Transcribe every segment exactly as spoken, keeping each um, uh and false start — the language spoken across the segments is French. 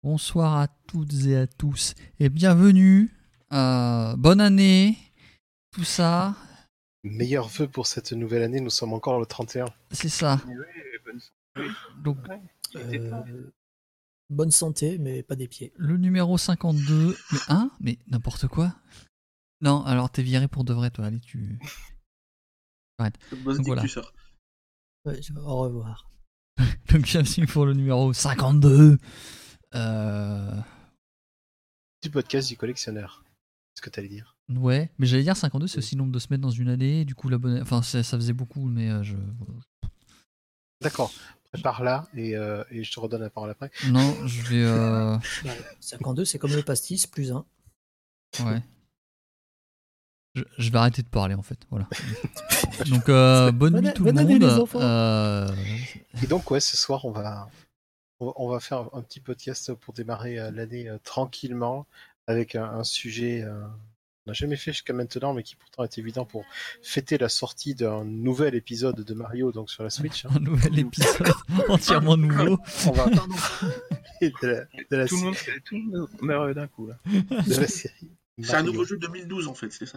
Bonsoir à toutes et à tous et bienvenue. Euh, bonne année, tout ça. Meilleurs vœux pour cette nouvelle année, nous sommes encore le trente et un. C'est ça. Mais oui, bonne santé. Donc, Ouais, il était temps. Euh, bonne santé, mais pas des pieds. le numéro cinquante-deux. Mais hein Mais n'importe quoi. Non, alors t'es viré pour de vrai, toi. Allez, tu. Arrête. Bosse Donc dès que voilà. tu sors. Ouais, au revoir. Donc bienvenue pour le numéro cinquante-deux. Euh... Du podcast du collectionneur. C'est ce que t'allais dire. Ouais, mais j'allais dire cinquante-deux, c'est aussi le nombre de semaines dans une année. Du coup, la bonne. Enfin, ça, ça faisait beaucoup, mais euh, je. D'accord. Prépare-la et, euh, et je te redonne la parole après. Non, je vais. Euh... Bah, cinquante-deux, c'est comme le pastis, plus un. Ouais. Je, je vais arrêter de parler en fait, voilà. Donc euh, bonne Bonne- nuit tout le bonne année, monde. les enfants. Euh, Et donc, ouais, ce soir, on va, on va- on va faire un petit podcast pour démarrer euh, l'année euh, tranquillement avec un, un sujet euh, qu'on n'a jamais fait jusqu'à maintenant, mais qui pourtant est évident pour fêter la sortie d'un nouvel épisode de Mario donc sur la Switch. hein. un nouvel épisode entièrement nouveau. On va et de la, de la Tout le sé- monde, tout le monde meurt d'un coup là. de la série. C'est un Mario. nouveau jeu deux mille douze en fait, c'est ça.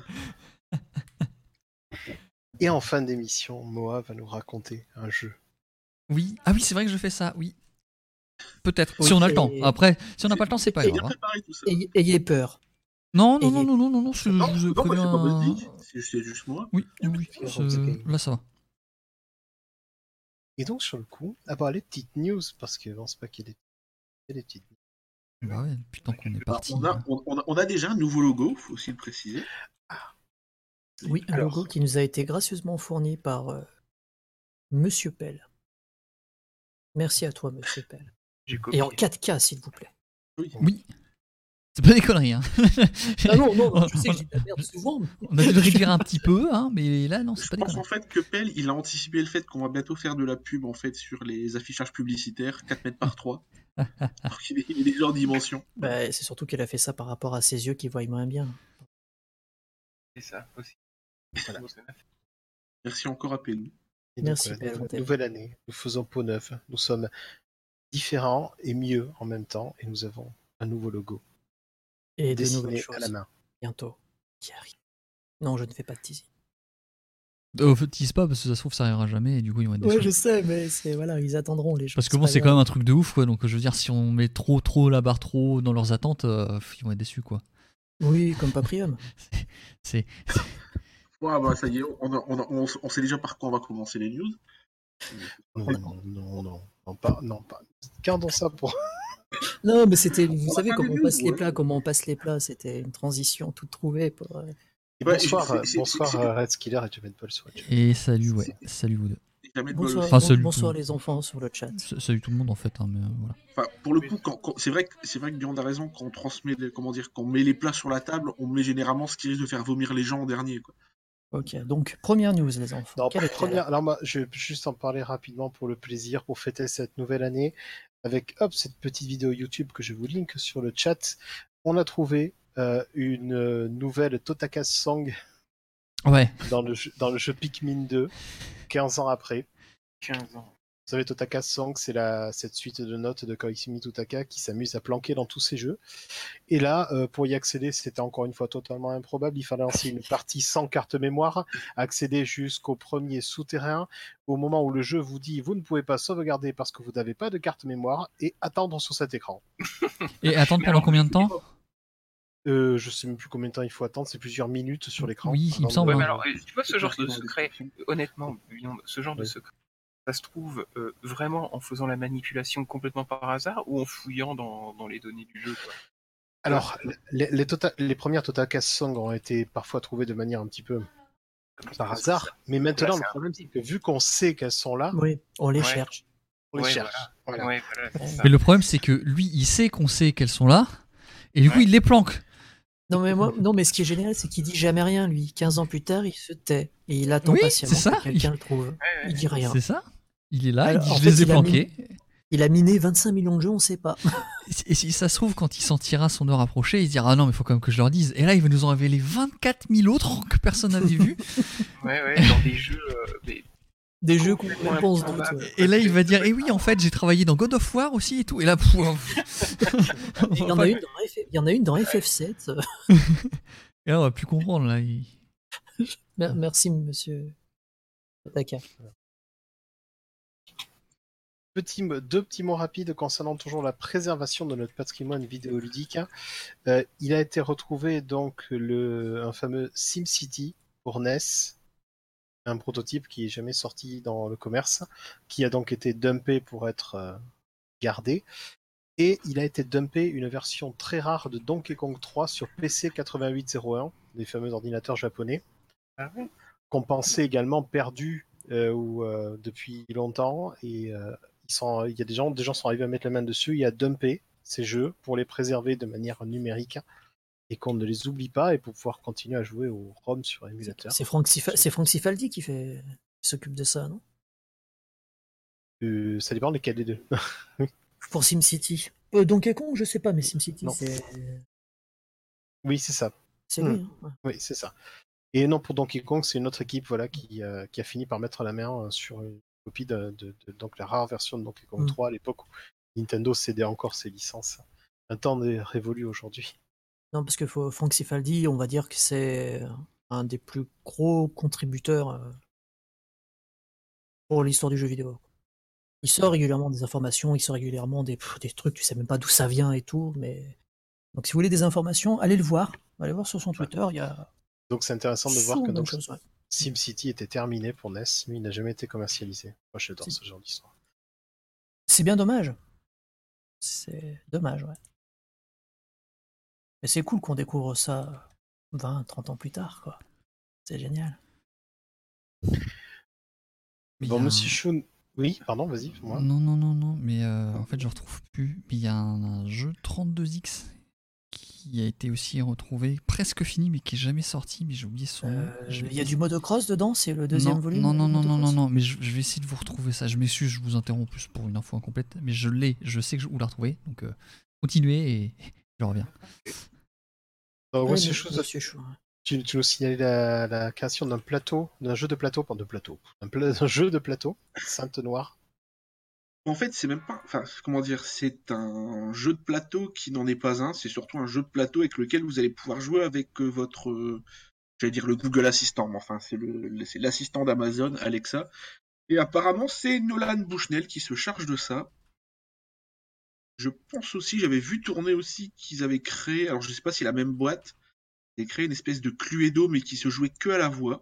Et en fin d'émission, Moa va nous raconter un jeu. Oui, ah oui, c'est vrai que je fais ça, oui. Peut-être, Oui, si on a le et- temps. Après, si on n'a pas le temps, c'est pas et- grave. Bien hein. préparé tout ça. Ayez, ayez peur. Non, non, et- non, non, non, non, non, je, Non, je vous ai non, moi, prévu c'est pas un- Buzz c'est c'est juste moi. Oui, oui, oui, Parce que c'est- Rob's Game. là ça va. Et donc, sur le coup, à part les petites news, parce que bon, c'est pas qu'il y ait des, il y a des petites news. Bah ouais, depuis le temps qu'on est Alors, parti. on, a, on, on a, on a déjà un nouveau logo, faut aussi le préciser. Oui, un Alors. logo qui nous a été gracieusement fourni par euh, Monsieur Pell. Merci à toi, Monsieur Pell. J'ai copié. Et en quatre K, s'il vous plaît. Oui. C'est pas des conneries, hein. Ah non, non, non, je On- sais que je dis de la merde souvent. mais- On a dû le réduire un petit peu, hein, mais là, non, c'est Je pas des pense conneries. en fait que Pell, il a anticipé le fait qu'on va bientôt faire de la pub en fait sur les affichages publicitaires, quatre mètres par trois. Alors qu'il est, il est déjà en dimension. Bah, c'est surtout qu'elle a fait ça par rapport à ses yeux qui voient moins bien. C'est ça aussi. Voilà. Merci encore à Pell. Et Merci, donc, Pell, voilà, on t'aime. nouvelle année, nous faisons peau neuve. Nous sommes différents et mieux en même temps, et nous avons un nouveau logo Et de dessiné nouvelles à la choses main. bientôt qui arrivent. Non, je ne fais pas de teasing. Euh, en fait, tease pas parce que ça se trouve, ça arrivera jamais et du coup, ils vont être déçus. Ouais, je sais, mais c'est voilà, ils attendront les gens. Parce que bon, c'est quand même un truc de ouf, quoi. Donc, je veux dire, si on met trop, trop la barre trop haut dans leurs attentes, euh, ils vont être déçus, quoi. Oui, comme Paprium. C'est. Ouais, bah ça y est, on, a- on, a- on, on sait déjà par quoi on va commencer les news. Non, non, non, non, non, pas, non, pas. Gardons ça pour. Non, mais c'était, vous On savez va faire comment des on passe news, les ouais. plats, comment on passe les plats. C'était une transition toute trouvée pour. euh, Et Ouais, bonsoir, c'est- euh, c'est- bonsoir c'est- euh, Red Skiller et Jamed Paul Swatch. Et salut, ouais. Salut vous deux. Et jamais de bol Bonsoir, aussi. Enfin, bon- salut bonsoir tout. les enfants sur le chat. S- Salut tout le monde, en fait. Hein, mais euh, voilà. Enfin, pour le coup, quand, quand- c'est vrai que c'est vrai que Beyond a raison. Quand on transmet, les- comment dire, quand on met les plats sur la table, on met généralement ce qui risque de faire vomir les gens en dernier, quoi. Ok, donc première news les enfants. Non, Quelle est-elle première, alors moi, je vais juste en parler rapidement pour le plaisir, pour fêter cette nouvelle année, avec hop, cette petite vidéo YouTube que je vous link sur le chat. On a trouvé euh, une euh, nouvelle Totakas Song Ouais. dans le jeu, dans le jeu Pikmin deux, quinze ans après. quinze ans. Vous savez, Totakas Song, c'est la, cette suite de notes de Koizumi Totaka qui s'amuse à planquer dans tous ses jeux. Et là, euh, pour y accéder, c'était encore une fois totalement improbable. Il fallait lancer une partie sans carte mémoire, accéder jusqu'au premier souterrain, au moment où le jeu vous dit vous ne pouvez pas sauvegarder parce que vous n'avez pas de carte mémoire, et attendre sur cet écran. Et attendre Mais pendant alors, combien de temps Euh, je sais même plus combien de temps il faut attendre, c'est plusieurs minutes sur l'écran. Oui, il me Avant de- semble, Ouais, hein. mais alors, euh, tu vois, ce genre de Dans la secret, description. honnêtement, Beyond, ce genre de Oui. secret, ça se trouve euh, vraiment en faisant la manipulation complètement par hasard ou en fouillant dans, dans les données du jeu, quoi. Alors, les, les, tota- les premières Totakas Song ont été parfois trouvées de manière un petit peu par Parce que hasard, ça- mais maintenant, c'est le un- problème, c'est que vu qu'on sait qu'elles sont là, Oui, on les Ouais. cherche. on les Ouais, cherche. Voilà. Ouais, voilà, c'est ça. Mais le problème, c'est que lui, il sait qu'on sait qu'elles sont là, et du coup, Ouais. il les planque. Non mais moi, non mais ce qui est génial, c'est qu'il dit jamais rien lui. quinze ans plus tard, il se tait et il attend Oui, patiemment c'est ça. que quelqu'un Il- le trouve. Ouais, ouais. Il dit rien. C'est ça. Il est là, Alors, il dit en je fait, les ai il a mis- planqués. Il a miné vingt-cinq millions de jeux, on sait pas. Et si ça se trouve, quand il sentira son heure approcher, il se dira ah non, mais il faut quand même que je leur dise. Et là, il va nous en révéler vingt-quatre mille autres que personne n'avait vu. Ouais, ouais, dans des jeux, euh, mais Des jeux qu'on Complètement pense improbable. doute. Et là, il va dire, eh oui, en fait, j'ai travaillé dans God of War aussi et tout. Et là, pff, Il y en a une dans F... il y en a une dans F F sept. Et là, on va plus comprendre là. Il- Mer- Merci, monsieur Taka. Petit, mo- deux petits mots rapides concernant toujours la préservation de notre patrimoine vidéoludique. Euh, il a été retrouvé donc le, un fameux SimCity pour N E S, un prototype qui est jamais sorti dans le commerce, qui a donc été dumpé pour être euh, gardé. Et il a été dumpé une version très rare de Donkey Kong trois sur P C quatre-vingt-huit zéro un, des fameux ordinateurs japonais, Ah ouais. qu'on pensait également perdu euh, ou, euh, depuis longtemps. Et euh, ils sont, il y a des gens, des gens sont arrivés à mettre la main dessus et à dumper ces jeux pour les préserver de manière numérique et qu'on ne les oublie pas et pour pouvoir continuer à jouer au ROM sur émulateur. C'est Franck, Sifa- c'est Franck Sifaldi qui fait... qui s'occupe de ça, non? Euh, ça dépend lesquels des deux. Pour SimCity. Euh, Donkey Kong, je sais pas, mais SimCity, Non. c'est Oui, c'est ça. c'est Hmm. lui. hein. Ouais. Oui, c'est ça. Et non, pour Donkey Kong, c'est une autre équipe voilà, qui, euh, qui a fini par mettre la main euh, sur une copie de, de- de- donc la rare version de Donkey Kong Mm. trois à l'époque où Nintendo cédait encore ses licences. Un temps est révolu aujourd'hui. Non, parce que faut- Franck Sifaldi, on va dire que c'est un des plus gros contributeurs euh, pour l'histoire du jeu vidéo. Il sort régulièrement des informations, il sort régulièrement des, pff, des trucs, tu sais même pas d'où ça vient et tout, mais... Donc si vous voulez des informations, allez le voir. Allez voir sur son Twitter, il y a Donc c'est intéressant de voir souvent que de donc, choses. Ouais. SimCity était terminé pour N E S, mais il n'a jamais été commercialisé. Moi j'adore Si. ce genre d'histoire. C'est bien dommage. C'est dommage, ouais. Mais c'est cool qu'on découvre ça vingt, trente ans plus tard, quoi. C'est génial. Mais il Bon, y a monsieur un- Shun... Oui, pardon, vas-y, moi. Non, non, non, non, mais euh, en fait, je retrouve plus. Mais il y a un, un jeu trente-deux X qui a été aussi retrouvé, presque fini, mais qui est jamais sorti, mais j'ai oublié son nom. Euh, Je vais Il y a essayer- du motocross dedans, c'est le deuxième non, volume Non, de non, non, non, non, motocross non, mais je, je vais essayer de vous retrouver ça. Je m'excuse, je vous interromps plus pour une info incomplète, mais je l'ai, je sais que je, où la retrouver, donc euh, continuez et je reviens. Donc, Ouais, monsieur mais- Shun, Monsieur Chou, ouais. tu, tu nous signalais la, la création d'un plateau, d'un jeu de plateau, pardon, de plateau, un, pla- un jeu de plateau, Sainte Noire. En fait, c'est même pas. Enfin, comment dire, c'est un jeu de plateau qui n'en est pas un. C'est surtout un jeu de plateau avec lequel vous allez pouvoir jouer avec euh, votre. euh, J'allais dire le Google Assistant, mais enfin, c'est le, le- c'est l'assistant d'Amazon, Alexa. Et apparemment, c'est Nolan Bushnell qui se charge de ça. Je pense aussi, j'avais vu tourner aussi qu'ils avaient créé, alors je sais pas si la même boîte, ils avaient créé une espèce de Cluedo, mais qui se jouait que à la voix.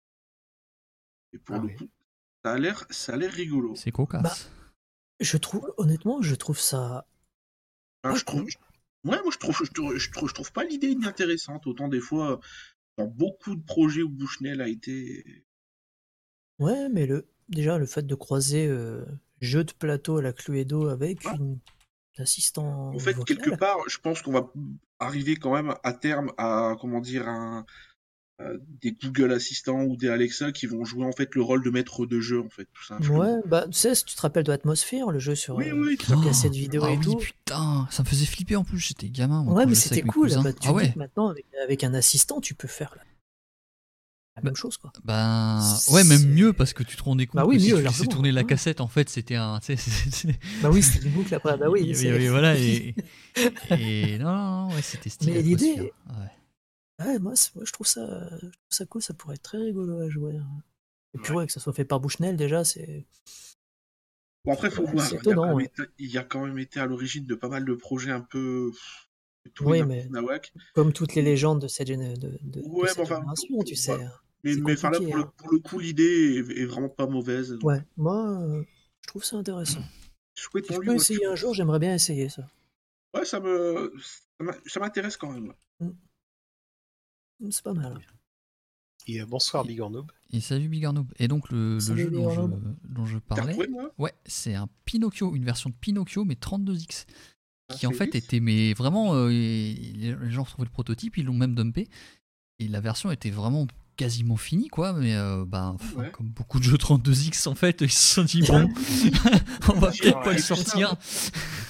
Et pour Ah le oui. coup, ça a l'air, ça a l'air rigolo. C'est cocasse. Bah, Je trouve, honnêtement, je trouve ça. Enfin, Ah, je trouve, ouais, moi je trouve, je trouve, je trouve, je trouve pas l'idée inintéressante. Autant des fois, dans beaucoup de projets où Bushnell a été. Ouais, mais le déjà le fait de croiser euh, jeu de plateau à la Cluedo avec Ouais. une assistant En fait, vocal. quelque part, je pense qu'on va arriver quand même à terme à, comment dire, un, à des Google Assistants ou des Alexa qui vont jouer en fait le rôle de maître de jeu, en fait, tout simplement. Ouais, bah tu sais, si tu te rappelles de Atmosphere, le jeu sur Oui, euh, oui, sur cassette vidéo ah et oui, tout. putain, ça me faisait flipper en plus, j'étais gamin. Moi, Ouais, quand mais je jouais c'était avec mes cool. cousins. Bah, tu ah dis ouais, que maintenant, avec, avec un assistant, tu peux faire la, la même chose, quoi. ben ouais, même C'est- mieux parce que tu te rendais compte Bah oui, que si mieux, tu laissais largement. tourner la Ouais. cassette, en fait, c'était un. tu sais, c'est- c'est- Bah oui, c'était une boucle après. Bah oui. Oui, c'est- oui, oui, voilà. Et, et non, non, non, ouais, c'était stylé. Mais l'idée- Atmosphere. Ouais. Ouais, moi, c'est- moi, je trouve ça, je trouve ça cool. Ça pourrait être très rigolo à jouer. hein. Et puis Ouais. ouais, que ça soit fait par Bushnell, déjà, c'est. Bon, après, faut Ouais, voir. c'est Il y, a quand étonnant, même ouais. été, il y a quand même été à l'origine de pas mal de projets un peu. Tout Oui, et mais- n'importe nawak. Comme toutes les légendes de cette, géné- de, de- de Ouais, cette mais enfin, génération, pour- tu pour- sais. voilà. Mais, C'est mais enfin, là, compliqué, pour le, hein. pour le coup, l'idée est, est vraiment pas mauvaise. donc Ouais, moi, euh, je trouve ça intéressant. Si Souhaitons-lui je peux bonne essayer un chance. jour, j'aimerais bien essayer ça. Ouais, ça me, ça m'a- ça m'intéresse quand même. C'est pas mal. Et euh, bonsoir Big or Noob. Et salut Big Arnoub. Et donc, le, le Salut, jeu Big dont je, Arnoub. dont je T'as parlais, retrouvé, moi ouais, c'est un Pinocchio, une version de Pinocchio, mais trente-deux X. Qui Ah, en c'est fait lisse. était, mais vraiment, euh, les les gens ont retrouvé le prototype, ils l'ont même dumpé. Et la version était vraiment quasiment finie, quoi. Mais euh, ben, enfin, Ouais. comme beaucoup de jeux trente-deux X, en fait, ils se sont dit, bon, on va peut-être pas le Ouais. sortir.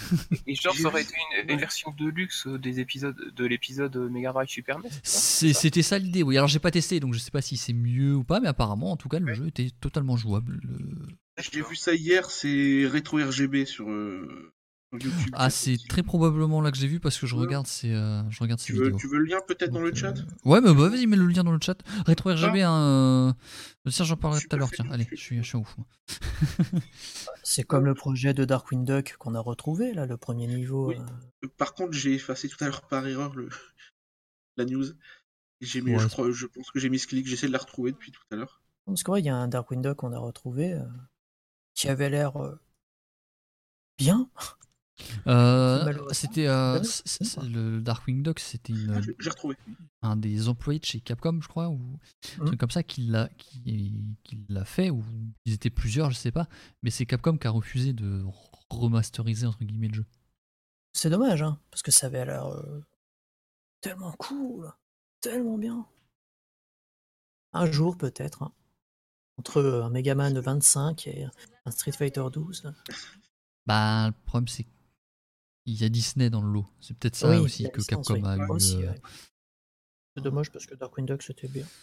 Et genre, J'ai ça aurait vu- été une, une version de luxe des épisodes, de l'épisode Mega Drive Super N E S. c'est ça C'est- C'était ça l'idée, oui. Alors j'ai pas testé, donc je sais pas si c'est mieux ou pas, mais apparemment, en tout cas, le Ouais. jeu était totalement jouable. Le- J'ai vu ça hier, c'est Rétro R G B sur, euh, sur YouTube. Ah, qui a c'est sorti. très probablement là que j'ai vu parce que je Ouais. regarde ces, euh, je regarde ces Tu veux, vidéos. tu veux le lien peut-être dans Donc, le chat euh, Ouais, mais bah, vas-y, mets le lien dans le chat. Rétro R G B, Ah. hein. euh, Tiens, j'en parlerai tout à Super l'heure. fait, Tiens, allez, super je suis, je suis ouf. moi. C'est comme le projet de Darkwing Duck qu'on a retrouvé, là, le premier niveau. Oui. euh. Par contre, j'ai effacé tout à l'heure par erreur le... la news. J'ai mis, Ouais, je, c'est- crois, je pense que j'ai mis ce clic, j'essaie de la retrouver depuis tout à l'heure. Parce que ouais, il y a un Darkwing Duck qu'on a retrouvé euh, qui avait l'air euh, bien. Euh, Malheureusement. c'était euh, Ouais, c- c- c'est ça. le Darkwing Duck, c'était une, Ah, j'ai- j'ai retrouvé. un des employés de chez Capcom, je crois, ou un Mm. truc comme ça, qui l'a qui, qui l'a fait, ou ils étaient plusieurs, je sais pas. Mais c'est Capcom qui a refusé de remasteriser entre guillemets le jeu. C'est dommage, hein, parce que ça avait l'air euh, tellement cool, tellement bien. Un jour peut-être, hein, entre euh, un Megaman vingt-cinq et un Street Fighter douze. Bah, le problème c'est qu'il y a Disney dans le lot. C'est peut-être ça Oui, il y aussi a que licence, Capcom oui. a eu. Aussi, euh, ouais. C'est dommage parce que Darkwing Duck c'était bien.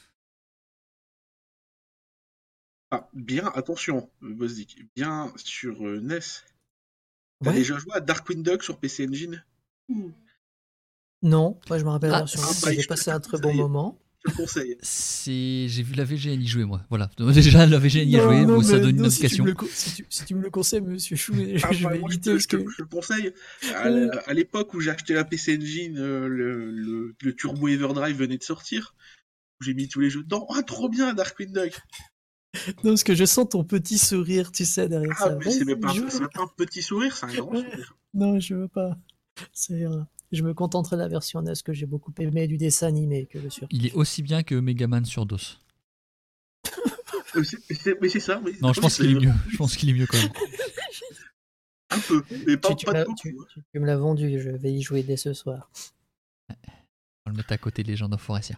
Ah, bien, attention, euh, Bozdik, bien sur euh, N E S. T'as Ouais. déjà joué à Darkwing Duck sur P C Engine Ouh. Non, moi je me rappelle Ah, la version ah, N E S, bah, j'ai je te passé le un très bon conseille. moment. Je te le conseille. C'est, j'ai vu la V G N y jouer moi. Voilà. Donc, déjà la V G N y a joué, bon, ça mais donne une non, si tu, indication. me le, co- si, tu, si tu me le conseilles, monsieur Chou, je, Ah, je bah, vais moi, je éviter te, parce je te- que. je te le conseille. À, la- à l'époque où j'ai acheté la P C Engine, euh, le, le, le Turbo Everdrive venait de sortir. J'ai mis tous les jeux dedans. Ah, trop bien, Darkwing Duck. Non, parce que je sens ton petit sourire, tu sais, derrière Ah, ça. mais c'est même, pas, Vas-y, un- c'est joue. même pas un petit sourire, c'est un grand Ouais. sourire. Non, je veux pas. C'est, euh, je me contenterai de la version N E S que j'ai beaucoup aimé du dessin animé que je suis. Il est aussi bien que Megaman sur DOS. Euh, c'est- Mais c'est mais c'est ça. Mais, Non, je pense qu'il est mieux. Je pense qu'il est mieux quand même. Un peu, mais pas, Tu, tu pas me de l'as- beaucoup. tu- hein. tu- tu me l'as vendu, je vais y jouer dès ce soir. On va le mettre à côté de Legend of Forestia.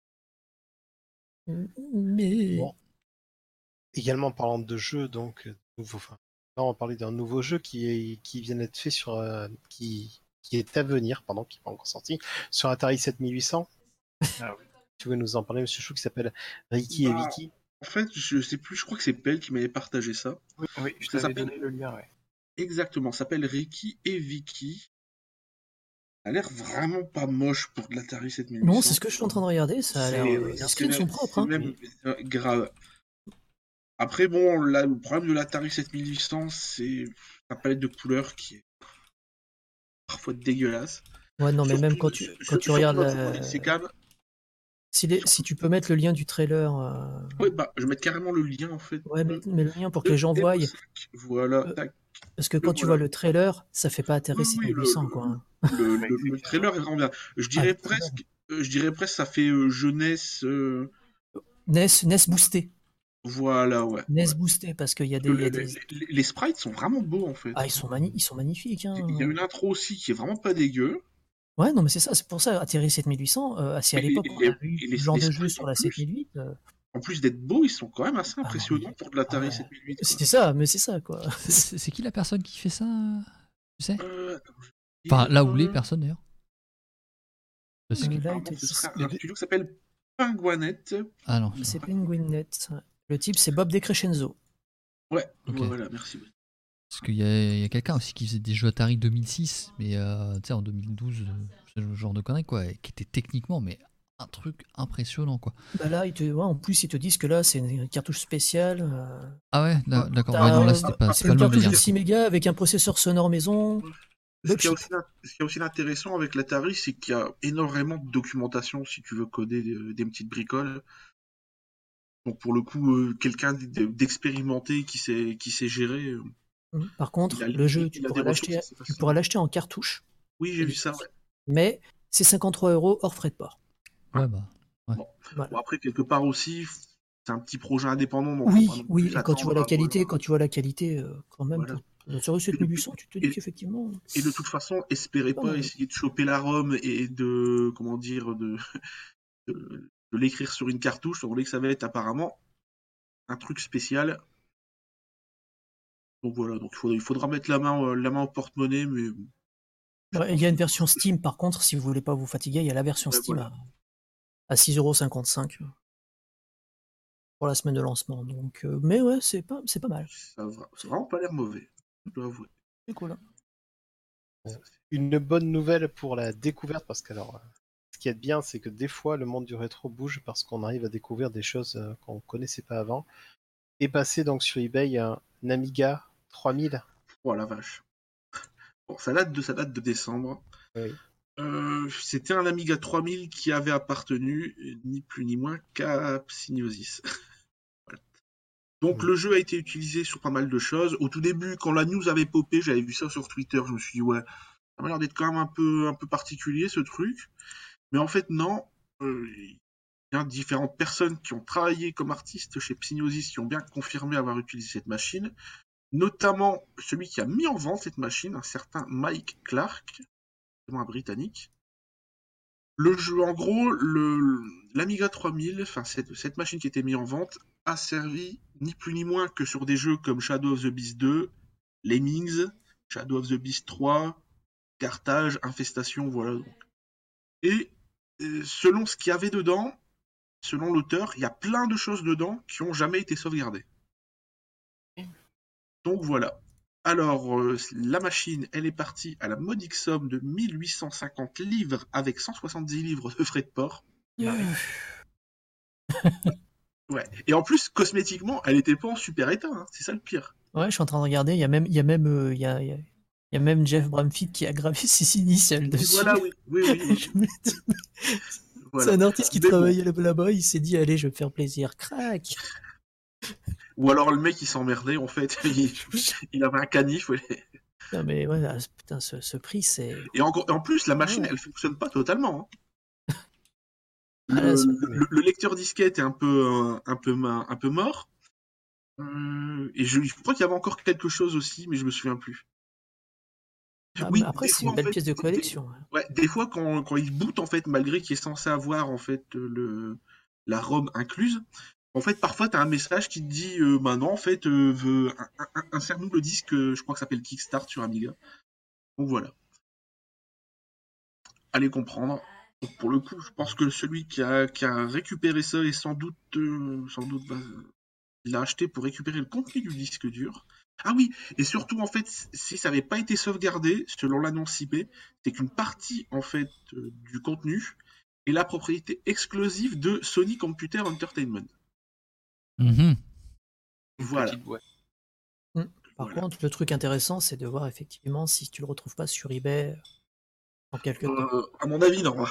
Mais. Bon. Également parlant de jeux, donc euh, nouveau. Enfin, là, on va parler d'un nouveau jeu qui est qui vient d'être fait sur euh, qui qui est à venir, pardon, qui n'est pas encore sorti sur Atari sept mille huit cents. Ah oui. Tu veux nous en parler, Monsieur Chou, qui s'appelle Ricky et Bah, Vicky. En fait, je sais plus, je crois que c'est Pell qui m'avait partagé ça. Oui, oui, je Ça t'avais s'appelle- donné le lien, ouais. Exactement, ça s'appelle Ricky et Vicky. Ça a l'air vraiment pas moche pour de l'Atari sept mille huit cents. Non, c'est ce que je suis en train de regarder, ça a C'est- l'air. oui, euh, oui, Les c'est screens même- sont propres, c'est hein. même euh, grave. Après, bon, là, le problème de l'Atari sept mille huit cents, c'est la palette de couleurs qui est parfois dégueulasse. Ouais, non, mais Surtout- même quand tu, quand surtout tu regardes notre la- Police Cam. Si, les- si tu peux mettre le lien du trailer. euh, Ouais, bah, je vais mettre carrément le lien, en fait. Ouais, mais, de- mais le lien pour que de les gens voient. Demo cinq. Voilà, Euh, tac. Parce que Le quand tu voilà. vois le trailer, ça fait pas Atari Oui, sept oui, mille huit cents, quoi. hein. Le, Ouais, le- c'est le clair. trailer est vraiment bien. Je dirais Ah, très presque, euh, je dirais presque, ça fait euh, jeunesse. euh, N E S, N E S boosté. Voilà, ouais. N E S ouais. boosté, parce qu'il y a des. Le- il y a le- des- les, les sprites sont vraiment beaux, en fait. Ah, ils sont, mani- ils sont magnifiques. Hein. Il y a une intro aussi qui est vraiment pas dégueu. Ouais, non, mais c'est ça, c'est pour ça, Atari sept mille huit cents, euh, c'est à Et les- l'époque et qu'on les- a vu et les- ce genre les de jeu sprites, sur en la plus. sept mille huit. euh, En plus d'être beaux, ils sont quand même assez Ah non, impressionnants mais- pour de l'Atari ah ouais. sept mille huit. quoi. C'était ça, mais c'est ça, quoi. C'est c'est qui la personne qui fait ça, tu sais? Euh, attends, je vais Enfin, dire, là où les euh, personnes d'ailleurs. Parce que- Euh, là, apparemment, il te- ce sera le- un studio qui s'appelle Penguinette. Ah non. C'est Penguinnet. Le type, c'est Bob DeCrescenzo. Ouais, Ok. voilà, merci. Parce qu'il y a, il y a quelqu'un aussi qui faisait des jeux Atari deux mille six, mais euh, tu sais, en deux mille douze, euh, ce genre de conneries, quoi, et qui était techniquement, mais un truc impressionnant, quoi. Bah là, ils te, ouais, en plus, ils te disent que là, c'est une cartouche spéciale. euh, Ah ouais, d'a- d'accord. t'as Ouais, non, là, un- c'était pas, c'est c'est pas une le même cartouche délire. de six mégas avec un processeur sonore maison. Ce Le qui, est chip. aussi, ce qui est aussi intéressant avec l'Atari, c'est qu'il y a énormément de documentation si tu veux coder des, des petites bricoles. Donc pour le coup, euh, quelqu'un d- d'expérimenté qui sait, qui sait gérer. euh, Hum, Par contre, Il a- le jeu, il tu a des pourras ressources l'acheter, assez tu faciles. pourras l'acheter en cartouche, Oui, j'ai vu ça. Ouais. mais c'est cinquante-trois euros hors frais de port. Ouais, bah. Voilà. Bon, après, quelque part aussi, c'est un petit projet indépendant. Donc Oui, faut pas non oui, plus et quand tu vois s'attendre la à- qualité, voilà. quand tu vois la qualité, euh, quand même, Voilà. pour- sur le sept mille huit cents, tu te dis Et- qu'effectivement. Et de toute façon, espérez Pas pas mal. essayer de choper la ROM et de, comment dire, de, de, de l'écrire sur une cartouche. Vous voyez que ça va être apparemment un truc spécial. Donc voilà, donc il faudra, il faudra mettre la main, euh, la main au porte-monnaie, mais je Ouais, il pense y a que une version Steam, par contre, si vous voulez pas vous fatiguer, il y a la version ouais, Steam voilà, à, à six euros cinquante-cinq pour la semaine de lancement. Donc, euh, mais ouais, c'est pas, c'est pas mal. ça a vra- ça a vraiment pas l'air mauvais, je dois avouer. C'est cool. Ça, c'est- Une bonne nouvelle pour la découverte, parce que alors, euh, ce qui est bien, c'est que des fois, le monde du rétro bouge parce qu'on arrive à découvrir des choses euh, qu'on connaissait pas avant. Et passé donc sur eBay un Amiga trois mille. Oh la vache. Bon, ça date de, ça date de décembre. Oui. Euh, c'était un Amiga trois mille qui avait appartenu, euh, ni plus ni moins, qu'à Psygnosis. Voilà. Donc Mm. le jeu a été utilisé sur pas mal de choses. Au tout début, quand la news avait popé, j'avais vu ça sur Twitter, je me suis dit, ouais, ça m'a l'air d'être quand même un peu, un peu particulier ce truc. Mais en fait, non. Euh, Il y a différentes personnes qui ont travaillé comme artistes chez Psygnosis qui ont bien confirmé avoir utilisé cette machine. Notamment celui qui a mis en vente cette machine, un certain Mike Clark, un britannique. Le jeu, en gros, le, l'Amiga trois mille, enfin cette, cette machine qui était mise en vente, a servi ni plus ni moins que sur des jeux comme Shadow of the Beast deux, Lemmings, Shadow of the Beast trois, Carthage, Infestation, voilà. Donc. Et euh, selon ce qu'il y avait dedans, selon l'auteur, il y a plein de choses dedans qui n'ont jamais été sauvegardées. Donc voilà. Alors, euh, la machine, elle est partie à la modique somme de mille huit cent cinquante livres avec cent soixante-dix livres de frais de port. Yeah. Ouais. Et en plus, cosmétiquement, elle était pas en super état, hein. C'est ça le pire. Ouais, je suis en train de regarder. Il y a même, il y a même, euh, il y a, il y a- il y a même Jeff Bramfitt qui a gravé ses initiales Oui, dessus. voilà, oui. Oui, oui, oui. Je me dis, Voilà. c'est un artiste qui Mais bon. travaillait là- là-bas. Il s'est dit, allez, je vais me faire plaisir. Crac. Ou alors le mec, il s'emmerdait, en fait. Il, il avait un canif. Ouais. Non mais ouais, ah, putain, ce, ce prix, c'est. Et encore, en plus, la Ah machine, ouais. elle fonctionne pas totalement, hein. Ah, là, Le, c'est- le- le lecteur disquette est un peu, euh, un peu, ma- un peu mort. Euh, et je, je crois qu'il y avait encore quelque chose aussi, mais je me souviens plus. ah, mais Oui, après, des c'est fois, une en belle fait, pièce de des, des- collection. hein. ouais, des fois, quand, quand il boot, en fait, malgré qu'il est censé avoir, en fait, le, la ROM incluse, en fait, parfois, tu as un message qui te dit, euh, bah non, en fait, euh, veut- un- un- un- insère-nous le disque, euh, je crois que ça s'appelle Kickstart sur Amiga. Donc voilà. Allez comprendre. Donc, pour le coup, je pense que celui qui a, qui a récupéré ça est sans doute, euh, sans doute, bah, il l'a acheté pour récupérer le contenu du disque dur. Ah oui, et surtout, en fait, si ça n'avait pas été sauvegardé, selon l'annonce I P, c'est qu'une partie, en fait, euh, du contenu est la propriété exclusive de Sony Computer Entertainment. Mhm. Une Voilà. petite boîte. Hmm. Par Voilà. contre, le truc intéressant, c'est de voir effectivement si tu le retrouves pas sur eBay en quelques temps. Euh, à mon avis, non.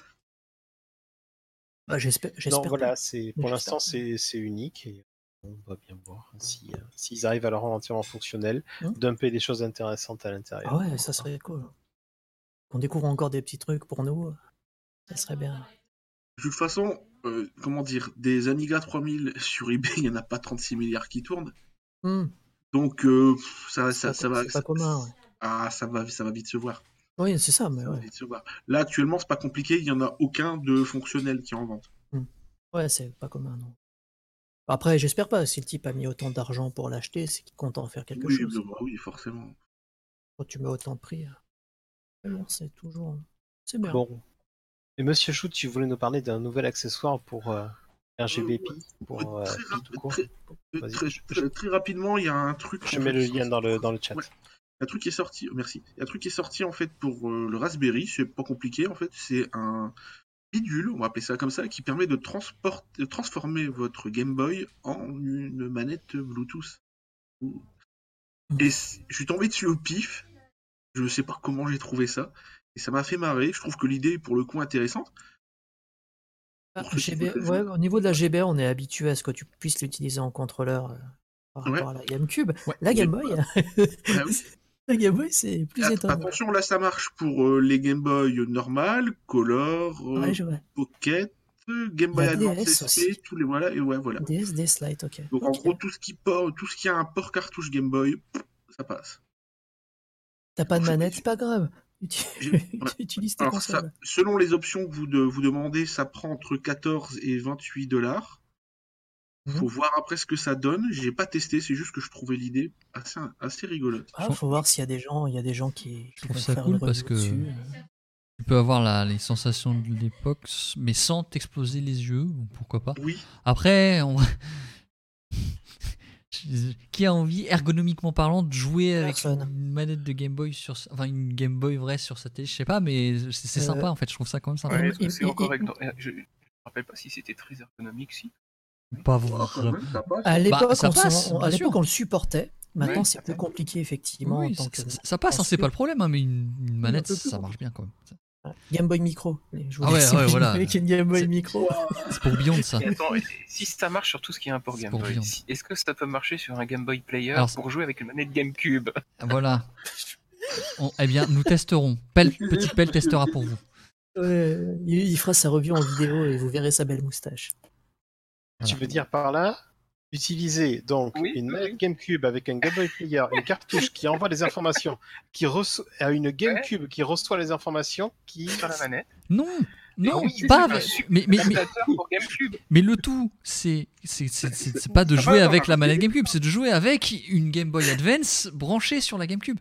Bah, j'espère, Non, j'espère voilà, pas. c'est Mais pour j'espère l'instant pas. c'est c'est unique et on va bien voir si euh, s'ils arrivent à le rendre entièrement fonctionnel, Hein dumper des choses intéressantes à Ah l'intérieur. ouais, ça serait cool. Qu'on découvre encore des petits trucs pour nous, ça serait bien. De toute façon, euh, comment dire, des Amiga trois mille sur eBay, il n'y en a pas trente-six milliards qui tournent. Hmm. Donc, euh, pff, ça, C'est ça, pas, ça co- va. c'est pas ça- commun. Ouais. ah, ça va, ça va vite se voir. Oui, c'est ça, mais Ça va ouais. vite se voir. Là, actuellement, c'est pas compliqué, il n'y en a aucun de fonctionnel qui est en vente. Ouais, c'est pas commun, non. Après, j'espère pas. Si le type a mis autant d'argent pour l'acheter, c'est qu'il compte en faire quelque Oui, chose. bah oui, forcément. Quand tu mets autant de prix, mais bon, c'est toujours. C'est bien. Bon. Et Monsieur Chou, tu voulais nous parler d'un nouvel accessoire pour euh, R G B P, pour euh, Très, Pi rap- tout court. très- Vas-y, très- je, très- très rapidement, il y a un truc. je en mets fait, le qui- lien dans le dans le chat. Ouais. Un truc qui est sorti, merci. Il y a un truc qui est sorti en fait pour euh, le Raspberry, c'est pas compliqué en fait, c'est un bidule, on va appeler ça comme ça, qui permet de, transport- de transformer votre Game Boy en une manette Bluetooth. Et c- je suis tombé dessus au pif, je sais pas comment j'ai trouvé ça, et ça m'a fait marrer, je trouve que l'idée est pour le coup intéressante. Ah, Pour ceux qui G B, voudraient le ouais, faire. au niveau de la G B A, on est habitué à ce que tu puisses l'utiliser en contrôleur euh, par Ouais. rapport à la GameCube. Ouais. La Game Boy, Ah oui. la Game Boy, c'est plus At- étonnant. Attention, là ça marche pour euh, les Game Boy normales, Color, euh, Ouais, je vois. Pocket, euh, Game Boy La Advance D S S P, aussi. tous les voilà, et ouais voilà. D S, D S Lite, ok. Donc en Ok. gros, tout ce qui por- tout ce qui a un port cartouche Game Boy, ça passe. T'as pas de Alors, je- manette, c'est pas grave. Tu, J'ai- tu utilises tes Alors ça, consoles. selon les options que vous, de- vous demandez, ça prend entre quatorze et vingt-huit dollars. Faut voir après ce que ça donne. J'ai pas testé, c'est juste que je trouvais l'idée assez, assez rigolote. Ah, faut voir s'il y a des gens, il y a des gens qui, qui trouve vont ça faire cool une parce review que- dessus. Tu peux avoir la, les sensations de l'époque, mais sans t'exploser les yeux, bon, pourquoi pas. Oui, Après, on... qui a envie, ergonomiquement parlant, de jouer avec Personne. une manette de Game Boy sur, sa- enfin une Game Boy vraie sur sa télé, je sais pas, mais c'est c'est Euh, sympa en fait. Je trouve ça quand même sympa. Ouais, Il- est-ce que il- c'est il- encore il- ergonomique Je ne me rappelle pas si c'était très ergonomique, si. Pas oh, quand vraiment. même, ça passe. À l'époque, Bah, ça on, s'en- passe, on- bien à l'époque, sûr. on le supportait. Maintenant, Oui, c'est ça plus fait. compliqué, effectivement. Oui, en tant ça, que... ça- ça passe, hein, c'est pas le problème, hein, mais une, une manette, un peu plus ça marche bien quand même. Game Boy Micro. Je vous Ah ouais, laisse ouais, imaginer voilà. avec une Game Boy C'est- Micro. C'est pour Beyond ça. Et attends, et- si ça marche sur tout ce qui est un port C'est Game pour Boy, Beyond. si- est-ce que ça peut marcher sur un Game Boy Player Alors, pour jouer avec une manette GameCube? Voilà. On- eh bien, nous testerons. Pelle, petit Pelle testera pour vous. Ouais, il, il fera sa review en vidéo et vous verrez sa belle moustache. Voilà. Tu veux dire par là utiliser donc Oui, une oui, manette oui. GameCube avec un Game Boy Player, une cartouche qui envoie des informations, qui reçoit à une GameCube qui reçoit les informations, qui Sur la manette. Non, non, oui, c'est pas un avec- super mais, mais, mais, adaptateur pour GameCube. mais le tout, c'est c'est- c'est- c'est- c'est pas de jouer avec la manette GameCube, c'est de jouer avec une Game Boy Advance branchée sur la GameCube.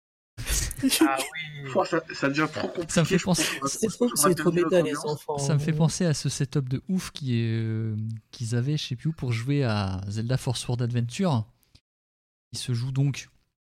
Ah oui. Oh, ça, ça devient trop compliqué. Ça me fait je penser- trouve. C'est trop, On a c'est trop perdu notre méta, les audience. enfants. Ça me fait penser à ce setup de ouf qui est, euh, qu'ils avaient, je sais plus où, pour jouer à Zelda Force Sword Adventure. Il se joue donc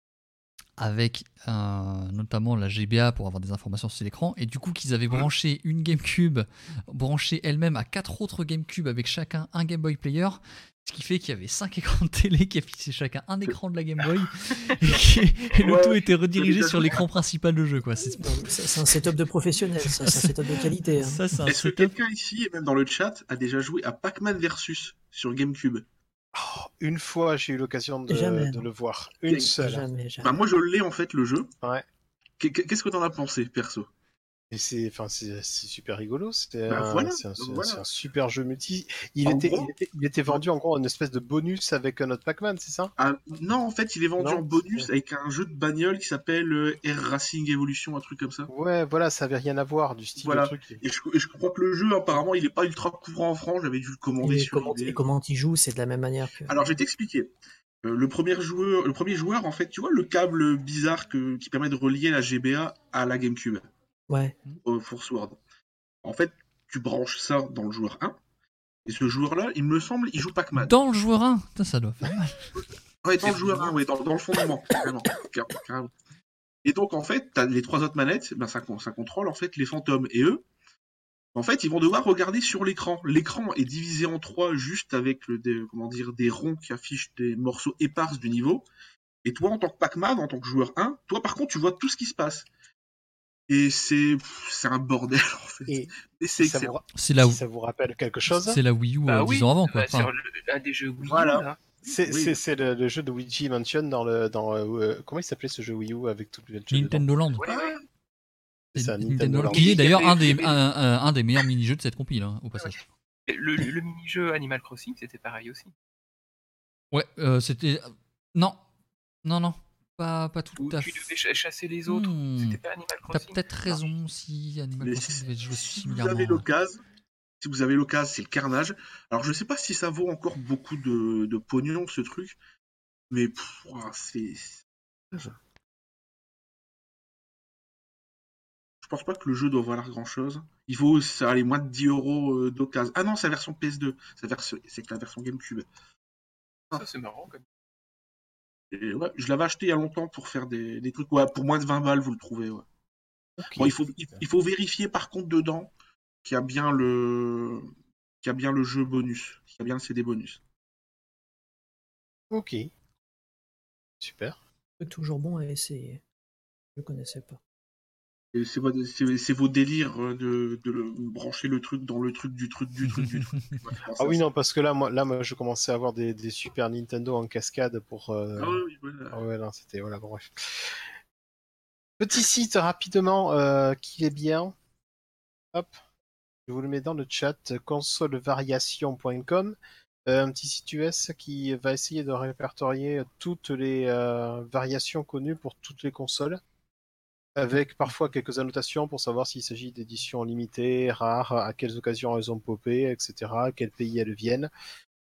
avec euh, notamment la G B A pour avoir des informations sur l'écran, et du coup qu'ils avaient branché une GameCube, branchée elle-même à quatre autres GameCube avec chacun un Game Boy Player, ce qui fait qu'il y avait cinq écrans de télé qui affichaient chacun un écran de la Game Boy, et, qui- et le Ouais, tout était redirigé c'est- sur l'écran principal de jeu, quoi. C'est Non, C'est c'est un setup de professionnel, ça, c'est un setup de qualité. hein. ça, c'est un Est-ce que setup. quelqu'un ici, et même dans le chat, a déjà joué à Pac-Man Versus sur GameCube? Oh, une fois j'ai eu l'occasion de, Jamais, de non. le voir, une Et- seule. Jamais, jamais. Bah, moi, je l'ai en fait, le jeu. Ouais. Qu'est- Qu'est-ce que t'en as pensé, perso? Et c'est, enfin, c'est, c'est super rigolo. C'était Bah, un, voilà, c'est un, donc c'est- voilà. c'est un super jeu multi. Il En était, gros- il était, il était vendu en gros en espèce de bonus avec un autre Pac-Man, c'est ça? Ah, non, en fait, il est vendu Non, en bonus c'est- avec un jeu de bagnole qui s'appelle euh, Air Racing Evolution, un truc comme ça. Ouais, voilà, ça avait rien à voir du style Voilà. de truc. Et je, et je crois que le jeu, apparemment, il est pas ultra courant en France. J'avais dû le commander Et sur comment, eBay. et comment il joue, c'est de la même manière que. Alors, je vais t'expliquer. Euh, le premier joueur, le premier joueur, en fait, tu vois le câble bizarre que, qui permet de relier la G B A à la GameCube, Ouais. au Force Word. En fait, tu branches ça dans le joueur un, et ce joueur-là, il me semble, il joue Pac-Man. Dans le joueur un, putain, ça doit faire mal. Ouais, dans le joueur un, ouais, dans, dans le fondement, carrément, car- carrément. Et donc, en fait, t'as les trois autres manettes, ben, ça, con- ça contrôle, en fait, les fantômes. Et eux, en fait, ils vont devoir regarder sur l'écran. L'écran est divisé en trois, juste avec le, des, comment dire, des ronds qui affichent des morceaux épars du niveau. Et toi, en tant que Pac-Man, en tant que joueur un, toi, par contre, tu vois tout ce qui se passe. Et c'est, pff, c'est un bordel, en fait. Et Et c'est si ça, vous, excellent. ra- C'est la, si ça vous rappelle quelque chose, c'est la Wii U Bah euh, oui, dix ans avant, quoi. bah, Enfin, sur le- un des jeux Wii U, Voilà. là. c'est, Oui. c'est, c'est le, le jeu de Luigi Mansion dans le, dans euh, comment il s'appelait ce jeu Wii U avec tout le jeu dedans. Nintendo Land. Ouais, ouais. C'est ça, Nintendo Nintendo Land, Land. qui est d'ailleurs un des, Il y avait- un, un- un des meilleurs mini-jeux de cette compile, hein, au passage. Le, le mini-jeu Animal Crossing, c'était pareil aussi. Ouais, euh, c'était. Non, non, non, pas, pas tout Où à tu fait. devais ch- chasser les autres. Hmm. C'était pas Animal T'as Crossing. peut-être raison si Animal Mais Crossing si, devait jouer si vous similairement. avez ouais. l'occasion, si vous avez l'occasion, c'est le carnage. Alors, je sais pas si ça vaut encore beaucoup de, de pognon, ce truc, mais pff, ouah, c'est. Je pense pas que le jeu doit valoir grand chose. Il vaut ça, allez, moins de dix euros euh, d'occasion. Ah non, c'est la version P S deux. C'est la version- c'est que la version GameCube. Ça, c'est marrant. Quand même. Et ouais, je l'avais acheté il y a longtemps pour faire des, des trucs. Ouais, pour moins de vingt balles, vous le trouvez. Ouais. Ok. Bon, il, faut, il, il faut vérifier par contre dedans qu'il y a bien le, qu'il y a bien le jeu bonus, qu'il y a bien le C D bonus. Ok. Super. C'est toujours bon à essayer. Je ne connaissais pas. Et C'est vos, c'est- c'est vos délires euh, de, de le- brancher le truc dans le truc du truc du truc du truc. Ouais, c'est pour ça, Ah oui, c'est- non, parce que là, moi, là, moi, je commençais à avoir des, des Super Nintendo en cascade pour. euh, Ah oui, oui, voilà. Ah ouais, non, c'était. Voilà, bon, bref. Petit site rapidement euh, qui est bien. Hop. Je vous le mets dans le chat. consolevariation point com. Euh, un petit site U S qui va essayer de répertorier toutes les euh, variations connues pour toutes les consoles, avec parfois quelques annotations pour savoir s'il s'agit d'éditions limitées, rares, à quelles occasions elles ont popé, et cetera, à quel pays elles viennent.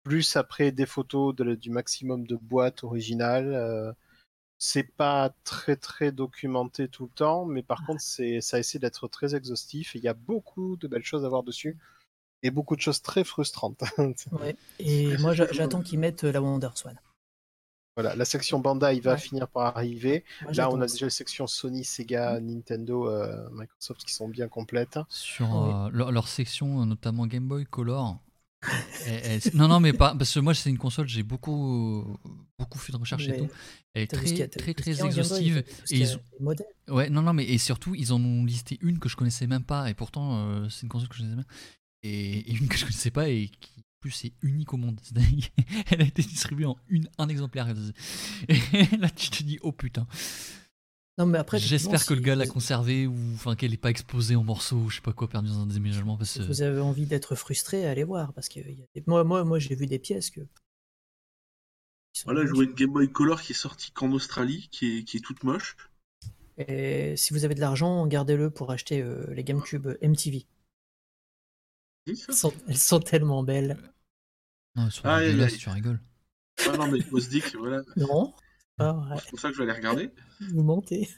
plus après des photos de, du maximum de boîtes originales. Euh, c'est pas très très documenté tout le temps, mais par contre c'est ça essaie d'être très exhaustif. Il y a beaucoup de belles choses à voir dessus et beaucoup de choses très frustrantes. Ouais. Et moi j'a- j'attends qu'ils mettent la Wonder Swan. Voilà, la section Bandai va Ouais. finir par arriver. Moi, Là, j'attends on a aussi. déjà les sections Sony, Sega, Nintendo, euh, Microsoft qui sont bien complètes. Sur Oui. euh, leur, leur section, euh, notamment Game Boy Color. elle- elle- non, non, mais pas. Parce que moi, c'est une console, j'ai beaucoup, beaucoup fait de recherche et Mais tout. Elle est t'as vu ce qu'il y très, a, t'as très, vu tout ce qu'il très y a en Game Boy, exhaustive. t'as vu tout ce Et qu'il y a ils ont- des modèles. Ouais, non, non, mais et surtout, ils en ont listé une que je connaissais même pas. Et pourtant, euh, c'est une console que je connaissais même. Et, et une que je connaissais pas et qui, en plus, est unique au monde. C'est-à-dire, elle a été distribuée en une, un exemplaire. Et là, tu te dis, oh putain. Non, mais après, effectivement, J'espère que le si gars l'a vous- conservé ou enfin qu'elle n'est pas exposée en morceaux ou je sais pas quoi, perdu dans un déménagement. Parce si que vous avez envie d'être frustré, allez voir. Parce que il y a des- moi, moi, moi j'ai vu des pièces que. qui sont Voilà, je vois magnifiques. une Game Boy Color qui est sortie qu'en Australie, qui est, qui est toute moche. Et si vous avez de l'argent, gardez-le pour acheter euh, les GameCube M T V. C'est ça. Elles sont, elles sont tellement belles. non, elles sont Aïe, aïe, dégueulasses, aïe. tu rigoles. Ah non, mais on se dit que voilà, Non, c'est pas vrai. c'est pour ça que je vais aller regarder. Vous mentez.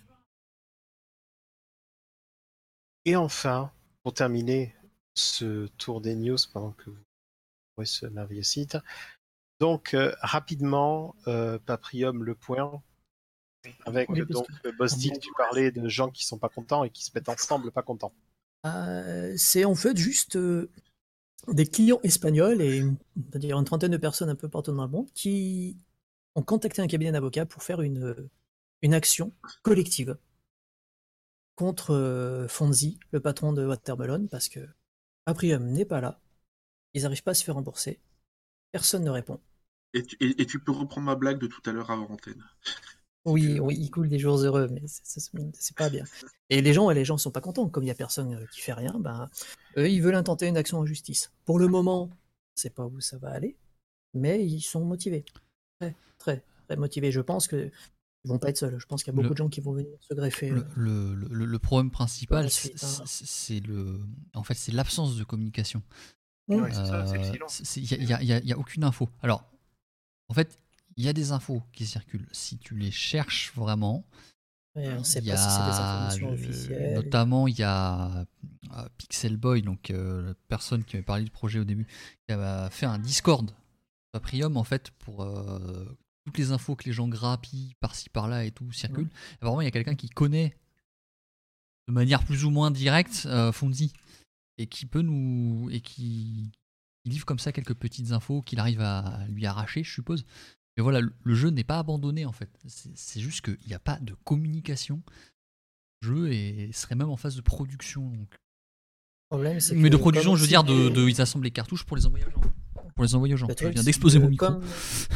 Et enfin, pour terminer ce tour des news pendant que vous ouvrez ce merveilleux site, donc euh, rapidement, euh, Paprium le point, avec Oui, parce donc que- Bossdick, tu parlais de gens qui sont pas contents et qui se mettent ensemble pas contents. Euh, c'est en fait juste euh, des clients espagnols et une, on va dire une trentaine de personnes un peu partout dans le monde qui ont contacté un cabinet d'avocats pour faire une, euh, une action collective contre euh, Fonzi, le patron de Watermelon, parce que Aprium n'est pas là, ils n'arrivent pas à se faire rembourser, personne ne répond. Et tu, et, et tu peux reprendre ma blague de tout à l'heure avant antenne. Oui, oui, il coule des jours heureux, mais c'est- c'est c'est pas bien. Et les gens, les gens sont pas contents, comme il y a personne euh, qui fait rien, ben eux ils veulent intenter une action en justice. Pour le moment, c'est pas où ça va aller, mais ils sont motivés, très, très, très motivés. Je pense que ils vont pas être seuls. Je pense qu'il y a beaucoup Le- de gens qui vont venir se greffer. Le, euh, le, le- le problème par principal, la c'est suite, hein. c'est- c'est le, en fait, c'est l'absence de communication. Mm. Ouais, c'est ça, c'est le Euh, silence. c'est- Il n'y a, y a- y a aucune info. Alors, en fait, il y a des infos qui circulent. Si tu les cherches vraiment, Et on sait il y pas si c'est des a informations le- officielles. notamment il y a euh, Pixel Boy, donc euh, la personne qui avait parlé du projet au début, qui a fait un Discord Paprium en fait pour euh, toutes les infos que les gens grappillent par-ci par-là et tout circulent. Apparemment, il y a quelqu'un qui connaît de manière plus ou moins directe euh, Fonzi et qui peut nous et qui, qui livre comme ça quelques petites infos qu'il arrive à lui arracher, je suppose. Mais voilà, le, le jeu n'est pas abandonné en fait. C'est c'est juste qu'il n'y a pas de communication. Le jeu est, serait même en phase de production. Donc. Le problème, c'est Mais que de production, comme je veux aussi- dire, de, de- ils assemblent les cartouches pour les envoyer aux gens. Pour les envoyer aux gens. Le Je truc, viens c'est d'exploser que mon micro. Comme,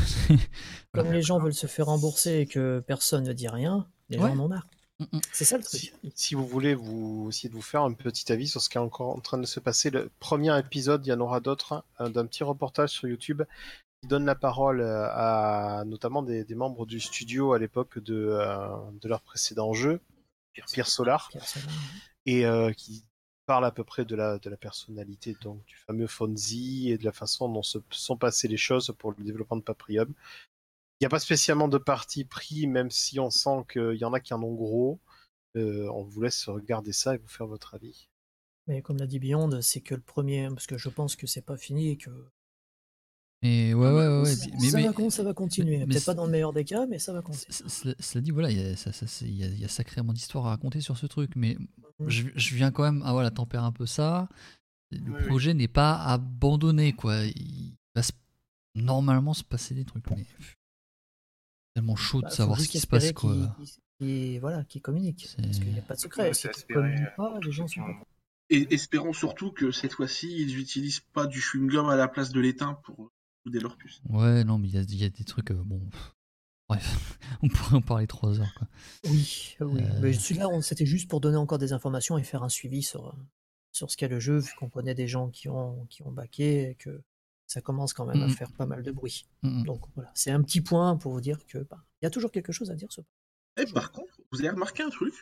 comme les gens veulent se faire rembourser et que personne ne dit rien, les Ouais. gens en ont marre. Mm, mm. C'est ça le Si, truc. si vous voulez vous essayer de vous faire un petit avis sur ce qui est encore en train de se passer, le premier épisode, il y en aura d'autres, hein, d'un petit reportage sur YouTube qui donne la parole euh, à notamment des, des membres du studio à l'époque de, euh, de leur précédent jeu, Pierre Solar, Pierre Solar. et euh, qui parle à peu près de la, de la personnalité donc, du fameux Fonzi et de la façon dont se sont passées les choses pour le développement de Paprium. Il n'y a pas spécialement de parti pris, même si on sent qu'il y en a qui en ont gros. Euh, on vous laisse regarder ça et vous faire votre avis. Mais comme l'a dit Beyond, c'est que le premier, parce que je pense que c'est pas fini et que Mais ouais, ouais, ouais. ouais. ça, Mais, ça mais- va, con- ça va continuer. mais Peut-être c'est- pas dans le meilleur des cas, mais ça va continuer. c- c- Cela dit, voilà, il y, a- ça- ça- c'est- il y a- il y a sacrément d'histoires à raconter sur ce truc, mais Mm. je, je viens quand même à voilà, tempérer un peu ça. Le Oui, oui. projet n'est pas abandonné, quoi. Il va se- normalement se passer des trucs, mais tellement chaud de Bah, faut savoir ce juste qui se passe, espérer quoi. qu'ils- qu'ils- voilà, qu'ils communiquent. C'est- Parce qu'il n'y a pas de secret. Ouais, Si c'est tu espérer, communiques euh, pas, les gens ceux qui sont pas ont- Et espérons surtout que cette fois-ci, ils n'utilisent pas du chewing-gum à la place de l'étain pour souder leur puce. Ouais, non, mais il y a, il y a des trucs. euh, bon. pff, Bref, on pourrait en parler trois heures, quoi. Oui, oui. Euh. Mais celui-là, on- c'était juste pour donner encore des informations et faire un suivi sur, euh, sur ce qu'est le jeu, vu qu'on connaît des gens qui ont, qui ont baqué et que ça commence quand même à Mhm. faire pas mal de bruit. Mm, mm. Donc voilà, c'est un petit point pour vous dire que bah, il y a toujours quelque chose à dire sur. Et par contre, vous avez remarqué un truc?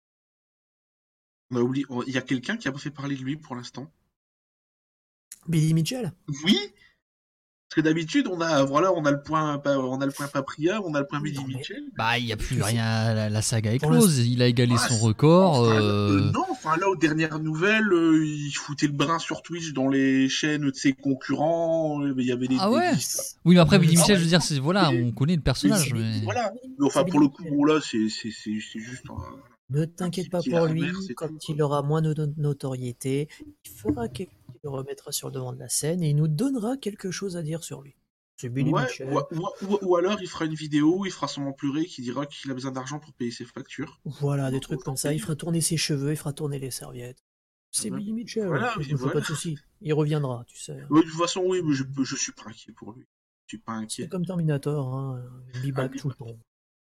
On a oublié, il y a quelqu'un qui a pas fait parler de lui pour l'instant. Billy Mitchell. Oui, parce que d'habitude, on a, voilà, on a le point, on a le point Papria, on a le point Billy Non, mais- Mitchell. Bah, il n'y a plus rien. La, la saga est Pour close. Il a égalé Ah, son c'est- record. Enfin, euh, euh, non, enfin là, aux dernières nouvelles, euh, il foutait le brin sur Twitch dans les chaînes de ses concurrents. euh, Il y avait des, Ah des ouais histoires. Oui, mais après, Euh, Billy ah Mitchell, ouais. je veux dire, c'est, voilà, Mais- on connaît le personnage. mais- Mais... Voilà. Oui, Mais enfin, c'est pour le Billy coup, Mitchell. bon là, c'est c'est c'est c'est juste un. Ne un t'inquiète petit pas tir pour à lui, mer, c'est quand tout, il quoi. aura moins de no- notoriété, il fera quelque... il le remettra sur le devant de la scène et il nous donnera quelque chose à dire sur lui. C'est Billy Ouais, Mitchell. ou, ou- ou- ou alors il fera une vidéo où il fera semblant pleurer, qui dira qu'il a besoin d'argent pour payer ses factures. Voilà, des trucs Faut comme ça. Il fera tourner ses cheveux, il fera tourner les serviettes. C'est Ouais. Billy Mitchell. Voilà, Je mais me fais voilà. pas de soucis. Il reviendra, tu sais. Ouais, de toute façon, oui, mais je, je suis pas inquiet pour lui. Je suis pas C'est inquiet. comme Terminator, hein. Be back Ah, tout le temps.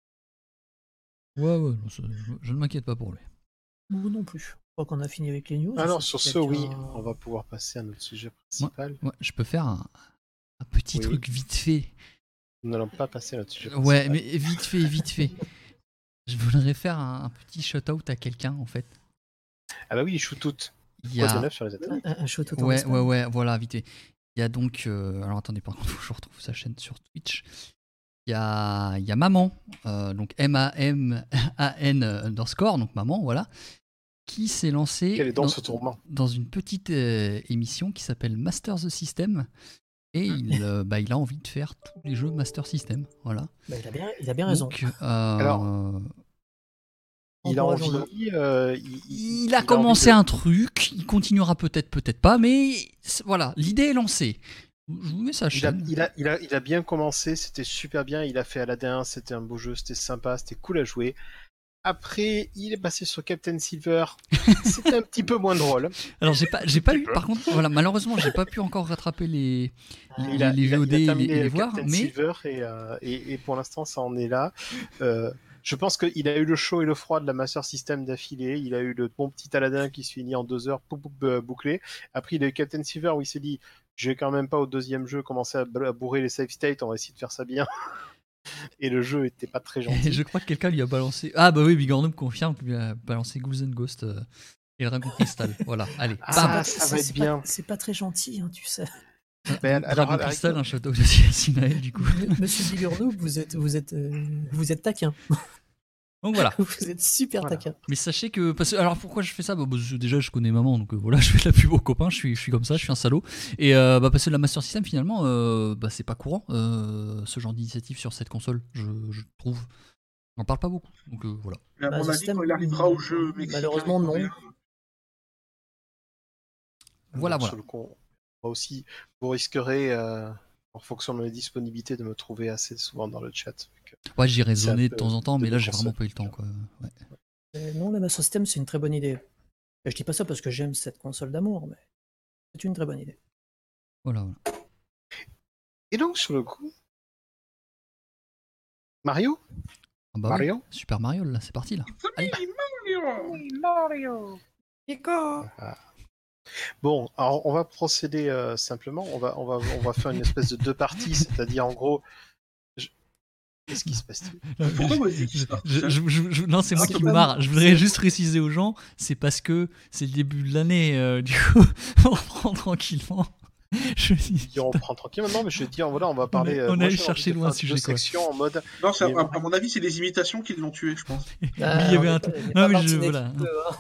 Ouais, ouais, non, c'est- je ne m'inquiète pas pour lui. Nous non plus. Je crois qu'on a fini avec les news. Alors, Si sur ce, quelqu'un- oui, on va pouvoir passer à notre sujet principal. Ouais, je peux faire un, un petit Oui. truc vite fait. Nous n'allons pas passer à notre sujet principal. Ouais, mais vite fait, vite fait. Je voudrais faire un, un petit shout-out à quelqu'un, en fait. Ah bah oui, Shootout. Il y Quoi de a... neuf sur les attaques Un, un show tout en Ouais, Espagne. ouais, ouais, voilà, vite fait. Il y a donc... euh, Alors, attendez, par contre, faut que je retrouve sa chaîne sur Twitch. Il y a, il y a Maman, euh, donc M A M A N underscore, donc Maman, voilà, qui s'est lancé Quel est dans dans, ce tourment dans une petite euh, émission qui s'appelle Master the System. Et il, euh, bah, il a envie de faire tous les jeux Master System, voilà. Bah, il, a bien, il a bien raison. Donc, euh, Alors, Il a Encourageons-le. envie. euh, il, il a commencé un truc, il continuera peut-être, peut-être pas, mais c'est- voilà, l'idée est lancée. Je vous mets sa Il a, chaîne. il, a, il, a, il a bien commencé, c'était super bien. Il a fait Aladdin, c'était un beau jeu, c'était sympa, c'était cool à jouer. Après, il est passé sur Captain Silver, c'était un petit peu moins drôle. Alors j'ai pas, j'ai pas eu, par contre, voilà, malheureusement, j'ai pas pu encore rattraper les, les, Il a, les il a- V O il D a et les, terminé et les voir, Captain mais Silver et, euh, et, et pour l'instant, ça en est là. Euh, je pense qu'il a eu le chaud et le froid de la Master System d'affilée. Il a eu le bon petit Aladdin qui se finit en deux heures, poup, poup, euh, bouclé. Après, il a eu Captain Silver où il s'est dit je vais quand même pas au deuxième jeu commencer à, à bourrer les save states, on va essayer de faire ça bien. Et le jeu était pas très gentil. je crois que quelqu'un lui a balancé. Ah bah oui, Bigorneum confirme qu'il lui a balancé Ghouls and Ghost euh, et le Dragon Crystal. Voilà, allez, Ah, bam. pas- ça va c'est- être c'est bien. pas- C'est pas très gentil, hein, tu sais. Ben, alors, Dragon alors, Crystal, avec- un château aussi à Sinaël, du coup. Monsieur Bigorneau, vous êtes, vous êtes, euh, vous êtes taquin. Donc voilà. Vous êtes super Voilà. taquin. Mais sachez que. Parce que alors pourquoi je fais ça bah, parce que déjà je connais maman, donc euh, voilà, je fais de la pub aux copains, je suis, je suis comme ça, je suis un salaud. Et euh, bah, parce que la Master System finalement, euh, bah, c'est pas courant euh, ce genre d'initiative sur cette console, je, je trouve. On en parle pas beaucoup, donc euh, voilà. Mais à Bah, mon le avis, système, quand il arrivera au jeu mexicain, malheureusement, non. coréen, Voilà, Donc, voilà. sur le coup, on va aussi, vous risquerez, euh, en fonction de mes disponibilités, de me trouver assez souvent dans le chat. Donc, Ouais, j'y raisonnais un de peu temps en temps, de mais là nos j'ai vraiment consoles. pas eu le temps, quoi. Ouais. Euh, non, la Master System, c'est une très bonne idée. Et je dis pas ça parce que j'aime cette console d'amour, mais c'est une très bonne idée. Voilà, voilà. Et donc, sur le coup, Mario Ah bah oui, Mario Super Mario, là, c'est parti là. Allez. Mario Ah. Bon, alors on va procéder euh, simplement. On va, on, va, on va faire une espèce de deux parties, c'est-à-dire en gros. je- Qu'est-ce qui se passe-t-il Pourquoi moi je dis Je- ça je- je- je- je- non, c'est moi C'est qui pas me marre. moi. Je voudrais juste préciser aux gens, c'est parce que c'est le début de l'année, euh, du coup, on reprend tranquillement. Je dis, Et on reprend tranquillement. Non, mais je veux dire, voilà, on va parler. est- euh, on moi, est allé j'ai chercher envie de loin faire ce sujet, deux quoi. sections en mode. Non, c'est à, Mais- à- à mon avis, c'est les imitations qui l'ont tué, je pense. il y avait un truc- non, mais je- voilà.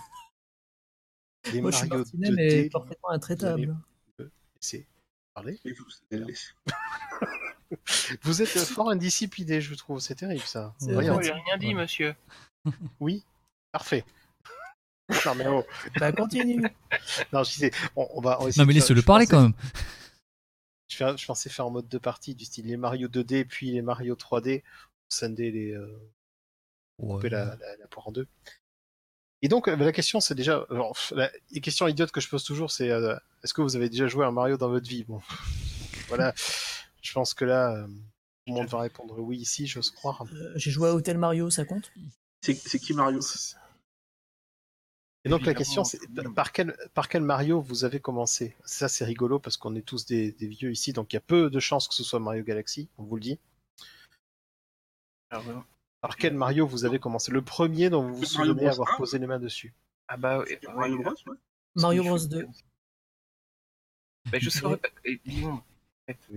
Les Moi, je suis Mario Martinet, deux mais D. parfaitement intraitable. C'est parler. Et vous allez le laisser. Vous êtes fort indiscipliné, je trouve. C'est terrible ça. C'est Voyons. Oh, j'ai rien dit, monsieur. Oui, parfait. Non mais oh. Bah, continue. Non, je disais, on, on va. on va essayer Non, mais de faire- laissez-le je parler pensais- quand même. Je, fais- je pensais faire en mode deux parties, du style les Mario deux D puis les Mario trois D, pour scinder les, euh, couper Ouais. la, la, la poire en deux. Et donc, euh, la question, c'est déjà. Alors, la, la question idiote que je pose toujours, c'est euh, est-ce que vous avez déjà joué à Mario dans votre vie? Bon, voilà. Je pense que là, euh, tout le monde va répondre oui ici, j'ose croire. Euh, J'ai joué à Hotel Mario, ça compte? C'est c'est qui Mario? Et donc la Évidemment, question c'est oui. par quel, par quel Mario vous avez commencé? Ça c'est rigolo parce qu'on est tous des, des vieux ici, donc il y a peu de chances que ce soit Mario Galaxy, on vous le dit. Alors, voilà. Par quel Mario vous avez commencé? Le premier dont vous vous Le Mario souvenez Bros avoir un. posé les mains dessus. Ah bah, ouais, C'est ouais, Mario ouais. Bros, ouais. Mario C'est Bros chouette. deux. Bah, je saurais pas. Et, disons, en fait, Oui.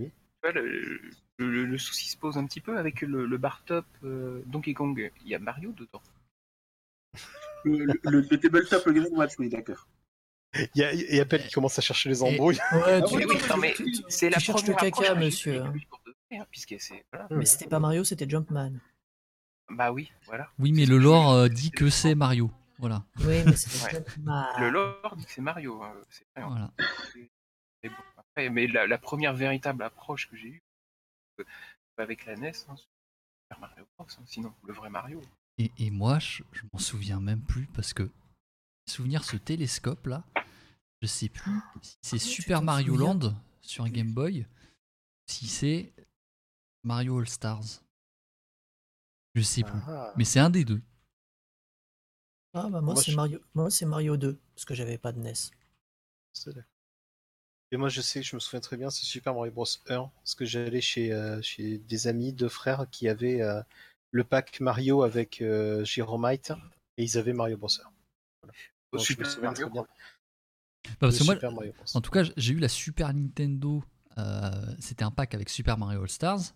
Ouais, le, le- le souci se pose un petit peu avec le, le bar top euh, Donkey Kong. Il y a Mario dedans. Le, le, le tabletop, le Game Watch, oui, d'accord. Il y a, il y a Appel qui commence à chercher les Et- embrouilles. Ouais, Ah tu, oui, Oui, tu- non, mais tu- tu- c'est tu la cherches le première approche caca, que j'ai monsieur. eue hein. avec lui pour de vrai, hein, puisque c'est voilà. Mais c'était pas Mario, c'était Jumpman. Bah oui, voilà. Oui, C'est mais ce le que je lore voulais euh, dire. dit que c'est Mario. Voilà. Oui, mais c'était Ouais. Jumpman. Le lore dit que c'est Mario. hein, C'est vrai. hein. Voilà. Mais bon, après, mais la, la première véritable approche que j'ai eue euh, avec la N E S, hein, c'est Super Mario Bros. hein, sinon, le vrai Mario. Et, et moi, je, je m'en souviens même plus parce que souvenir ce télescope là, je sais plus si c'est Comment tu Super t'en Mario souviens Land sur un Game Boy, si c'est Mario All Stars. Je sais plus. Ah, Mais c'est un des deux. Ah bah moi Moi, c'est je- Mario, moi c'est Mario deux parce que j'avais pas de N E S. c'est d'accord. Et moi, je sais, je me souviens très bien, c'est Super Mario Bros. un, parce que j'allais chez, euh, chez des amis, deux frères, qui avaient euh, le pack Mario avec euh, Gyromite, et ils avaient Mario Bros. un. Voilà. Au Donc, je Super me souviens Mario très bien Bros. Bah, parce de que moi, Super Mario Bros. en tout cas, j'ai eu la Super Nintendo. euh, C'était un pack avec Super Mario All Stars.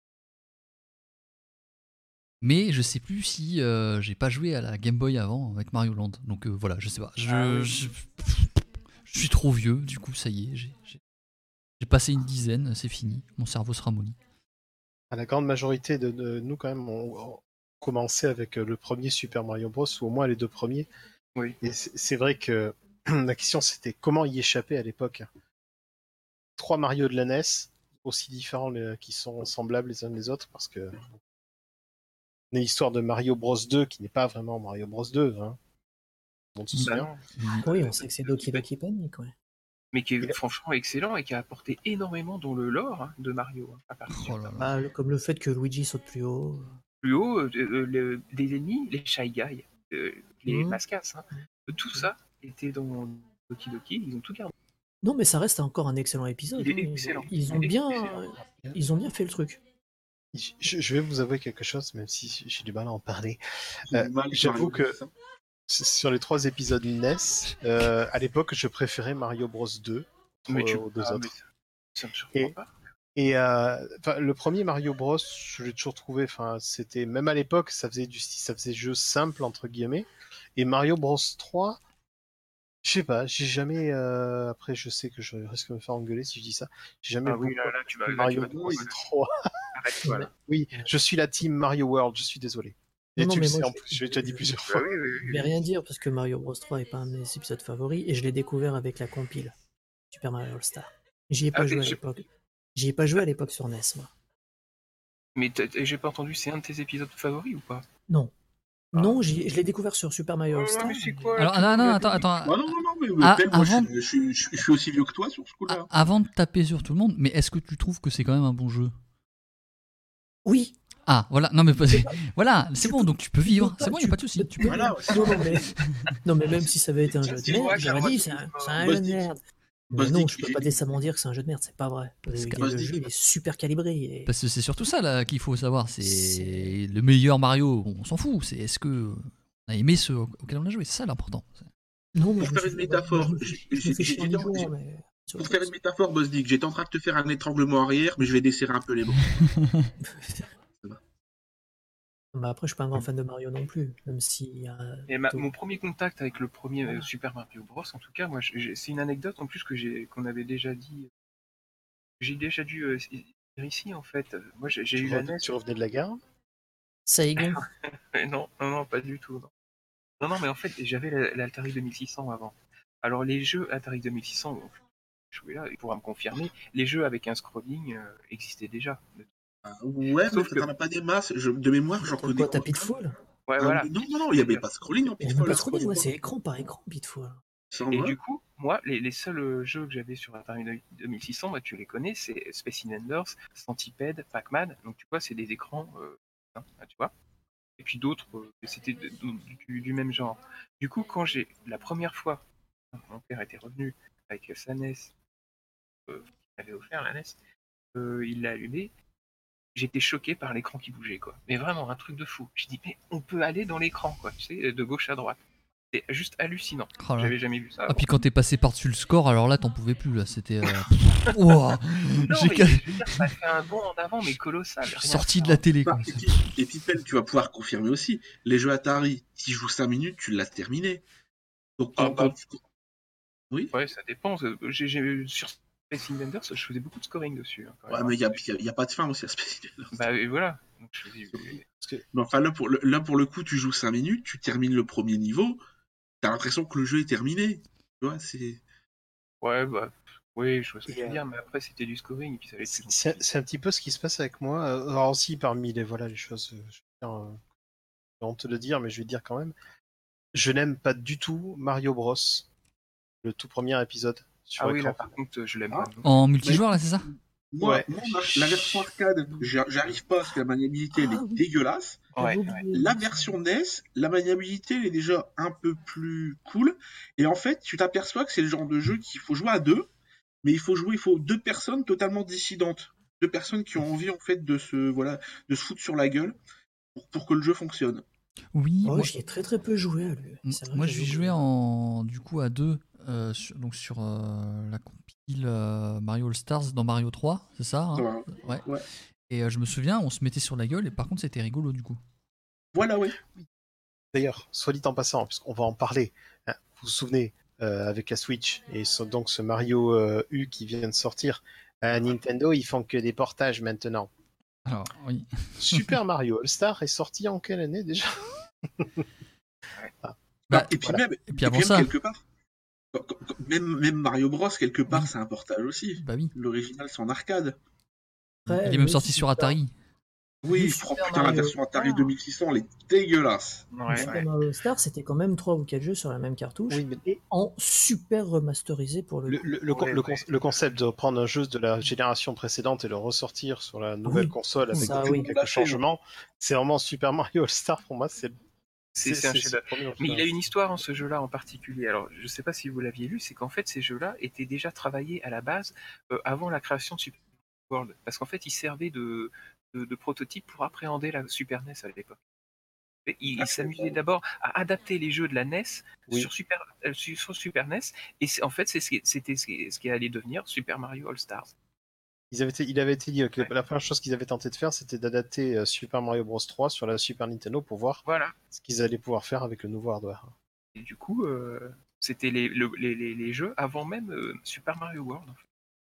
Mais je sais plus si euh, j'ai pas joué à la Game Boy avant avec Mario Land. Donc euh, voilà, je sais pas. Je, Ah oui. je, je suis trop vieux, du coup, ça y est. J'ai j'ai- j'ai passé une dizaine, c'est fini. Mon cerveau se ramollit. À la grande majorité de, de nous, quand même, on, on commençait avec euh, le premier Super Mario Bros, ou au moins les deux premiers. Oui. Et c'est c'est vrai que la question, c'était comment y échapper à l'époque. Trois Mario de la N E S, aussi différents les- qui sont semblables les uns des autres, parce que on a l'histoire de Mario Bros deux qui n'est pas vraiment Mario Bros deux. Hein. On se Bah souvient. non. Oui. Oui, Euh, on sait que c'est Doki Doki Panic, ouais. Mais qui Il est a- franchement excellent et qui a apporté énormément dans le lore hein, de Mario. hein, à partir Oh là là. Bah, le- comme le fait que Luigi saute plus haut. plus haut, euh, euh, le- des ennemis, les Shy Guys, euh, les Mhm. Mascas, hein, tout ça était dans Doki Doki, ils ont tout gardé. Non, mais ça reste encore un excellent épisode. Il est hein. Ils- excellent. Ils ont Il est bien, excellent. ils ont bien fait le truc. Je, je vais vous avouer quelque chose, même si j'ai du mal à en parler. J'ai Euh, du mal avec J'avoue Mario, que c'est ça. sur les trois épisodes N E S, euh, à l'époque, je préférais Mario Bros deux Mais tu... aux deux ah, mais autres. ça, ça me surprend Et, pas. et euh, enfin, le premier Mario Bros, je l'ai toujours trouvé, enfin, c'était même à l'époque, ça faisait du ça faisait jeu simple entre guillemets. Et Mario Bros trois, je sais pas, j'ai jamais. euh, Après, je sais que je risque de me faire engueuler si je dis ça. J'ai jamais Ah oui, beaucoup là, là, tu vas, apprécié là, tu Mario vas te Bros prendre- trois. Arrête-toi là. Oui, je suis la team Mario World, je suis désolé. Et Non, non, tu le mais sais moi, en je- plus, je l'ai déjà dit je- plusieurs Bah fois. oui, oui, Je oui. vais rien dire parce que Mario Bros trois est pas un de mes épisodes favoris et je l'ai découvert avec la compile Super Mario All Star. J'y ai pas Ah, joué à je- l'époque. J'y ai pas joué à l'époque sur N E S, moi. Mais t'as- t'as- j'ai pas entendu, c'est un de tes épisodes favoris ou pas? Non. Ah. Non, j'y- je l'ai découvert sur Super Mario All Ouais, Star. mais c'est quoi Alors, tout non, le non, monde a attends, dit- attends. Ah non, non, non, mais Ah, Pen, moi, avant- je, je, je- je suis aussi vieux que toi sur ce coup-là. A- Avant de taper sur tout le monde, mais est-ce que tu trouves que c'est quand même un bon jeu? Oui. Ah, voilà, non mais pas- Tu peux- voilà, c'est tu bon, peux- donc tu peux tu vivre, peux c'est pas- bon, il tu n'y a pas de souci. peux- tu peux- Voilà, Non, non, mais... non, mais même si ça avait été un jeu de Dis-moi merde, j'aurais qu'à dit moi, c'est un, c'est c'est pas- un Buzz jeu de Dick. merde. Mais Buzz non, Dick, je peux j'ai- pas décemment dire que c'est un jeu de merde, c'est pas vrai. Le, Parce que- le Buzz jeu Dick. il est super calibré. et- Parce que c'est surtout ça là qu'il faut savoir, c'est C'est- le meilleur Mario, on s'en fout, c'est est-ce que on a aimé ceux auquel on a joué, c'est ça l'important. Non, mais Pour je me faire suis une fait- métaphore, moi, je me fais- j'ai- je me fais j'ai- chier en j'ai- y jouant, j'ai- mais- sur Pour autre faire une chose. métaphore, Buzz Dick, j'étais en train de te faire un étranglement arrière, mais je vais desserrer un peu les bras. Bah après, je suis pas un grand fan de Mario non plus, même si. euh, Et ma- plutôt- mon premier contact avec le premier euh, Voilà. Super Mario Bros, en tout cas, moi, j'ai- c'est une anecdote en plus que j'ai, qu'on avait déjà dit. J'ai déjà dû euh, dire ici en fait. Euh, Moi, j'ai j'ai Tu, eu la rev- N E S. tu revenais de la gare. Saigon. Euh, Non, non, non, pas du tout. Non, non, non, mais en fait, j'avais la- l'Atari deux mille six cents avant. Alors, les jeux Atari deux mille six cents, donc, je suis là, il pourra me confirmer, les jeux avec un scrolling euh, existaient déjà. Ah, ouais, Sauf mais que- t'en as pas des masses. Je, de mémoire, j'en T'as connais quoi, t'as aucun. Pitfall? Ouais, Ah, voilà. oui, non, non, non, il n'y avait pas de scrolling en Il y a même Pitfall. pas de hein. scrolling, ouais, c'est écran par écran, Pitfall. Ça, Et ouais. du coup, moi, les, les seuls euh, jeux que j'avais sur Atari deux mille six cents, bah, tu les connais, c'est Space Invaders, Centipede, Pac-Man. Donc, tu vois, c'est des écrans, euh, hein, là, tu vois. Et puis d'autres, euh, c'était de- de- du, du même genre. Du coup, quand j'ai la première fois, mon père était revenu avec sa N E S, euh, il m'avait offert la N E S, euh, il l'a allumé. J'étais choqué par l'écran qui bougeait, quoi. Mais vraiment, un truc de fou. J'ai dit, mais on peut aller dans l'écran, quoi, tu sais, de gauche à droite. C'est juste hallucinant. Oh là. J'avais jamais vu ça. Ah, avant. puis quand t'es passé par-dessus le score, alors là, t'en pouvais plus. Là, c'était. Euh... Ouah. Non, J'ai mais ca- je veux dire, ça fait un bond en avant, mais colossal. rien à sorti de faire. la télé. Bah, Quoi. et puis, et puis, Ben, tu vas pouvoir confirmer aussi. Les jeux Atari, si je joue cinq minutes, tu l'as terminé. Donc, Ah, quand, bah. quand- Oui. Ouais, ça dépend. J'ai, j'ai- sur Space Invaders, je faisais beaucoup de scoring dessus. hein, quand Ouais, même, mais il hein. n'y a, y a- y a pas de fin aussi à Space Invaders. Bah et voilà. Donc, je faisais- Parce que Mais enfin, là pour, le, là, pour le coup, tu joues cinq minutes, tu termines le premier niveau, t'as l'impression que le jeu est terminé. Tu vois, c'est. Ouais, bah. Oui, je vois ce que Et, tu veux euh, dire, mais après c'était du scoring et puis ça allait de plus en plus c'est vite. c'est un petit peu ce qui se passe avec moi. Euh, Alors aussi, parmi les, voilà, les choses, euh, je vais dire, euh, j'ai honte de le dire, mais je vais le dire quand même. Je n'aime pas du tout Mario Bros. Le tout premier épisode sur Ah oui, écran. là par contre, je l'aime Ah. pas. non. En multijoueur, là, c'est ça? Moi, Ouais. moi, ma- la version arcade, j'a- j'arrive pas parce que la maniabilité elle est Ah oui. dégueulasse. Ouais, J'avais ouais. oublié. La version N E S, la maniabilité elle est déjà un peu plus cool. Et en fait, tu t'aperçois que c'est le genre de jeu qu'il faut jouer à deux, mais il faut jouer, il faut deux personnes totalement dissidentes, deux personnes qui ont envie en fait de se, voilà, de se foutre sur la gueule pour, pour que le jeu fonctionne. Oui. Ouais, moi, j'y ai très très peu joué à lui. m- C'est vrai moi que je j'avais vais jouer oublié. en du coup à deux, euh, sur, donc sur euh, la compile euh, Mario All Stars dans Mario trois, c'est ça, hein? Voilà. Ouais. Ouais. Et euh, je me souviens, on se mettait sur la gueule et par contre c'était rigolo du coup. Voilà, ouais. D'ailleurs, soit dit en passant, puisqu'on va en parler, hein, vous vous souvenez, euh, avec la Switch et ce- donc ce Mario euh, U qui vient de sortir, à Nintendo, ils font que des portages maintenant. Alors oui. Super Mario All-Star est sorti en quelle année déjà? Bah, Bah, et puis voilà. même, Et puis et avant même ça, quelque part, quand- quand- quand- même, même Mario Bros quelque part Oui. c'est un portage aussi. bah oui. L'original c'est en arcade. Après, Il est même le sorti sur Super- Atari. Oui, Le fran- Super putain, la Mario version Atari Star. deux mille six cents, elle est dégueulasse. Le Ouais, Super ouais. Mario Star, c'était quand même trois ou quatre jeux sur la même cartouche Oui, mais et en super remasterisé pour le le, coup. le- le con- Ouais, le ouais. con- le concept de prendre un jeu de la génération précédente et le ressortir sur la nouvelle Oui, console avec ça, quelques oui. quelques changements, c'est vraiment Super Mario All-Star pour moi. C'est C'est c'est un c'est- chef-d'œuvre. c'est le premier Mais il a All-Star. une histoire en ce jeu-là en particulier. Alors, je sais pas si vous l'aviez lu, c'est qu'en fait, ces jeux-là étaient déjà travaillés à la base euh, avant la création de Super World. Parce qu'en fait, ils servaient de, de, de prototype pour appréhender la Super N E S à l'époque. Et Ils ils s'amusaient d'abord à adapter les jeux de la N E S Oui. sur, Super, euh, sur, sur Super N E S. Et c'est- en fait, c'est ce qui- c'était ce qui, ce qui allait devenir Super Mario All-Stars. Ils avaient été- il avait été dit que Ouais. la première chose qu'ils avaient tenté de faire, c'était d'adapter euh, Super Mario Bros trois sur la Super Nintendo pour voir Voilà. ce qu'ils allaient pouvoir faire avec le nouveau hardware. Et du coup, euh, c'était les, le- les, les, les jeux avant même euh, Super Mario World. En fait.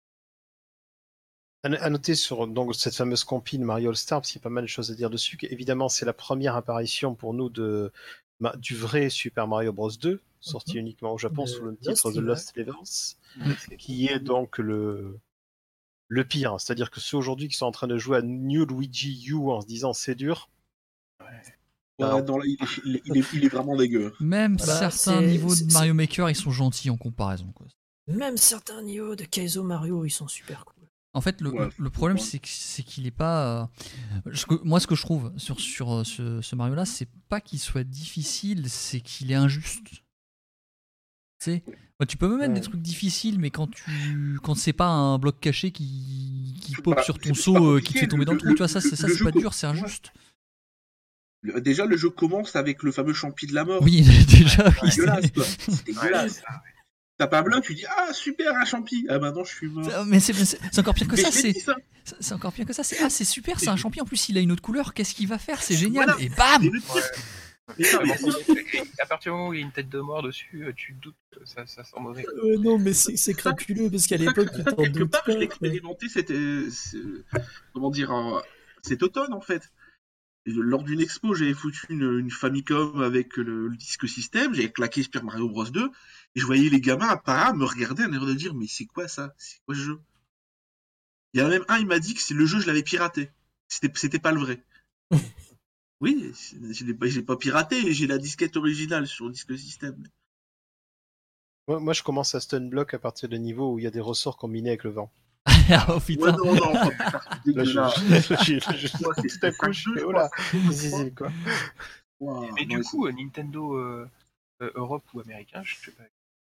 À à noter sur donc, cette fameuse compile Mario All-Star, parce qu'il y a pas mal de choses à dire dessus, qu'évidemment c'est la première apparition pour nous de, ma- du vrai Super Mario Bros deux, sorti Mhm. uniquement au Japon De sous le Lost titre de Levels. Lost Levels, qui est donc le, le pire. C'est-à-dire que ceux aujourd'hui qui sont en train de jouer à New Luigi U en se disant c'est dur, Ouais, Non. dans la- il, est, il est- il est- il est vraiment dégueu. Même Bah, certains c'est- niveaux c'est- de Mario Maker, ils sont gentils en comparaison. Quoi. Même certains niveaux de Kaizo Mario, ils sont super cool. En fait, le, Ouais, le problème, ouais. c'est que- c'est qu'il est pas. euh, ce que- moi, ce que je trouve sur, sur euh, ce, ce Mario-là, c'est pas qu'il soit difficile, c'est qu'il est injuste. Tu sais, bah, tu peux me mettre Ouais. des trucs difficiles, mais quand tu quand c'est pas un bloc caché qui, qui C'est pop pas- sur c'est- ton c'est saut, pas euh, qui compliqué, te fait tomber le- dans le trou, le- tu vois, ça, c'est le- ça, le c'est jeu pas co- dur, c'est ouais. injuste. Le- Déjà, le jeu commence avec le fameux champi de la mort. Oui, déjà, oui, C'est dégueulasse, c'est- quoi. C'est dégueulasse. T'as pas un bloc, tu dis ah super un champi. Ah maintenant je suis mort. c'est- mais c'est c'est- c'est encore pire que Mais ça, je l'ai c'est dit, ça. c'est- c'est encore pire que ça, c'est ah, c'est super, c'est un champion, en plus, il a une autre couleur, qu'est-ce qu'il va faire, c'est génial, Voilà. et bam. Et le pire, mais ça, mais À partir du moment où il y a une tête de mort dessus, euh, tu te doutes que ça, ça sent mauvais. Euh, non, mais c'est c'est crapuleux parce qu'à ça, l'époque, tu ça, t'en quelque doutes part, pas. je l'ai quoi. expérimenté, c'était, c'est- comment dire, en- cet automne en fait. Et lors d'une expo, j'avais foutu une, une Famicom avec le, le disque système, j'avais claqué Super Mario Bros deux, et je voyais les gamins apparemment me regarder en l'air de dire mais c'est quoi ça, c'est quoi ce jeu. Il y en a même un, il m'a dit que c'est le jeu, je l'avais piraté. C'était, c'était pas le vrai. Oui, je l'ai pas, je l'ai pas piraté, j'ai la disquette originale sur le disque système. moi, moi, je commence à stun block à partir du niveau où il y a des ressorts combinés avec le vent. oh Ouais, putain. non, non, oh, putain, c'est Là, je, dégueulasse. je- je- je- Ouais, c'est- tout à coup, c'est je cinq fais, jeux, oh je là, crois. zizi, quoi. Wow, Mais non, du mais coup, euh, Nintendo euh, euh, Europe ou américain, je sais pas.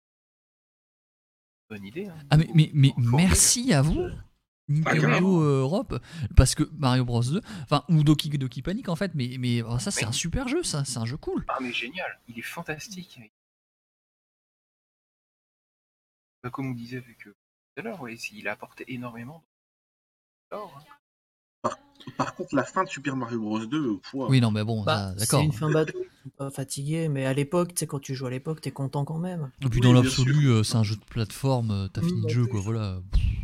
Bonne idée. Hein. Ah mais, mais, mais Faut- faut merci à vous Nintendo carrément. euh, Europe, parce que Mario Bros deux, enfin ou Doki Doki Panic en fait, mais, mais oh, ça c'est Oui. un super jeu, ça c'est un jeu cool. Ah mais génial, il est fantastique. Bah, comme on disait avec euh, tout à l'heure, ouais, il a apporté énormément d'or. Hein. Par, par contre, la fin de Super Mario Bros. deux, pouah. Oui, non, mais bon, Bah, ça, c'est d'accord. une fin bateau, ils sont pas fatigués, mais à l'époque, tu sais, quand tu joues à l'époque, t'es content quand même. Et puis Oui, dans bien l'absolu, sûr. euh, c'est un jeu de plateforme, euh, t'as Mm, fini en le jeu, plus. quoi, voilà.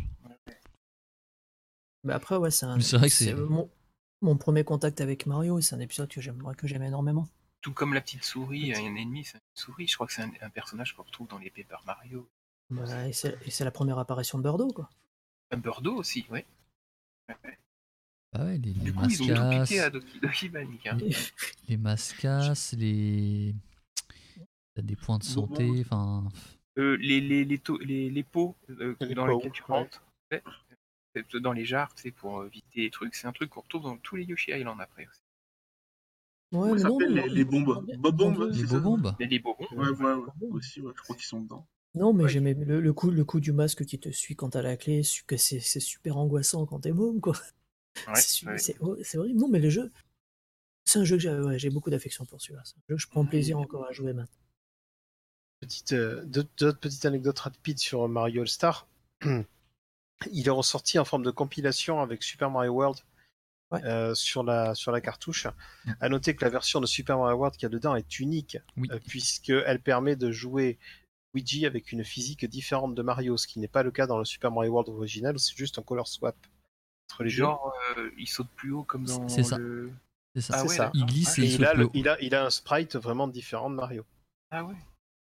Mais après, ouais, c'est un- Mais c'est vrai que c'est c'est- mon, mon premier contact avec Mario, et c'est un épisode que j'aime que j'aime énormément. Tout comme la petite souris, un ennemi, c'est une souris. Je crois que c'est un, un personnage qu'on retrouve dans les Paper Mario. Bah, et c'est et c'est la première apparition de Birdo, quoi. Un Birdo aussi, oui. Ah ouais, les, les Du coup, ils ont tout piqué à mascas, Doki Doki Panic. Hein. les, les mascas, les... T'as des points de santé, enfin... Euh, les, les, les, taux- les, les pots euh, Les dans pots, lesquels tu ouais. rentres, ouais, c'est- dans les jars, tu sais, pour euh, vider les trucs, c'est un truc qu'on retrouve dans tous les Yoshi Island après aussi. Ouais, Comment mais ça non, s'appelle mais les, ils- les ils bombes ont bien- Bob ils ont bombes, bien- Les c'est ça bobombes. Mais les bonbons, Ouais, ouais, ouais. Aussi, ouais, je crois qu'ils sont dedans. Non, mais Ouais. j'aimais le, le coup, le coup du masque qui te suit quand t'as la clé, su- que c'est c'est super angoissant quand t'es môme, quoi. ouais, c'est su- ouais. c'est hor- c'est horrible. Non, mais le jeu, c'est un jeu que j'ai ouais, j'ai beaucoup d'affection pour celui-là. C'est un jeu que je prends plaisir encore à jouer maintenant. Petite, euh, d'autres d'autres petites anecdotes rapides sur Mario All-Star. Il est ressorti en forme de compilation avec Super Mario World Ouais. euh, sur, la, sur la cartouche. À noter que la version de Super Mario World qu'il y a dedans est unique, Oui. euh, puisqu'elle permet de jouer Luigi avec une physique différente de Mario, ce qui n'est pas le cas dans le Super Mario World original, où c'est juste un color swap entre les Genre, euh, il saute plus haut comme dans C'est ça. le... C'est ça. Ah C'est ouais, ça. d'accord. Il glisse deux. et Et il il saute a, plus le- haut. il, a, il a un sprite vraiment différent de Mario. Ah ouais.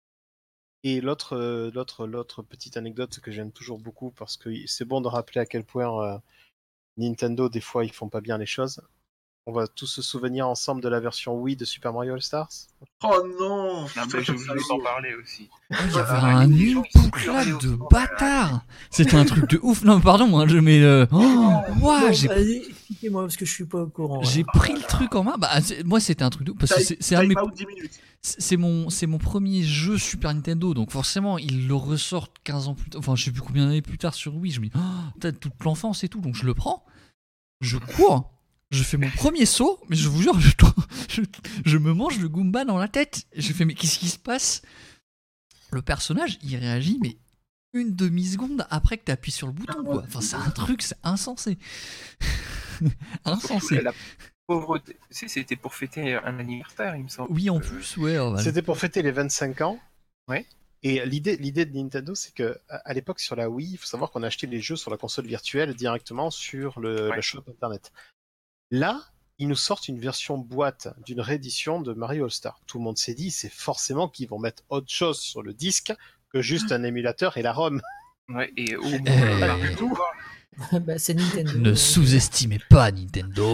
Et l'autre, euh, l'autre, l'autre petite anecdote que j'aime toujours beaucoup, parce que c'est bon de rappeler à quel point euh, Nintendo, des fois, ils font pas bien les choses. On va tous se souvenir ensemble de la version Wii de Super Mario All Stars. Oh non, Non, putain, mais je ça, voulais ça, t'en ça. parler aussi. Il y avait Ah, un les gens, ils sont input-lag hurlés au de scandale. bâtard. C'était un truc de ouf. Non, pardon, hein, je mets... Euh... Oh, ouah, Bon, j'ai vas-y, expliquez-moi parce que je suis pas au courant. j'ai alors. pris le truc en main. Bah, c'est- moi, c'était un truc de ouf. Parce que c'est c'est un de mes... Time out dix minutes. C'est mon, c'est mon premier jeu Super Nintendo, donc forcément ils le ressortent quinze ans plus tard, enfin je sais plus combien d'années plus tard sur Wii, je me dis, oh, peut-être toute l'enfance et tout, donc je le prends, je cours, je fais mon premier saut, mais je vous jure, je, je, je me mange le Goomba dans la tête, je fais mais qu'est-ce qui se passe? Le personnage il réagit, mais une demi-seconde après que tu appuies sur le bouton, quoi. Enfin c'est un truc, c'est insensé. Surtout, Insensé. la pauvreté. Tu sais, c'était pour fêter un anniversaire, il me semble. Oui en Euh, plus, ouais. oh, bah, C'était pour fêter les vingt-cinq ans. Ouais. Et l'idée, l'idée de Nintendo, c'est que à à l'époque sur la Wii, il faut savoir qu'on achetait les jeux sur la console virtuelle directement sur le, Ouais. le shop internet. Là, ils nous sortent une version boîte d'une réédition de Mario All Star. Tout le monde s'est dit, c'est forcément qu'ils vont mettre autre chose sur le disque que juste un émulateur et la ROM. Ouais, et au Eh. moins, Pas du tout. Bah, c'est Nintendo. Ne donc, sous-estimez pas Nintendo.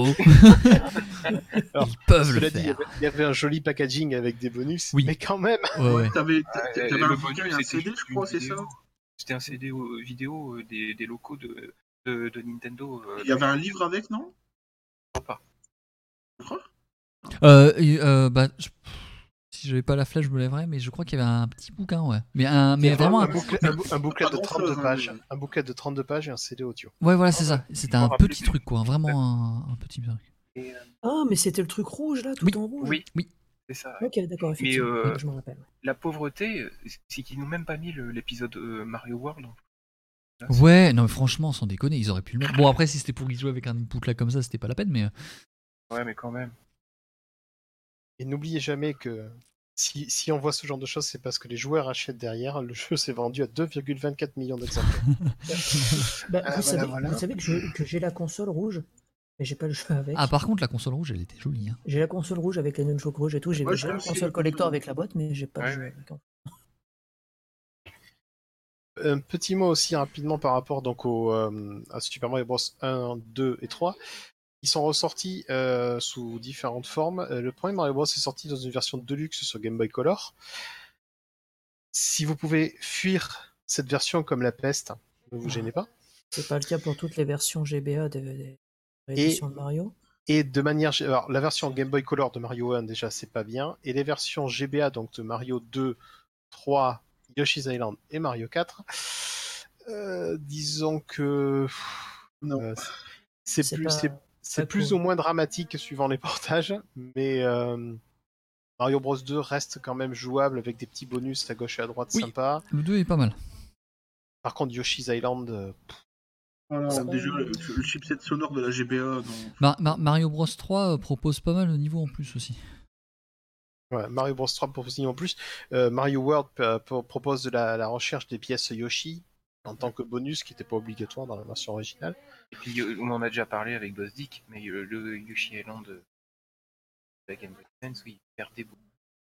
Alors, Ils peuvent le Cela dit, il y faire. avait- il y avait un joli packaging avec des bonus, Oui. mais quand même. Ouais, ouais. T'avais Ouais, t'avais le un bonus, bouquin et un c'était C D, juste je crois, une c'est ça? vidéo. C'était un C D au- vidéo euh, des, des locaux de, de, de Nintendo. euh, Il y avait un livre avec, non? je crois pas. Je crois. Euh, et, euh, bah, je- si j'avais pas la flèche, je me lèverais, mais je crois qu'il y avait un petit bouquin, ouais. Mais, un, mais Il y avait vraiment un, un. bouclet, un, bou- un bouquet Pas de grand-chose, trente-deux hein, pages, mais- un bouquet de trente-deux pages et un C D audio. Ouais, voilà, c'est Ah ça. ouais, C'était je m'en un rappelais petit plus. truc, quoi. Vraiment un, un petit truc. Et, euh, Ah, mais c'était le truc rouge là, tout Oui. en rouge. oui, Oui. c'est ça. Ok, d'accord, effectivement. euh, Ouais, je me rappelle. La pauvreté, euh, c'est qu'ils n'ont même pas mis le- l'épisode euh, Mario World. Là, Ouais, non, mais franchement, sans déconner, ils auraient pu le mettre. Bon, après, si c'était pour y jouer avec un input là comme ça, c'était pas la peine, mais. euh, Ouais, mais quand même. Et n'oubliez jamais que si, si on voit ce genre de choses, c'est parce que les joueurs achètent derrière. Le jeu s'est vendu à deux virgule vingt-quatre millions d'exemplaires. Bah, Ah, vous, voilà, savez, voilà. vous savez que je- que j'ai la console rouge, mais j'ai pas le jeu avec. Ah, par contre, la console rouge, elle était jolie. Hein. J'ai la console rouge avec les nunchucks rouges et tout. J'ai Ouais, j'ai j'ai la aussi console la collector console avec la boîte, mais j'ai pas Ouais, le jeu ouais. avec. Un petit mot aussi rapidement par rapport donc au, euh, à Super Mario Bros un, deux et trois. Ils sont ressortis euh, sous différentes formes. Euh, le premier Mario Bros est sorti dans une version Deluxe sur Game Boy Color. Si vous pouvez fuir cette version comme la peste, ne vous gênez pas. C'est pas le cas pour toutes les versions G B A des, des rééditions de Mario. Et de manière, gé- alors la version Game Boy Color de Mario un déjà c'est pas bien, et les versions G B A donc de Mario deux, trois, Yoshi's Island et Mario quatre, euh, disons que Non. euh, c'est C'est plus, pas- c'est, c'est pas plus cool. ou moins dramatique suivant les portages, mais euh, Mario Bros deux reste quand même jouable avec des petits bonus à gauche et à droite Oui. sympas. Le deux est pas mal. Par contre, Yoshi's Island, euh, Ah non, Ça- déjà, le, le chipset sonore de la G B A, non. Mar- Mar- Mario Bros trois euh, propose pas mal de niveaux en plus aussi. ouais, Mario Bros trois propose en plus. Euh, Mario World euh, pro- propose de la, la recherche des pièces Yoshi en tant que bonus, qui n'était pas obligatoire dans la version originale. Et puis euh, on en a déjà parlé avec Boss Dick, mais euh, le Yoshi Island de la Game Boy Advance, oui, il perdait beaucoup.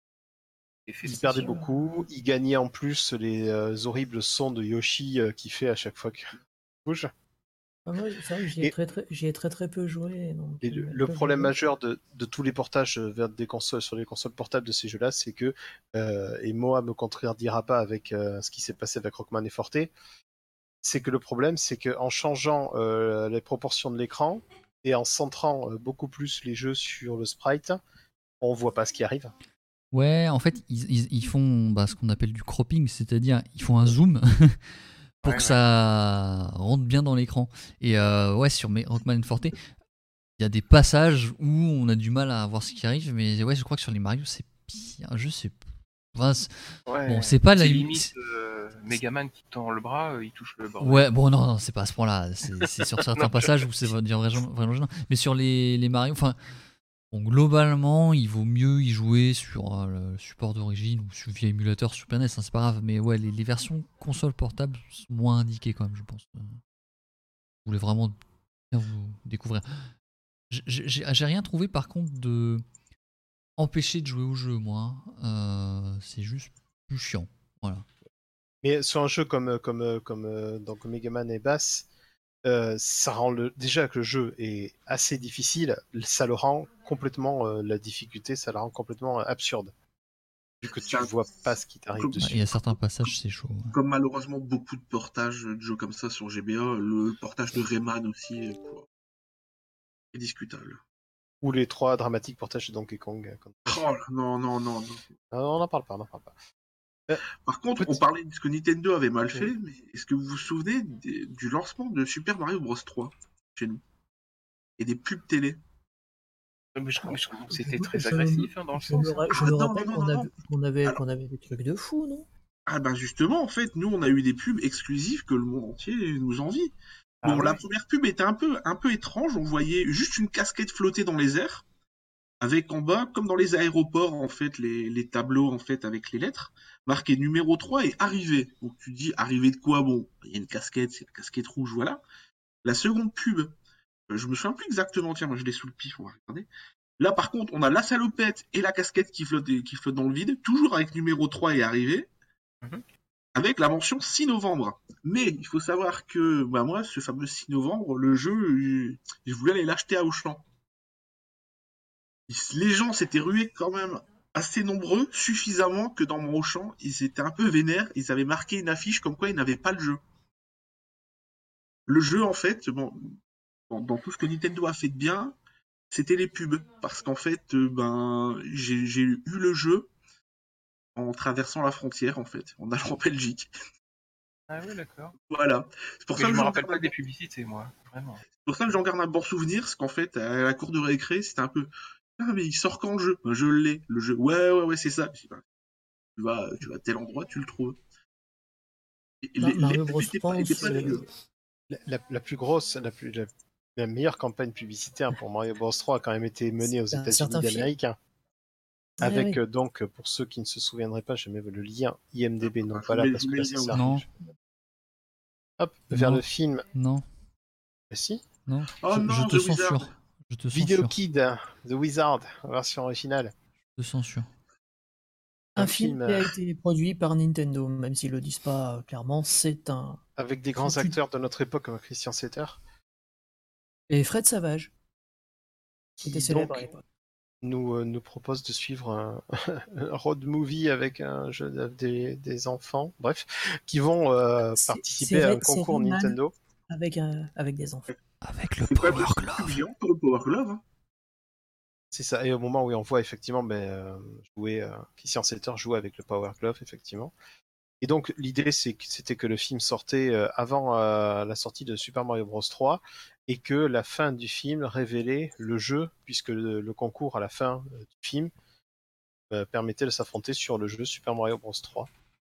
Effet Il perdait spécial. beaucoup, il gagnait en plus les euh, horribles sons de Yoshi euh, qu'il fait à chaque fois qu'il bouge. Ah, moi, c'est vrai que j'y ai, Et- très, très, j'y ai très très peu joué. Donc, Et euh, le, mais le peu problème joué. majeur de, de tous les portages vers des consoles sur les consoles portables de ces jeux-là, c'est que, euh, et Moa me contredira pas avec euh, ce qui s'est passé avec Rockman et Forte, c'est que le problème, c'est qu'en changeant euh, les proportions de l'écran et en centrant euh, beaucoup plus les jeux sur le sprite, on voit pas ce qui arrive. Ouais, en fait, ils, ils- ils font bah, ce qu'on appelle du cropping, c'est-à-dire ils font un zoom pour Ouais, que ouais. ça rentre bien dans l'écran. Et euh, ouais, sur mes Rockman and Forte, il y a des passages où on a du mal à voir ce qui arrive, mais ouais, je crois que sur les Mario, c'est pire. Je sais pas. Enfin, c'est- Ouais. bon, c'est pas la C'est lim- limite c'est- euh, Megaman qui tend le bras, euh, il touche le bras. Ouais, bon, non, non, c'est pas à ce point-là. C'est c'est sur certains Non, je- passages où c'est vraiment, vraiment gênant. Mais sur les, les Mario, enfin, bon, globalement, il vaut mieux y jouer sur euh, le support d'origine ou sur, via émulateur Super N E S, hein, c'est pas grave. Mais ouais, les, les versions console portable sont moins indiquées quand même, je pense. Euh, Vous voulez vraiment bien vous découvrir. J'ai- J'ai j'ai rien trouvé par contre de empêcher de jouer au jeu, moi. Euh, c'est juste plus chiant. Voilà. Mais sur un jeu comme, comme, comme euh, donc Mega Man et Bass, euh, ça rend le déjà que le jeu est assez difficile, ça le rend complètement euh, la difficulté, ça le rend complètement euh, absurde, vu que tu Ça- vois pas ce qui t'arrive Comme- Ouais, Il dessus. y a certains passages, c'est chaud. Ouais. Comme malheureusement beaucoup de portages de jeux comme ça sur G B A, le portage de Rayman aussi est, quoi, est discutable. Ou les trois dramatiques portages de Donkey Kong. euh, comme- Oh là, non, non, non, non. Ah, on n'en parle pas, on n'en parle pas. Euh, Par contre, on petit- parlait de ce que Nintendo avait mal fait, Oui. mais est-ce que vous vous souvenez des- du lancement de Super Mario Bros trois chez nous? Et des pubs télé? Mais je- mais je trouve que c'était Je- très je- agressif hein, dans le Je sens. me, ra- je Ah me non, rappelle non, non, qu'on non, avait, qu'on avait, Alors- qu'on avait des trucs de fou, non? Ah bah justement, en fait, nous on a eu des pubs exclusives que le monde entier nous envie. Ah Bon, la ouais. première pub était un peu, un peu étrange, on voyait juste une casquette flotter dans les airs, avec en bas, comme dans les aéroports, en fait, les, les tableaux, en fait, avec les lettres, marqué numéro trois et arrivé. Donc tu dis, arrivé de quoi? Bon, il y a une casquette, c'est une casquette rouge, voilà. La seconde pub, euh, je me souviens plus exactement, tiens, moi je l'ai sous le pif, on va regarder. Là, par contre, on a la salopette et la casquette qui flotte, qui flotte dans le vide, toujours avec numéro trois et arrivé, Mhm. avec la mention six novembre. Mais il faut savoir que, bah moi, ce fameux six novembre, le jeu, euh, je voulais aller l'acheter à Auchan. Les gens s'étaient rués quand même assez nombreux, suffisamment que dans mon Auchan, ils étaient un peu vénères, ils avaient marqué une affiche comme quoi ils n'avaient pas le jeu. Le jeu, en fait, bon, dans, dans tout ce que Nintendo a fait de bien, c'était les pubs. Parce qu'en fait, euh, ben, j'ai j'ai eu le jeu en traversant la frontière, en fait, en allant en Belgique. Ah ouais, d'accord. Voilà. C'est pour Mais ça je que me j'en rappelle garde pas un des bon- publicités, moi. Vraiment. c'est pour ça que j'en garde un bon souvenir, parce qu'en fait, à la cour de récré, c'était un peu, ah, mais il sort quand le jeu? Ben, je l'ai, le jeu. Ouais, ouais, ouais, c'est ça. Je dis, ben, tu vas, tu vas à tel endroit, tu le trouves. Et Ma- les, les Mario pubs Bros étaient trois, pas, étaient on pas se- dégueu. La, la- la plus grosse, la, plus, la, la meilleure campagne publicitaire pour Mario Bros trois a quand même été menée aux C'est un États-Unis certain film. d'Amérique, hein, Ouais, avec ouais. euh, donc, pour ceux qui ne se souviendraient pas, je mets le lien I M D B, non Je pas là mets- parce je que mets là le ça lien sert. Non, Hop, vers Non. le film. non, Ah, si. non. Oh je, non, je te The censure. Wizard. Je te Video censure. Kid, The Wizard, version originale. Je te censure. Un Un film film qui a euh, été produit par Nintendo, même s'ils le disent pas euh, clairement, c'est un. avec des grands Tu- acteurs de notre époque comme Christian Slater, Et Fred Savage, qui était qui célèbre à donc l'époque. nous, euh, nous propose de suivre un, un road movie avec un jeu de- des, des enfants, bref, qui vont euh, C'est- participer c'est à un Ray- c'est concours Rayman Nintendo. avec, un- avec des enfants. Avec le C'est pas Power de Glove. géant pour le Power Glove. Hein. C'est ça. Et au moment où on voit effectivement ben, euh, jouer, euh, Christian Slater jouer avec le Power Glove, effectivement. Et donc l'idée c'est que- c'était que le film sortait euh, avant euh, la sortie de Super Mario Bros trois et que la fin du film révélait le jeu, puisque le, le concours à la fin euh, du film euh, permettait de s'affronter sur le jeu Super Mario Bros trois.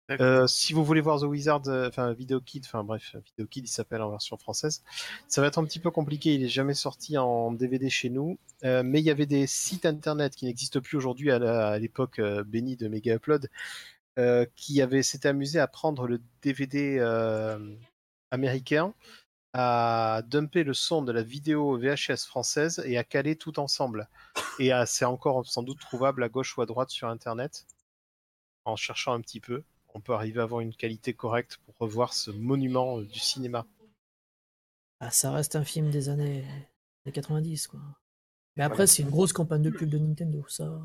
Euh, si vous voulez voir The Wizard, euh, enfin Video Kid, enfin bref, Video Kid il s'appelle en version française, ça va être un petit peu compliqué, il est jamais sorti en D V D chez nous, euh, mais il y avait des sites internet qui n'existent plus aujourd'hui à la- à l'époque euh, bénie de Mega Upload, euh, qui avaient s'étaient amusés à prendre le D V D euh, américain, à dumper le son de la vidéo V H S française et à caler tout ensemble. Et à- c'est encore sans doute trouvable à gauche ou à droite sur internet. En cherchant un petit peu, on peut arriver à avoir une qualité correcte pour revoir ce monument euh, du cinéma. Ah, ça reste un film des années, des quatre-vingt-dix, quoi. Mais après, Voilà. c'est une grosse campagne de pub de Nintendo, ça.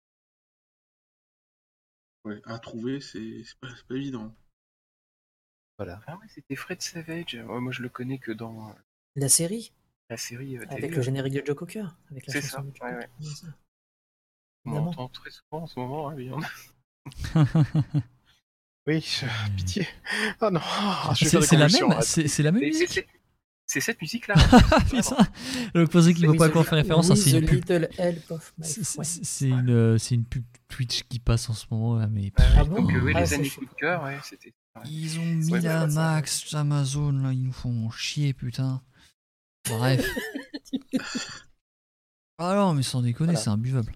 Ouais, à trouver, c'est c'est pas, c'est pas évident. Voilà. Ah ouais, c'était Fred Savage. Ouais, moi, je le connais que dans euh, La série, la série euh, avec télé. le ouais. générique de Joe Cocker, avec la C'est chanson ça, de Joe ouais, Cocker. ouais. bien ça. On Évidemment. l'entend très souvent en ce moment. Hein, Beyond. Oui, je- pitié. Ah non, ah, je vais C'est faire des c'est la convulsions. même arrête. C'est c'est la même Et c'est musique cette, c'est cette musique-là. Ah Vraiment. putain Le posé qui ne voit With pas à the- quoi faire référence, hein, with c'est the une pub. little help of my C'est- friend. C'est c'est une, euh, c'est une pub Twitch qui passe en ce moment là, mais Ouais, pff, ouais, Ah bon donc, euh, ouais, Ah, les ça, années je sais coup de pas. cœur, ouais, c'était. Ouais. ils ont mis Ouais, la bah, ça, max Amazon là, ils nous font chier putain. Bref. Ah non mais sans déconner, Voilà. c'est imbuvable.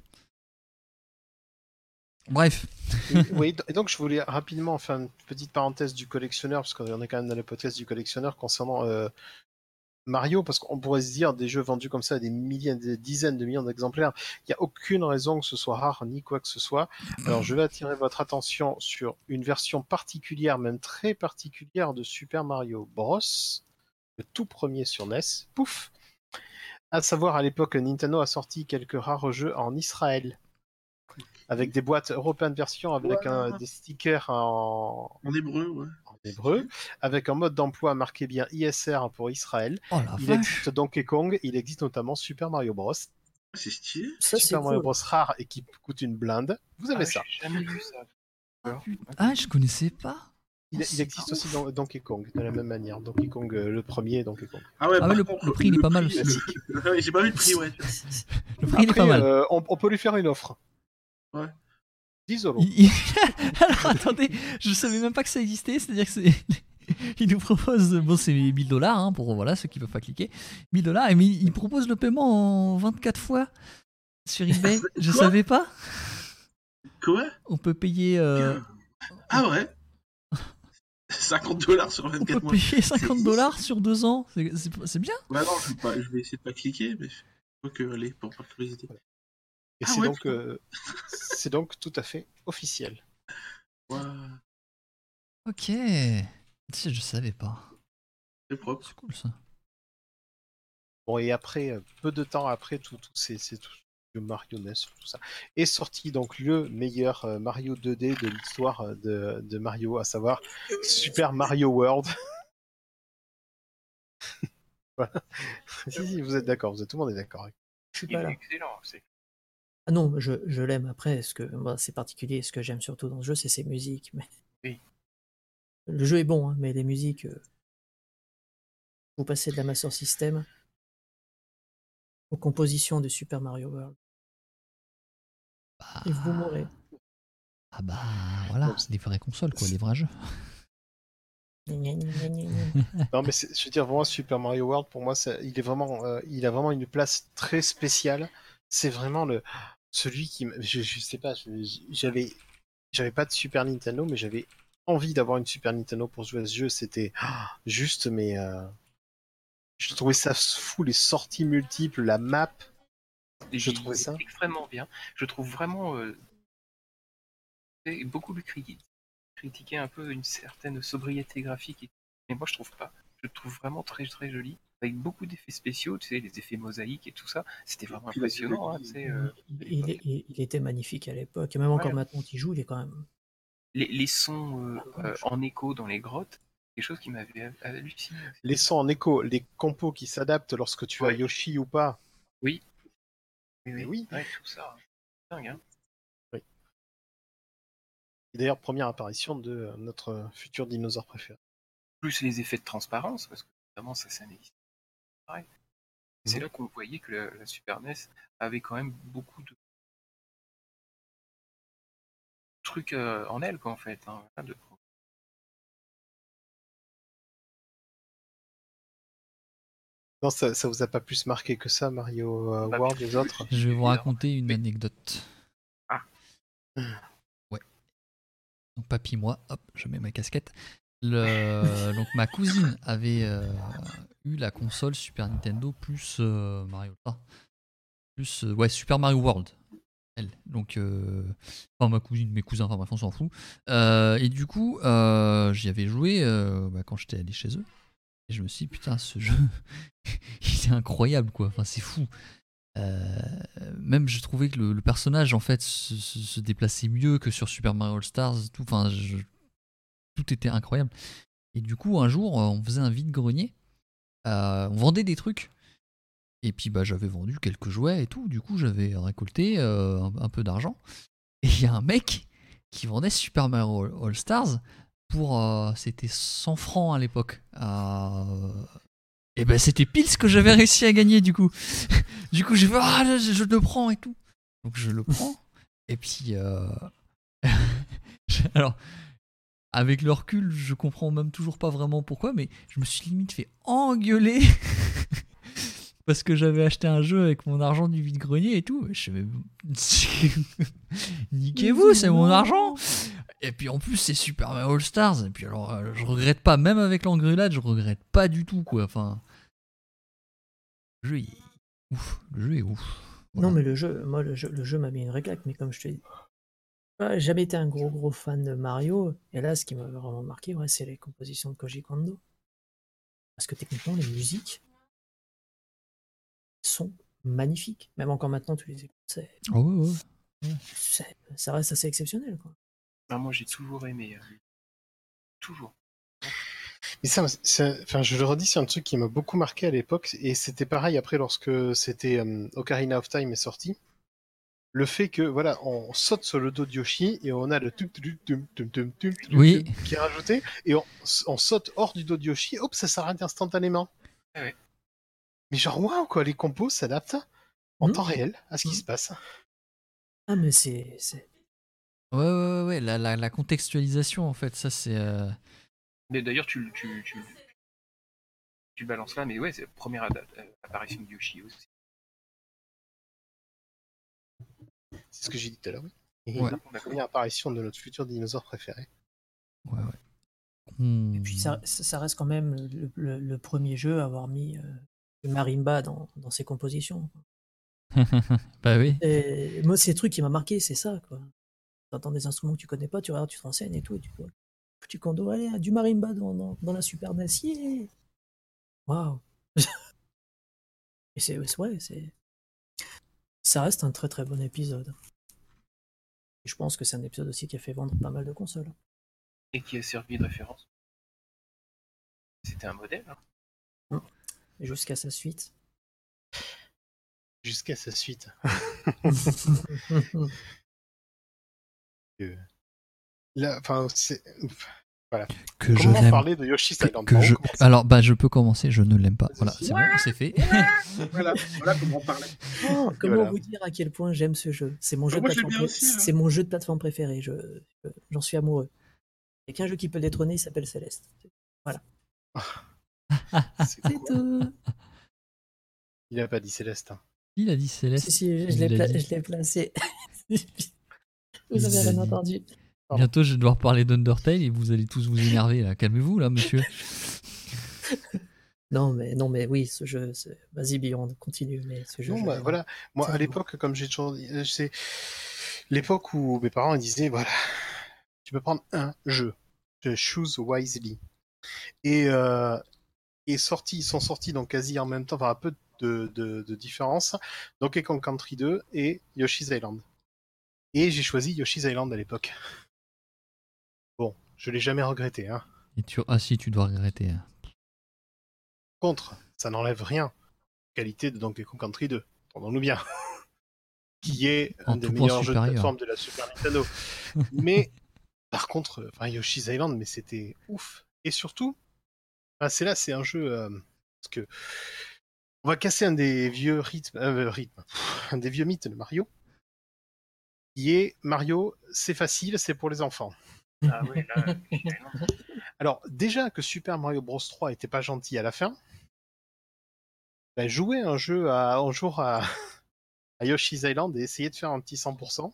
Bref. Et- oui, et donc je voulais rapidement faire une petite parenthèse du collectionneur, parce qu'on est quand même dans le podcast du collectionneur concernant euh, Mario, parce qu'on pourrait se dire des jeux vendus comme ça à des milliers, des dizaines de millions d'exemplaires, il n'y a aucune raison que ce soit rare ni quoi que ce soit. Alors je vais attirer votre attention sur une version particulière, même très particulière de Super Mario Bros, le tout premier sur N E S. Pouf! À savoir, à l'époque, Nintendo a sorti quelques rares jeux en Israël, avec des boîtes européennes version, avec Ouais. un, des stickers en, En hébreu, ouais. en hébreu, avec un mode d'emploi marqué bien I S R pour Israël. Oh la Il vache. existe Donkey Kong, il existe notamment Super Mario Bros. C'est stylé. Ça, c'est Super Mario cool. Bros rare et qui coûte une blinde. Vous avez Ah, ça. j'ai jamais vu ça. Ah, Alors, putain. ok. Ah, je connaissais pas. Il, Oh, il c'est existe ouf. aussi Don- Donkey Kong, de la même manière. Donkey Kong, euh, le premier Donkey Kong. Ah ouais, Ah par ouais, le- contre, le prix, il est pas mal aussi. Classique. Ouais, j'ai pas vu le prix, ouais. Le prix il est Après, pas mal. euh, on, on peut lui faire une offre. Ouais. dix euros. Il- il- Alors attendez, je savais même pas que ça existait, c'est-à-dire que c'est. Il nous propose, bon c'est mille dollars hein, pour voilà, ceux qui peuvent pas cliquer, mille dollars, mais il propose le paiement en vingt-quatre fois sur eBay, je Quoi savais pas. Quoi? On peut payer, euh, Ah ouais. cinquante dollars sur on peut vingt-quatre mois. payer cinquante dollars sur deux ans, c'est- c'est c'est bien. Bah non, je vais, pas, je vais essayer de pas cliquer, mais ok, allez, pour par curiosité. Et Ah c'est ouais, donc, putain. euh, c'est donc tout à fait officiel. Ouais, Ok, si je savais pas, c'est propre. c'est cool ça. Bon, et après, euh, peu de temps après, tout, tout ces, ces tout, le Mario N E S, tout ça, est sorti donc le meilleur euh, Mario deux D de l'histoire euh, de, de Mario, à savoir Super Mario World. Voilà. Si, si, vous êtes d'accord, vous êtes, tout le monde est d'accord. Je suis Il pas est là. excellent. C'est... Ah non, je, je l'aime après, ce que moi, c'est particulier. Ce que j'aime surtout dans ce jeu, c'est ses musiques. Mais... Oui. Le jeu est bon, hein, mais les musiques. euh, Vous passez de la Master System aux compositions de Super Mario World. Bah, Et vous mourrez. ah bah voilà, Donc, c'est- les vraies consoles quoi, les vrais jeux. Gna, gna, gna, gna, gna. Non, mais c'est- je veux dire, vraiment, Super Mario World, pour moi, ça- il, est vraiment, euh, il a vraiment une place très spéciale. C'est vraiment le, celui qui. m- Je, je sais pas, je- j'avais, j'avais pas de Super Nintendo, mais j'avais envie d'avoir une Super Nintendo pour jouer à ce jeu. C'était ah, juste, mais. euh, je trouvais ça fou, les sorties multiples, la map. Et Je il trouvais est ça. extrêmement bien. Je trouve vraiment euh, c'est beaucoup plus critiqué. Critiquer un peu une certaine sobriété graphique. Et... Mais moi, je trouve pas. Je le trouve vraiment très très joli, avec beaucoup d'effets spéciaux, tu sais, les effets mosaïques et tout ça. C'était vraiment Puis la impressionnant, hein, durée de tu sais. euh, Il, à il- l'époque. il- il était magnifique à l'époque. Et même encore Ouais. maintenant qu'il joue, il est quand même. Les, les sons euh, euh, en écho dans les grottes, quelque chose qui m'avait halluciné. Les sons en écho, les compos qui s'adaptent lorsque tu as Ouais. Yoshi ou pas. Oui. Oui, Mais oui. oui. Ouais, tout ça. Dingue, hein. Et d'ailleurs, première apparition de euh, notre futur dinosaure préféré. Plus les effets de transparence, parce que évidemment, ça, ça n'existe pas. Pareil. C'est Mhm. là qu'on voyait que la, la Super N E S avait quand même beaucoup de trucs euh, en elle, quoi, en fait. Hein, de Non, ça, ça vous a pas plus marqué que ça, Mario euh, Bah, World, puis- les autres? Je vais vous Alors, raconter une mais- anecdote. Ah. Ouais. Donc, papy, moi, hop, je mets ma casquette. Le... Donc, ma cousine avait euh, eu la console Super Nintendo plus euh, Mario Kart. Plus, euh, ouais, Super Mario World. Elle. Donc, euh, enfin, ma cousine, mes cousins, enfin bref, on s'en fout. Euh, et du coup, euh, j'y avais joué euh, bah, quand j'étais allé chez eux. Et je me suis dit, putain, ce jeu, il est incroyable, quoi. Enfin, c'est fou. Euh, même, je trouvais que le, le personnage, en fait, se, se- se déplaçait mieux que sur Super Mario All Stars. Tout, enfin, je- tout était incroyable. Et du coup, un jour, on faisait un vide-grenier. Euh, on vendait des trucs. Et puis, bah, j'avais vendu quelques jouets et tout. Du coup, j'avais récolté euh, un, un peu d'argent. Et il y a un mec qui vendait Super Mario All Stars pour. euh, c'était cent francs à l'époque. Euh, et ben c'était pile ce que j'avais réussi à gagner du coup. Du coup, j'ai fait ah, là, je, je le prends et tout. Donc je le prends. Et puis. euh, Alors, avec le recul, je comprends même toujours pas vraiment pourquoi, mais je me suis limite fait engueuler. Parce que j'avais acheté un jeu avec mon argent du vide-grenier et tout. Je fais, niquez-vous, c'est mon argent. Et puis en plus, c'est Super Mario All Stars. Et puis alors, euh, je regrette pas, même avec l'engueulade, je regrette pas du tout, quoi. Enfin, le jeu, il est ouf. Le jeu est ouf. Voilà. Non, mais le jeu, moi, le jeu, le jeu m'a mis une réclate, mais comme je te dis, ouais, j'ai jamais été un gros gros fan de Mario. Et là, ce qui m'a vraiment marqué, ouais, c'est les compositions de Koji Kondo. Parce que techniquement, les musiques sont magnifiques. Même encore maintenant, tu les écoutes, c'est, Oh, ouais, ouais. c'est- ça reste assez exceptionnel, quoi. Ah, moi, j'ai toujours aimé. euh, Toujours. Mais ça, c'est- enfin, je le redis, c'est un truc qui m'a beaucoup marqué à l'époque, et c'était pareil après lorsque c'était euh, Ocarina of Time est sorti. Le fait que, voilà, on saute sur le dos de Yoshi et on a le tum tum tum tum tum tum tum Oui. tum qui est rajouté, et on, on saute hors du dos de Yoshi, hop, ça s'arrête instantanément. Ah ouais. Mais genre, waouh, quoi, les compos s'adaptent en Hmm. temps réel à ce qui Hmm. se passe. Ah, mais c'est, c'est... Ouais, ouais, ouais, ouais. La, la, la contextualisation, en fait, ça, c'est. euh, Mais d'ailleurs, tu, tu, tu, tu balances là, mais ouais, c'est la première ad- euh, apparition de Yoshi aussi. C'est ce que j'ai dit tout à l'heure. Oui. Et Ouais. la première apparition de notre futur dinosaure préféré. Ouais, ouais. Hmm. Et puis ça, ça ça reste quand même le, le- le premier jeu à avoir mis euh, le marimba dans, dans ses compositions. Bah oui. Et moi, c'est le truc qui m'a marqué, c'est ça, quoi. T'entends des instruments que tu connais pas, tu regardes, tu te renseignes et tout, et tu vois. Tu Kondo, allez, du marimba dans, dans, dans la Super N E S, yeah. Waouh. Et c'est, c'est- ouais, c'est, ça reste un très très bon épisode. Et je pense que c'est un épisode aussi qui a fait vendre pas mal de consoles. Et qui a servi de référence. C'était un modèle. Hein. Jusqu'à sa suite. Jusqu'à sa suite. Euh, Là, enfin, c'est. Voilà. Que je Comment l'aime. parler de Yoshi's Que, Island que Bravo, je... comment- Alors, bah, je peux commencer. Je ne l'aime pas. Voilà, Vas-y. c'est bon, c'est fait. Voilà, voilà comment on parlait. Oh, comment voilà. vous dire à quel point j'aime ce jeu? C'est mon jeu, Moi, de je l'aime plateforme bien pré- aussi, hein. c'est mon jeu de plateforme préféré. Je, je- j'en suis amoureux. Il n'y a qu'un jeu qui peut le détrôner, il s'appelle Céleste. C'est C'est quoi tout. Il a pas dit Céleste. hein. Il a dit Céleste. Si, si, je, Il l'ai l'a pla- dit. je l'ai placé. Vous Il avez l'a rien dit. entendu. Pardon. Bientôt, je vais devoir parler d'Undertale et vous allez tous vous énerver. Là. Calmez-vous, là, monsieur. Non, mais, non, mais oui, ce jeu, c'est- vas-y, Beyond, continue. Mais ce jeu, Non, je bah, l'aime. voilà. Moi, à Tellement. l'époque, comme j'ai toujours dit, euh, c'est l'époque où mes parents ils disaient voilà, tu peux prendre un jeu. Je choose wisely. Et, euh, et sorti, ils sont sortis donc quasi en même temps, enfin un peu de, de, de différence. Donkey Kong Country deux et Yoshi's Island. Et j'ai choisi Yoshi's Island à l'époque. Bon, je l'ai jamais regretté. Hein. Et tu... Ah si, tu dois regretter. hein. Contre, ça n'enlève rien. Qualité de Donkey Kong Country deux, entendons-nous bien. Qui est En un des tout point meilleurs jeux de supérieur. plateforme de la Super Nintendo. Mais par contre, enfin, Yoshi's Island, mais c'était ouf. Et surtout, ah, c'est là, c'est un jeu euh, parce que on va casser un des vieux rythmes, euh, rythmes, pff, un des vieux mythes de Mario, qui est Mario, c'est facile, c'est pour les enfants. Ah ouais, là, Alors déjà que Super Mario Bros trois était pas gentil à la fin, Ben, jouer un jeu à, un jour à, à Yoshi's Island et essayer de faire un petit cent pour cent.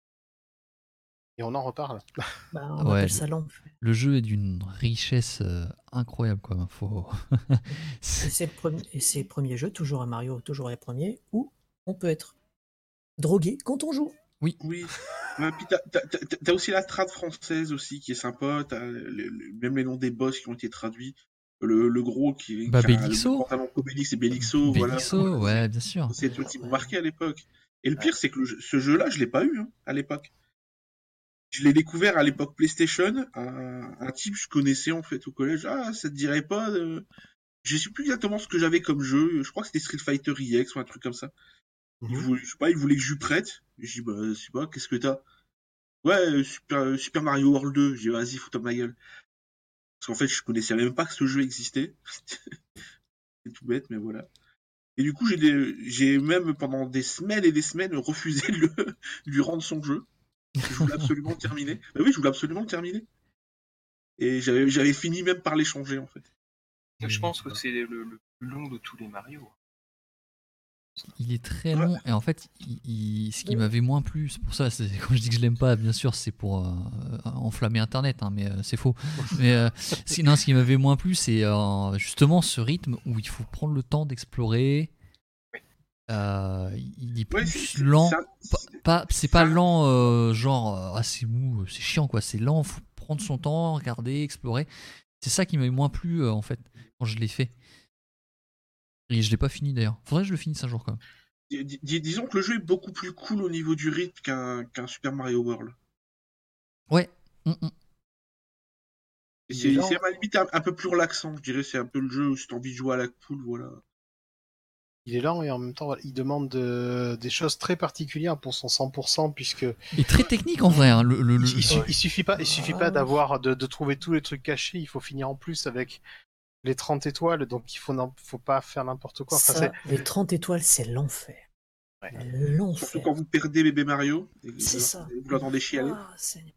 Et on en reparle. Bah, on Ouais, appelle le, ça l'enfer. le jeu est d'une richesse euh, incroyable, quoi. Faut... Et c'est- c'est le premier, et c'est le premier jeu, toujours à Mario, toujours les premiers, où on peut être drogué quand on joue. Oui. Ouais, puis t'as, t'as- t'as- t'as aussi la trad française aussi qui est sympa. T'as le- le- même les noms des boss qui ont été traduits. Le, le gros qui, Bah, qui a le même Bélixo pantalon qu'Obélix et Bélixo, voilà. Enfin, Bélixo, voilà, ouais, bien sûr. c'est des trucs qui m'ont Ouais. marqué à l'époque. Et le Ouais. pire, c'est que le jeu- ce jeu-là, je l'ai pas eu hein, à l'époque. Je l'ai découvert à l'époque PlayStation. Un, un type que je connaissais en fait au collège. Ah, ça te dirait pas de... Je sais plus exactement ce que j'avais comme jeu. Je crois que c'était Street Fighter E X ou un truc comme ça. Il Mhm. voulait, je sais pas, il voulait que je lui prête. Je dis, bah, je sais pas, qu'est-ce que t'as? Ouais, euh, Super, euh, Super Mario World deux. J'ai dit, vas-y, fous-toi de ma gueule. Parce qu'en fait, je connaissais même pas que ce jeu existait. C'est tout bête, mais voilà. Et du coup, j'ai des... j'ai même pendant des semaines et des semaines refusé de, le... de lui rendre son jeu. Je voulais absolument le terminer. Bah oui, je voulais absolument le terminer. Et j'avais, j'avais fini même par l'échanger, en fait. Je pense que c'est le, le plus long de tous les Mario. Il est très Ouais. long et en fait, il- il- ce qui m'avait moins plu, c'est pour ça, c'est, quand je dis que je l'aime pas, bien sûr, c'est pour euh, enflammer Internet, hein, mais euh, c'est faux. Mais euh, si- non, ce qui m'avait moins plu, c'est euh, justement ce rythme où il faut prendre le temps d'explorer. Oui. Euh, il est Ouais, plus c'est, c'est, lent. c'est un- Pas, c'est- pas- c'est c'est pas un- lent, euh, genre euh, ah c'est mou, c'est chiant quoi. C'est lent, faut prendre son temps, regarder, explorer. C'est ça qui m'avait moins plu euh, en fait quand je l'ai fait. Et je l'ai pas fini d'ailleurs. Faudrait que je le finisse un jour quand même. dis- dis- disons que le jeu est beaucoup plus cool au niveau du rythme qu'un, qu'un Super Mario World. Ouais. Mm, mm. Et Il est c'est, lent. c'est à la limite un, un peu plus relaxant, je dirais. C'est un peu le jeu où si t'as envie de jouer à la poule, voilà. Il est lent et en même temps, voilà, il demande de- des choses très particulières pour son cent pour cent puisque Et très technique en vrai. Hein, le, le- il, le- il su- il suffit pas, il suffit pas Ah. d'avoir de, de trouver tous les trucs cachés. Il faut finir en plus avec les trente étoiles, donc il faut n'en- faut pas faire n'importe quoi. Enfin, Ça, c'est- les trente étoiles, c'est l'enfer. Ouais. Surtout L'enfer. quand vous perdez bébé Mario, et C'est vous, ça. vous l'entendez chialer. Ah, Seigneur.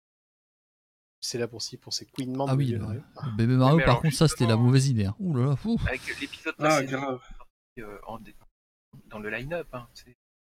c'est là pour, si- pour ces couinements Ah de oui, vieux le, Mario. le bébé Mario, mais par alors, contre, ça c'était la justement- mauvaise idée. Hein. Ouh là là, fou. Avec l'épisode Ah, précédent, grave. euh, en dé- dans le line-up, hein, c'est-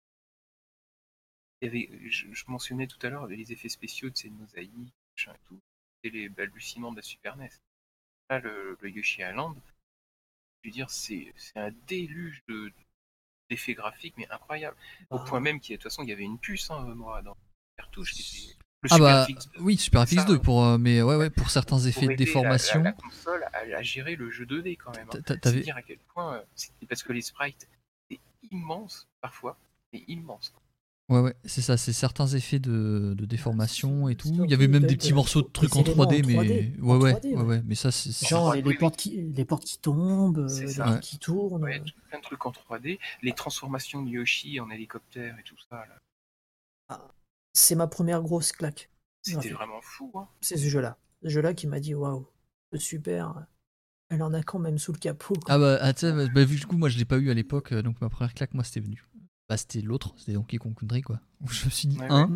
il y avait, je, je mentionnais tout à l'heure les effets spéciaux de ces mosaïques, machin et tout, et les balbutiements de la Super N E S. Là, le, le Yoshi Island, je veux dire, c'est c'est un déluge de d'effets graphiques, mais incroyable. Au Ah. point même qu'il y a- de toute façon, il y avait une puce, hein, moi, dans la cartouche. qui était- Le Ah Super bah F X deux. oui, Super C'est ça, F X deux hein. pour euh, mais ouais ouais pour certains Pour effets de aider la- déformation. La, la console à, à gérer le jeu deux D quand même. hein. T'a- t'a- C'est T'avais dire à quel point, euh, c'est- parce que les sprites, c'est immense parfois, c'est immense. ouais ouais c'est ça, c'est certains effets de, de déformation et tout. Il y Surtout avait même de- des petits de- morceaux de des trucs en éléments trois D, en mais 3D, ouais en ouais 3D, ouais ouais. ouais mais ça c'est c'est- Genre Oui, les, oui, les portes qui, les portes qui tombent, C'est euh, les ça. trucs Ouais. qui tournent. Ouais, plein de trucs en trois D, les transformations de Yoshi en hélicoptère et tout ça, là, C'est ma première grosse claque. c'était graphique. vraiment fou. Hein. C'est ce jeu-là. Ce jeu-là qui m'a dit waouh, le super, elle en a quand même sous le capot. quoi. Ah bah, ah, tu sais, bah, bah, vu du coup moi je l'ai pas eu à l'époque, euh, donc ma première claque moi c'était venu. Bah c'était l'autre, c'était Donkey Kong Country quoi. Où je me suis dit Ouais, hein.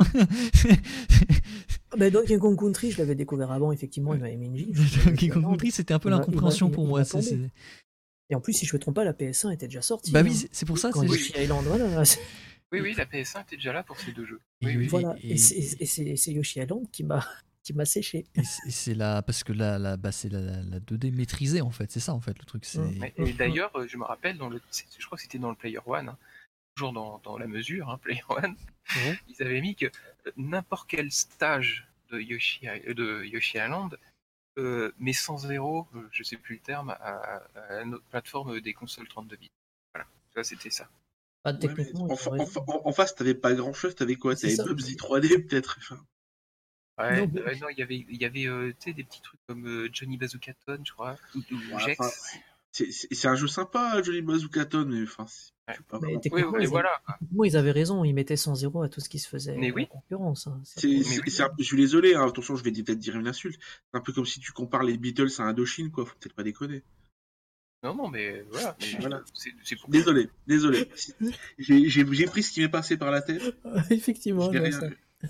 Ah, bah, Donkey Kong Country, je l'avais découvert avant, effectivement, il m'avait mis une gifle. Donkey Kong Country c'était un peu Il m'a- l'incompréhension il m'a- pour il moi. m'a c'est- tombé. c'est- Et en plus, si je me trompe pas, la P S un était déjà sortie. Bah hein. oui, c'est- c'est pour ça. Quand c'est- Yoshi Island, voilà. Oui, oui, la P S un était déjà là pour ces deux jeux. Et- Oui, oui. Voilà. et- Et, c'est- et c'est c'est Yoshi Island qui m'a qui m'a séché. Et c'est et c'est la parce que la, la bah c'est la, la- la deux D maîtrisée en fait, c'est ça en fait le truc. C'est Mm. Mais- Et d'ailleurs, euh, je me rappelle, dans le, c'est- je crois que c'était dans le Player One, hein, toujours dans, dans la mesure, hein, Player One, Mhm. ils avaient mis que euh, n'importe quel stage de Yoshi, I- de Yoshi Island, euh, mais sans zéro, euh, je sais plus le terme, à, à notre plateforme des consoles trente-deux bits. Voilà, ça c'était ça. Ah, Ouais, mais techniquement, en, ils ont fa- en raison. fa- en- en face, t'avais pas grand chose, t'avais quoi? C'est T'avais ça. Bubsy trois D peut-être. Enfin, Ouais, Non, mais- euh, non, il y avait, il y avait euh, tu sais, des petits trucs comme euh, Johnny Bazookaton, je crois, ou, ou Ouais, Jex. enfin, c'est, c'est- c'est un jeu sympa, Johnny Bazookaton, mais enfin, c'est- Ouais. je sais pas. Mais vraiment. Oui, techniquement, mais ils, voilà. avaient, techniquement, ils avaient raison, ils mettaient cent zéro à tout ce qui se faisait Mais oui. en concurrence. hein. Ça, C'est, Mais c'est- oui. c'est un- je suis désolé, hein, attention, je vais peut-être dire une insulte. C'est un peu comme si tu compares les Beatles à Indochine, quoi. Faut peut-être pas déconner. Non, non, mais voilà. mais Voilà. C'est, c'est pour Désolé, désolé. J'ai, j'ai, j'ai pris ce qui m'est passé par la tête. Effectivement, Je n'ai non, rien ça- vu.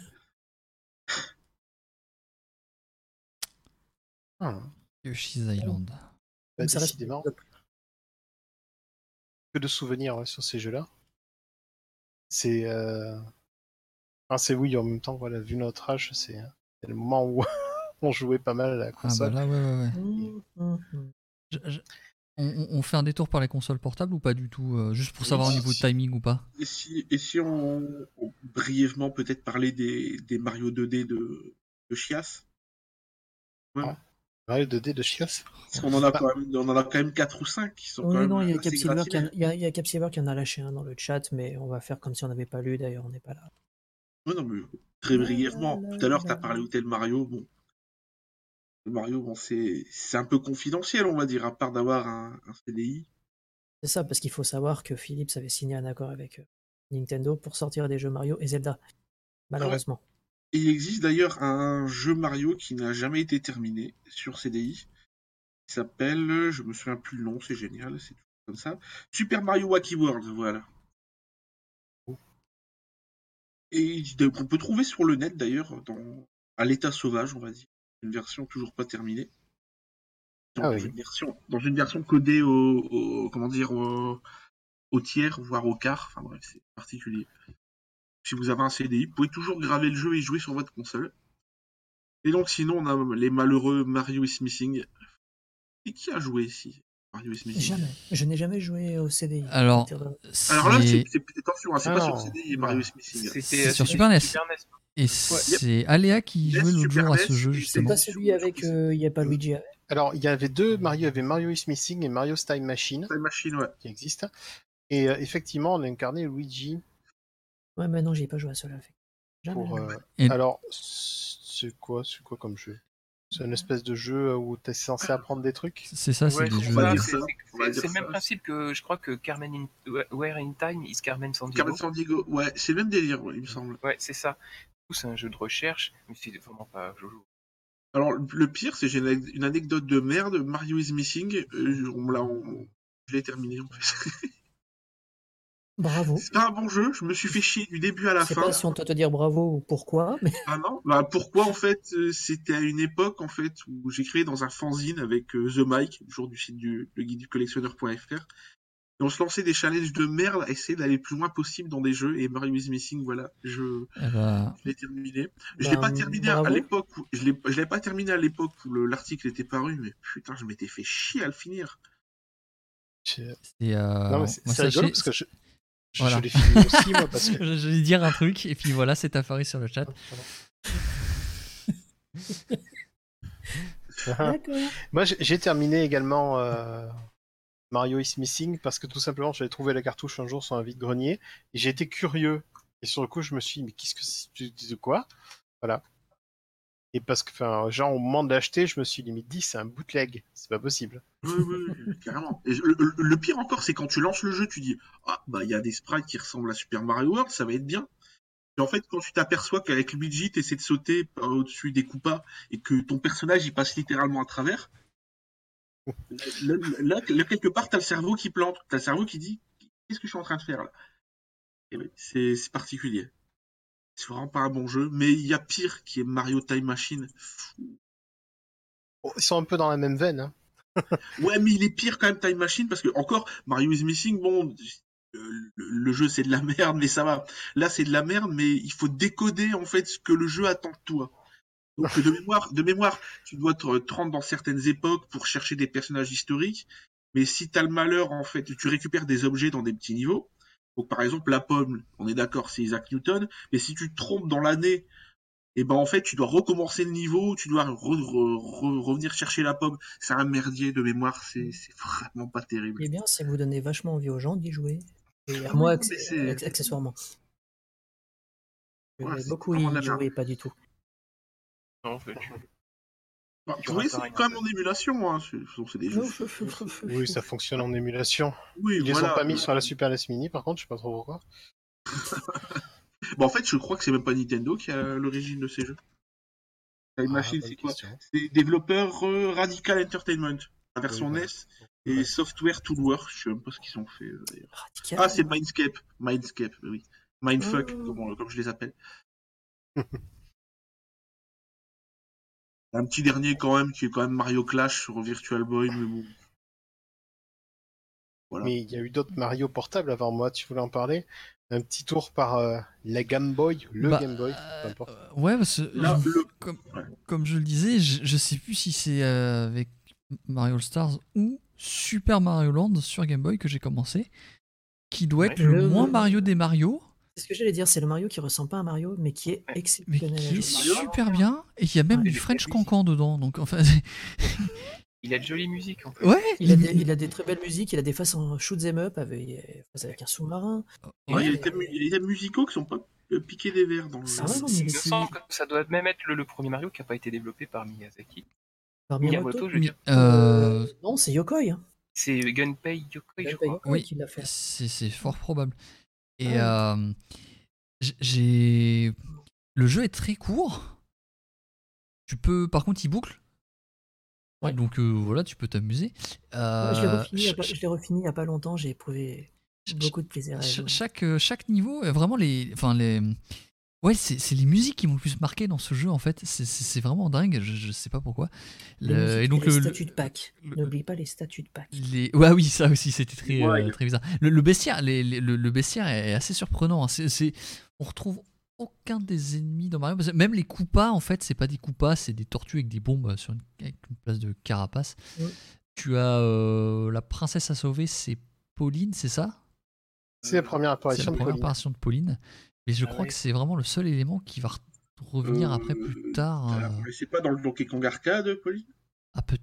Ah, Yoshi's Island. bah, ça reste- décidément. que de souvenirs ouais, sur ces jeux-là. C'est, euh... enfin, c'est oui, en même temps, voilà, vu notre âge, c'est, c'est le moment où on jouait pas mal à la Ah bah console. là, ouais, ouais, ouais. Mmh, mmh, mmh. Je- je- On, on- on fait un détour par les consoles portables ou pas du tout euh, juste pour Oui, savoir au si, niveau de si. timing ou pas. Et si, et si on, on brièvement peut-être parler des, des Mario deux D de, de Chias ouais. Ah. Mario deux D de Chios. Parce qu'on en a Bah, quand même, on en a quand même quatre ou cinq qui sont quand Oui, même non, il y a assez Capsilver qui, en, gratinés. il y a, il y a Capsilver qui en a lâché un dans le chat, mais on va faire comme si on n'avait pas lu, d'ailleurs, on n'est pas là. Ouais, non, mais très La, la, brièvement. la, Tout à l'heure, la, t'as parlé la. où tel Mario. Bon, le Mario, bon, c'est, c'est un peu confidentiel, on va dire, à part d'avoir un, un C D I. C'est ça, parce qu'il faut savoir que Philips avait signé un accord avec euh, Nintendo pour sortir des jeux Mario et Zelda, Ah ouais. malheureusement. Et il existe d'ailleurs un jeu Mario qui n'a jamais été terminé sur C D I. Il s'appelle, je me souviens plus le nom, c'est génial, c'est tout comme ça. Super Mario Wacky World, voilà. Et qu'on peut trouver sur le net d'ailleurs, dans, à l'état sauvage, on va dire. Une version toujours pas terminée. Dans, ah dans oui. une version, dans une version codée au, au- comment dire, au, au tiers, voire au quart. Enfin bref, c'est particulier. Si vous avez un C D I, vous pouvez toujours graver le jeu et jouer sur votre console. Et donc sinon, on a les malheureux Mario is Missing. Et qui a joué ici Mario is Missing. Jamais. Je n'ai jamais joué au C D I. Alors, Alors là, c'est, c'est c'est attention, hein, c'est Ah pas non, sur C D I là. Mario is Missing. C'était c'est euh, sur c'était Super N E S. Super N E S. Et c'est Aléa qui Yes, jouait l'autre Super jour à N E S, ce jeu et C'est justement. pas c'est- celui avec euh, il n'y a pas Luigi avec. Alors, il y avait deux Mario, il y avait Mario is Missing et Mario's Time Machine Time Machine, ouais. qui existent. Et euh, effectivement, on a incarné Luigi Ouais, mais non, j'y ai pas joué à cela. Fait. Jamais. pour. jamais. euh, Et- Alors, c'est quoi, c'est quoi comme jeu? C'est une espèce de jeu où t'es censé apprendre des trucs. C'est ça, c'est Ouais, des c'est jeux. va ça, dire c'est- ça, c'est- on va c'est- dire c'est le même ça. principe que je crois que Carmen in, Where in Time is Carmen Sandiego. Carmen Sandiego, ouais, c'est le même délire, ouais, il me semble. Ouais, c'est ça. Du coup, c'est un jeu de recherche, mais c'est vraiment pas Jojo. Alors, le pire, c'est que j'ai une, une anecdote de merde. Mario is Missing, euh, on me l'a, on- je l'ai terminé en fait. Bravo. C'est pas un bon jeu, je me suis fait chier du début à la Je sais fin. pas si on doit te dire bravo ou pourquoi, mais Ah non, bah pourquoi en fait euh, c'était à une époque en fait où j'écrivais dans un fanzine avec euh, The Mike, toujours du site du le guide du collectionneur point f r. Et on se lançait des challenges de merde à essayer d'aller le plus loin possible dans des jeux et Mario is Missing, voilà, je, Eh ben, je l'ai terminé. Je l'ai ben, pas terminé à bravo. l'époque où je l'ai je l'ai pas terminé à l'époque où le- l'article était paru, mais putain, je m'étais fait chier à le finir. C'est- c'est. euh, Non, mais c'est moi, c'est rigolo sachez- parce que je, je, Voilà. je l'ai fini aussi, moi, parce que. je, je vais dire un truc, et puis voilà, c'est apparu sur le chat. D'accord. Moi, j'ai j'ai terminé également euh, Mario is Missing parce que tout simplement, j'avais trouvé la cartouche un jour sur un vide-grenier et j'ai été curieux. Et sur le coup, je me suis dit, mais qu'est-ce que c'est de quoi? Voilà. Et parce que, enfin, genre, au moment de l'acheter, je me suis limite dit, c'est un bootleg. C'est pas possible. Oui, oui, oui, carrément. Et le, le- le pire encore, c'est quand tu lances le jeu, tu dis ah bah il y a des sprites qui ressemblent à Super Mario World, ça va être bien. Et en fait, quand tu t'aperçois qu'avec Luigi, t'essaies de sauter par au-dessus des coupas et que ton personnage il passe littéralement à travers, là, là, là, quelque part t'as le cerveau qui plante, t'as le cerveau qui dit qu'est-ce que je suis en train de faire là. Et ouais, c'est c'est particulier. C'est vraiment pas un bon jeu, mais il y a pire qui est Mario Time Machine. Bon, ils sont un peu dans la même veine. Hein. Ouais, mais il est pire quand même Time Machine parce que encore Mario is Missing, bon, euh, le, le jeu c'est de la merde, mais ça va. Là c'est de la merde, mais il faut décoder en fait ce que le jeu attend de toi. Donc de mémoire, de mémoire, tu dois te, te rendre dans certaines époques pour chercher des personnages historiques. Mais si t'as le malheur en fait, tu récupères des objets dans des petits niveaux. Donc par exemple la pomme, on est d'accord, c'est Isaac Newton. Mais si tu te trompes dans l'année, et ben en fait tu dois recommencer le niveau, tu dois re- re- re- revenir chercher la pomme. C'est un merdier de mémoire, c'est c'est vraiment pas terrible. Eh bien, c'est vous donner vachement envie aux gens d'y jouer. Et à Ah moi, oui, acc- mais c'est- acc- accessoirement. Je Ouais, vais c'est beaucoup vraiment de la y merde. jouer, pas du tout. Non, en fait, tu- Bah, tu tu pourrais rates essayer rien, quand en même fait. en émulation, hein. C'est c'est des jeux. Oui, ça fonctionne en émulation. Oui, Ils les voilà. ont pas mis sur la Super N E S Mini, par contre, je sais pas trop pourquoi. Bah, en fait, je crois que c'est même pas Nintendo qui a l'origine de ces jeux. Time Ah, Machine, bonne c'est quoi? question. C'est développeur euh, Radical Entertainment, la version Oui, voilà. N E S, et Ouais. Software Toolworks, je sais même pas ce qu'ils ont fait euh, d'ailleurs. Radical. Ah, c'est Mindscape, Mindscape, oui. Mindfuck, Oh. comme, comme je les appelle. Un petit dernier quand même, qui est quand même Mario Clash sur Virtual Boy, mais bon. Voilà. Mais il y a eu d'autres Mario portables avant moi, tu voulais en parler? Un petit tour par euh, la Game Boy, le Bah, Game Boy, peu euh, importe. ouais, parce que Là, je- le- comme, Ouais. comme je le disais, je, je sais plus si c'est euh, avec Mario All Stars ou Super Mario Land sur Game Boy que j'ai commencé, qui doit être Ouais. le Le- moins Mario des Mario, C'est ce que j'allais dire, c'est le Mario qui ressemble pas à un Mario, mais qui est Ouais. mais exceptionnel à qui est jouer. Mario super bien, et il y a même Ouais. du Il est French réussi. Cancan dedans, donc enfin, Il a de jolies musiques en fait. ouais, Il a, des, il a des très belles musiques, il a des phases en shoot 'em up avec, avec un sous-marin. Et Ouais, il y a Ouais. des thèmes, il y a des thèmes musicaux qui sont pas euh, piqués des verres dans le. Ah ouais, non, mais Il me c'est- semble que ça doit même être le, le premier Mario qui n'a pas été développé par Miyazaki. Par Miyamoto, Miyamoto. je veux Mi- dire. euh, Non, c'est Yokoi. Hein. C'est Gunpei Yokoi, je Gunpei crois. Yokoi oui, qui l'a fait. c'est c'est fort probable. Et Ah euh, j- j'ai le jeu est très court. Tu peux, par contre, il boucle. Ouais. Donc euh, voilà, tu peux t'amuser. Ouais, je l'ai Euh, refini, il y a ch- pas- je l'ai refini il y a pas longtemps, j'ai éprouvé ch- beaucoup de plaisir à ch- jouer. chaque, euh, chaque niveau, euh, vraiment les, enfin les, ouais, c'est c'est les musiques qui m'ont le plus marqué dans ce jeu en fait. C'est- C'est c'est vraiment dingue. Je, je sais pas pourquoi. Les Le- musiques et donc et les le, statuts de Pâques. le- N'oublie pas les statuts de Pâques. les, ouais, oui, ça aussi, c'était très, Ouais, euh, il- très bizarre. Le, le bestiaire, les- les- le, le bestiaire est assez surprenant. Hein. C'est, c'est- on retrouve aucun des ennemis dans Mario. Parce que même les Koopas, en fait, c'est pas des Koopas, c'est des tortues avec des bombes sur une, avec une place de carapace. Ouais. Tu as euh, la princesse à sauver, c'est Pauline, c'est ça? C'est la première C'est apparition la de première Pauline. apparition de Pauline. Mais je Ah crois ouais. que c'est vraiment le seul élément qui va re- revenir Euh, après plus tard. Alors, euh, mais c'est pas dans le Donkey Kong Arcade, Pauline? à peu-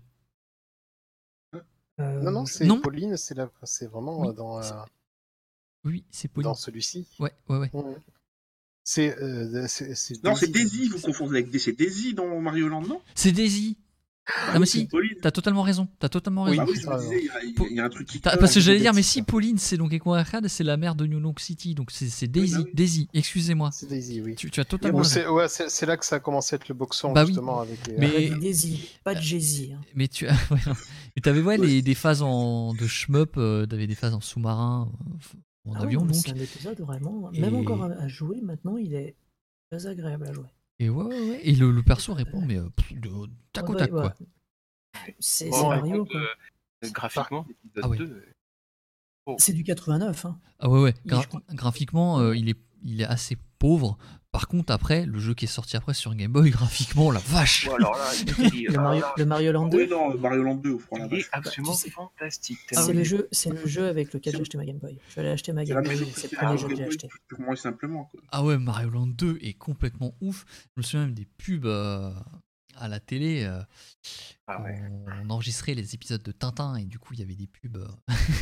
Euh, Non, non, c'est Non. Pauline, c'est la... c'est vraiment Oui, euh, dans, c'est- euh, Oui, c'est Pauline. dans celui-ci. Ouais, ouais, ouais. Mhm. C'est euh, c'est- c'est Non, c'est Daisy. Daisy, vous confondez avec Daisy. C'est Daisy dans Mario Land, non? C'est Daisy. Ah mais oui, si. c'est Pauline. T'as totalement raison. T'as totalement Oui, raison. Bah oui, je ça, me disais, il y a- il y, a- il y a un truc qui. T'as- colle parce que entre j'allais les dire, mais bêtises. si Pauline c'est Donkey Kong Arcade, c'est la mère de New Donk City, donc c'est c'est Daisy. bah oui. Daisy, excusez-moi. C'est Daisy, oui. Tu, tu as Ou totalement raison. c'est ouais, c'est- c'est là que ça a commencé à être le boxon, Bah oui. justement, avec les... Mais- Avec Daisy, pas de Jay-Z. Hein. Mais tu as, ouais, non. Mais t'avais ouais, Ouais. les, des phases en de shmup, euh, t'avais des phases en sous-marin, euh, en Ah ouais, avion non, mais donc. c'est un épisode vraiment. Même Et- encore à, à jouer maintenant, il est très agréable à jouer. Et ouais, ouais, ouais. Et le, le perso répond, mais euh, pff, de, tac au Ouais, tac ouais. quoi. C'est Bon, c'est par Mario, contre, quoi. euh, graphiquement, l'épisode Ah ouais. deux, euh, C'est du quatre-vingt-neuf. Hein. Ah ouais, ouais. Il- Gra- je crois- graphiquement, euh, il est, il est assez pauvre. Par contre, après, le jeu qui est sorti après sur Game Boy, graphiquement, la vache. bon, alors là, il est- Le Mario, le Mario Land deux, Oui, non, Mario Land deux, au fond, la il est vache. absolument Tu sais- fantastique. Ah c'est oui. le jeu, c'est le jeu avec lequel j'ai acheté ma Game Boy. Je vais aller acheter ma C'est Game la Boy, même c'est chose le que premier c'est jeu un que j'ai Game Boy, acheté. purement et simplement, quoi. Ah ouais, Mario Land deux est complètement ouf. Je me souviens même des pubs euh, à la télé. euh, Ah ouais. on, on enregistrait les épisodes de Tintin et du coup, il y avait des pubs euh,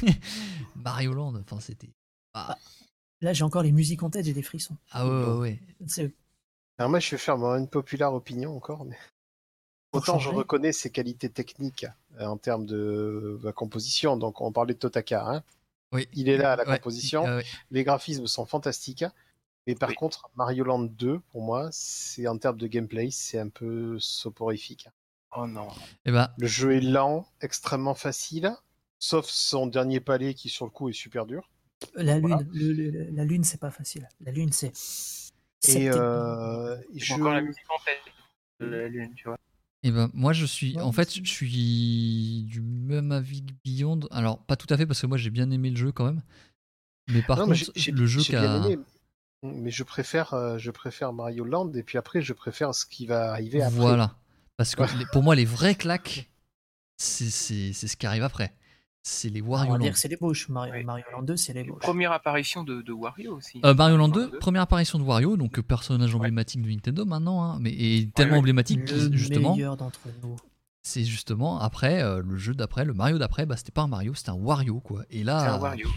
Mario Land. Enfin, c'était. Ah, Là, j'ai encore les musiques en tête, j'ai des frissons. ah ouais, ouais, ouais. C'est- Alors moi, je vais faire moi, une populaire opinion encore, mais Pour autant je changer. reconnais ses qualités techniques euh, en termes de, de composition. Donc, on parlait de Totaka. Hein. Oui. Il est là à la Ouais, composition. euh, ouais. Les graphismes sont fantastiques. Mais par Oui. contre, Mario Land deux, pour moi, c'est en termes de gameplay, c'est un peu soporifique. Oh non. Eh ben, Le jeu est lent, extrêmement facile, sauf son dernier palais qui, sur le coup, est super dur. La Voilà. lune, le- le- la lune, c'est pas facile. La lune, c'est. c'est Et peut-être- euh, J'ai je... encore la musique en tête de la lune, tu vois. eh ben, moi, je suis. Ouais, En fait, aussi. je suis du même avis que Beyond. Alors, pas tout à fait, parce que moi, j'ai bien aimé le jeu quand même. Mais par Non, mais contre, j'ai- j'ai- le jeu j'ai qui bien a. aimé, mais je préfère, euh, je préfère Mario Land, et puis après, je préfère ce qui va arriver après. Voilà. Parce que Ouais. les- pour moi, les vrais claques, c'est c'est- c'est ce qui arrive après. C'est les On Wario va Land. dire que c'est les bouches. Mario, Oui. Mario Land deux, c'est les bouches. Première apparition de, de Wario aussi. Euh, Mario Land deux, première apparition de Wario, donc euh, personnage emblématique de Nintendo maintenant, hein, mais et tellement ouais. emblématique Le qu'il- justement, meilleur d'entre nous. c'est justement après euh, le jeu d'après, le Mario d'après, bah c'était pas un Mario, c'était un Wario quoi. Et là, C'est un Wario.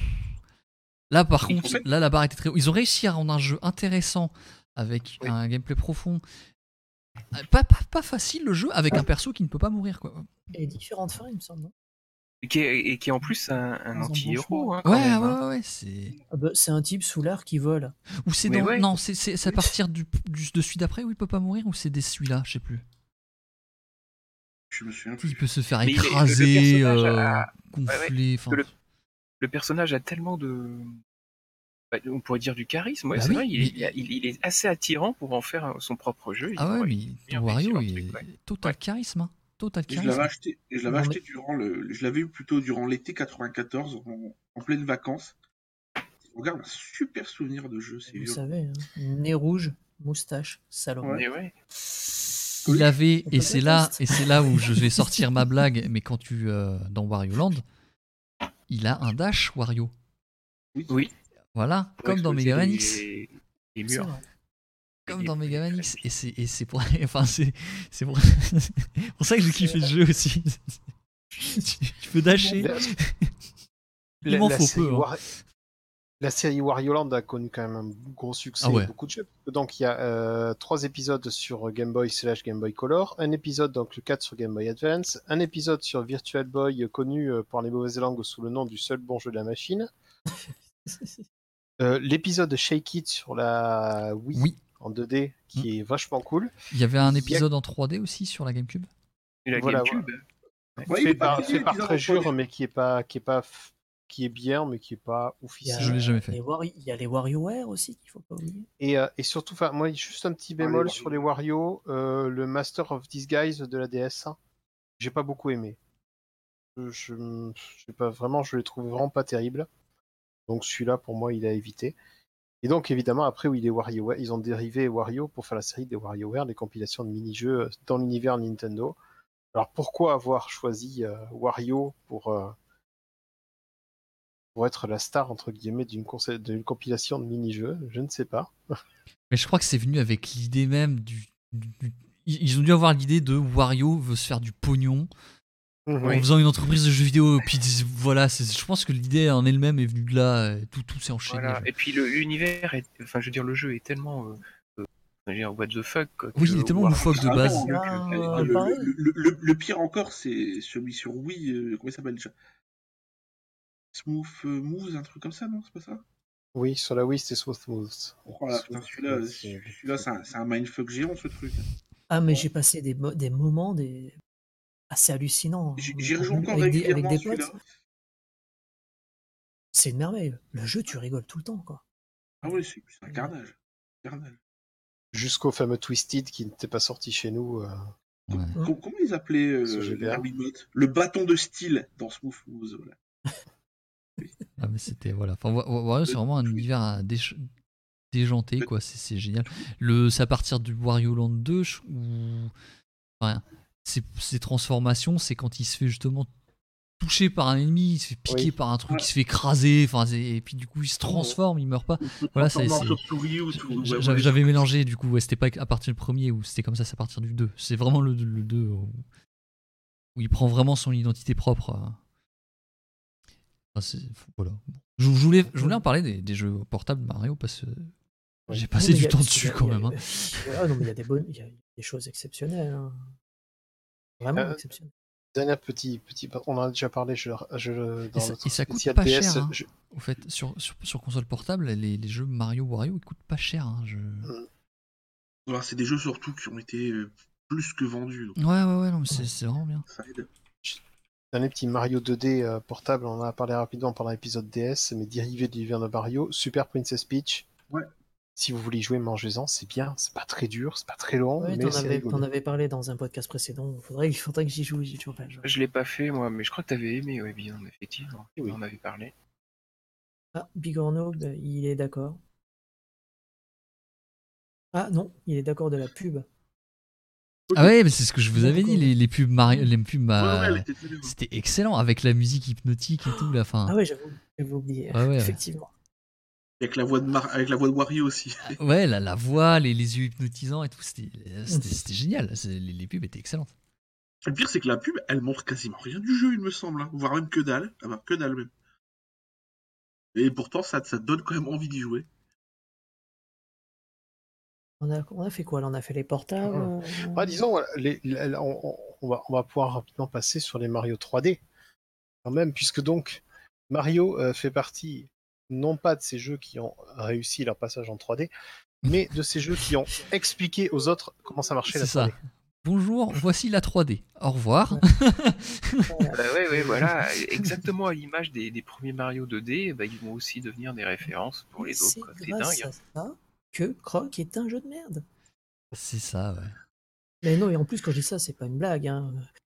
là par Et contre, en fait- là la barre était très haute. Ils ont réussi à rendre un jeu intéressant avec Oui. un gameplay profond. Euh, Pas, pas, pas facile le jeu avec un perso qui ne peut pas mourir quoi. Et différentes fins, il me semble. non Et qui est, et qui est en plus un, un Dans un bon anti-héros. choix. Hein, quand Ouais, même, ouais, hein. ouais, ouais, c'est. Ah bah, c'est un type sous l'art qui vole. Ou c'est Mais dans. ouais. Non, c'est c'est c'est à partir du, du- de celui d'après où il peut pas mourir ou c'est des celui-là, je sais plus. Je me souviens Il plus. peut se faire Mais il est- le- le écraser, personnage euh, a- gonfler. enfin. que le- Le personnage a tellement de. bah, on pourrait dire du charisme, ouais, Bah c'est oui, vrai, il, est- mais- il- il est assez attirant pour en faire son propre jeu. Ah Il ouais, aurait mais bien ton Wario réussi leur est truc, ouais. total Ouais. charisme. hein. Total Et je Charisme. l'avais acheté, et je l'avais Non, acheté durant le, je l'avais eu plutôt durant l'été quatre-vingt-quatorze, en, en pleine vacances. On garde un super souvenir de jeu, c'est Vous violent. savez, hein, nez rouge, moustache, salon. Ouais. Mais ouais. Il avait, On et peut c'est le là, test. et c'est là où je vais sortir ma blague, mais quand tu, euh, dans Wario Land, il a un dash Wario. Oui. Oui. Voilà, Pour comme dans exploser Mega Man les- X. les C'est murs. vrai. Comme Les- dans les- Mega Man les- X. Et c'est, et c'est pour, enfin, c'est, c'est pour, pour ça que j'ai kiffé C'est ce jeu aussi. tu, tu peux dasher. La, Il la- m'en la faut série peu. hein. War- la série Wario Land a connu quand même un gros succès Ah ouais. et beaucoup de jeux. Donc il y a euh, trois épisodes sur Game Boy slash Game Boy Color, un épisode, donc le quatre sur Game Boy Advance, un épisode sur Virtual Boy euh, connu euh, par les mauvaises langues sous le nom du seul bon jeu de la machine, euh, l'épisode de Shake It sur la Wii Oui, en deux D qui est vachement cool. il y avait un Il y a- épisode en trois D aussi sur la GameCube. Et la Voilà, GameCube. Ouais, il fait est pas par, terrible, fait par l'épisode très en trois D. jure, mais qui est pas, qui est pas, f- qui est bien, mais qui est pas Il y a, officiel. Je l'ai jamais fait. les Wari- il y a les WarioWare aussi qu'il faut pas oublier. Et, euh, et surtout, enfin, moi, juste un petit Ah, les bémol Wario. sur les Wario, euh, le Master of Disguise de la D S, j'ai pas beaucoup aimé. Je, je, je sais pas vraiment, je les trouve vraiment pas terribles. Donc celui-là, pour moi, il a évité. Et donc, évidemment, après, où il est WarioWare, ils ont dérivé Wario pour faire la série des WarioWare, des compilations de mini-jeux euh, dans l'univers Nintendo. Alors, pourquoi avoir choisi euh, Wario pour, euh, pour être la star, entre guillemets, d'une conce- d'une compilation de mini-jeux? Je ne sais pas. Mais je crois que c'est venu avec l'idée même du, du- du- Ils ils ont dû avoir l'idée de Wario veut se faire du pognon en Oui. faisant une entreprise de jeux vidéo. Et puis ils- voilà, c'est- je pense que l'idée en elle-même est venue de là. et Tout, tout s'est enchaîné. Voilà. Et puis le- l'univers, est... enfin je veux dire, le jeu est tellement, euh, euh, je veux dire, what the fuck. Quoi, Oui, que il est tellement Wario- loufoque de Ah, base. non, le, Ah, le- pareil. le- le- le- le pire encore, c'est celui sur Wii, euh, comment il s'appelle déjà? Smooth euh, Moves, un truc comme ça, non? C'est pas ça? Oui, sur la Wii, c'était Smooth Moves. Oh là, putain, celui-là, Smooth, c'est- celui-là, c'est un, c'est un mindfuck géant, ce truc. Ah, mais j'ai passé des, mo- des moments des... assez hallucinants. J'y hein, j'y rejoue encore avec des, avec régulièrement, des celui-là. potes. C'est une merveille. Le jeu, tu rigoles tout le temps, quoi. Ah oui, c'est c'est un carnage. Carnage. Jusqu'au fameux Twisted qui n'était pas sorti chez nous. euh, Ouais. Com- Comment ils appelaient euh, Ce G B A. la Wiimote? Le bâton de style dans Smooth Moves, voilà. Ah, mais c'était voilà. Enfin, Wa- Wa- Wario, c'est vraiment un univers à déch- déjanté, quoi. C'est c'est génial. Le, c'est à partir du Wario Land deux je- où enfin, ces, ces transformations, c'est quand il se fait justement toucher par un ennemi, il se fait piquer Oui. par un truc, Ouais. il se fait écraser, enfin, c'est- et puis du coup il se transforme, il meurt pas. Voilà, c'est- Transforme en c'est- chauve-souris ou tout. J- Ouais, J'avais ouais, j'avais je- mélangé du coup, ouais, c'était pas à partir du premier ou c'était comme ça, c'est à partir du deux. C'est vraiment le, le deux où, où il prend vraiment son identité propre. euh. Enfin, c'est- voilà. Bon. Je, je voulais, je voulais en parler des, des jeux portables Mario parce que j'ai Oui. passé Non, mais il du y a- temps il y dessus a- quand il y a- même. hein. Ah non, mais il y a des bonnes, il y a des choses exceptionnelles. hein. Vraiment Euh, exceptionnelles. Dernier petit, petit, on en a déjà parlé. Je, je, dans Et ça, notre et ça coûte spécial pas D S, cher. hein. je- Au fait, sur, sur, sur console portable, les, les jeux Mario Wario ils coûtent pas cher. hein, je... Voilà, c'est des jeux surtout qui ont été euh, plus que vendus. Donc Ouais, ouais, ouais, non, mais c'est c'est vraiment bien. ça aide. Dernier petit Mario deux D euh, portable, on en a parlé rapidement pendant l'épisode D S, mais dérivé de l'univers de Mario, Super Princess Peach. Ouais. Si vous voulez y jouer, mangez-en, c'est bien, c'est pas très dur, c'est pas très long, Ouais, mais t'en c'est avais, rigolo. t'en avais parlé dans un podcast précédent. Il faudrait, il faudrait que j'y joue. J'y joue pas. je- Je l'ai pas fait moi, mais je crois que t'avais aimé, ouais, bien, effectivement. Oui. On en avait parlé. Ah, Bigorno, bah, il est d'accord. Ah non, il est d'accord de la pub. Ah ouais, mais c'est ce que je vous avais dit, D'accord. les, les pubs Mario, les pubs, Ouais, bah, ouais, elle était très bien. c'était excellent avec la musique hypnotique et tout la fin. Ah ouais, j'avoue, j'avais oublié. Ouais, ouais, ouais. Effectivement. Avec la voix de Mar- avec la voix de Wario aussi. Ouais, la, la voix, les, les yeux hypnotisants et tout, c'était c'était- c'était génial. C'est- Les, les pubs étaient excellentes. Le pire, c'est que la pub, elle montre quasiment rien du jeu, il me semble, hein. Voire même que dalle. Ah bah, que dalle même. Et pourtant, ça, ça te donne quand même envie d'y jouer. On a, on a fait quoi là? On a fait les portables. euh, Ah, disons, voilà, les- les- on, on- on va, on va pouvoir rapidement passer sur les Mario trois D, quand même, puisque donc Mario euh, fait partie non pas de ces jeux qui ont réussi leur passage en trois D, mais de ces jeux qui ont expliqué aux autres comment ça marchait C'est la ça. trois D. Bonjour, voici la trois D. Au revoir. Bah ouais, ouais, voilà, exactement à l'image des, des premiers Mario deux D, bah, ils vont aussi devenir des références pour les C'est autres. quoi. C'est grâce dingue. à hein. ça que Croc est un jeu de merde. C'est ça, ouais. Mais non, et en plus, quand je dis ça, c'est pas une blague. Hein.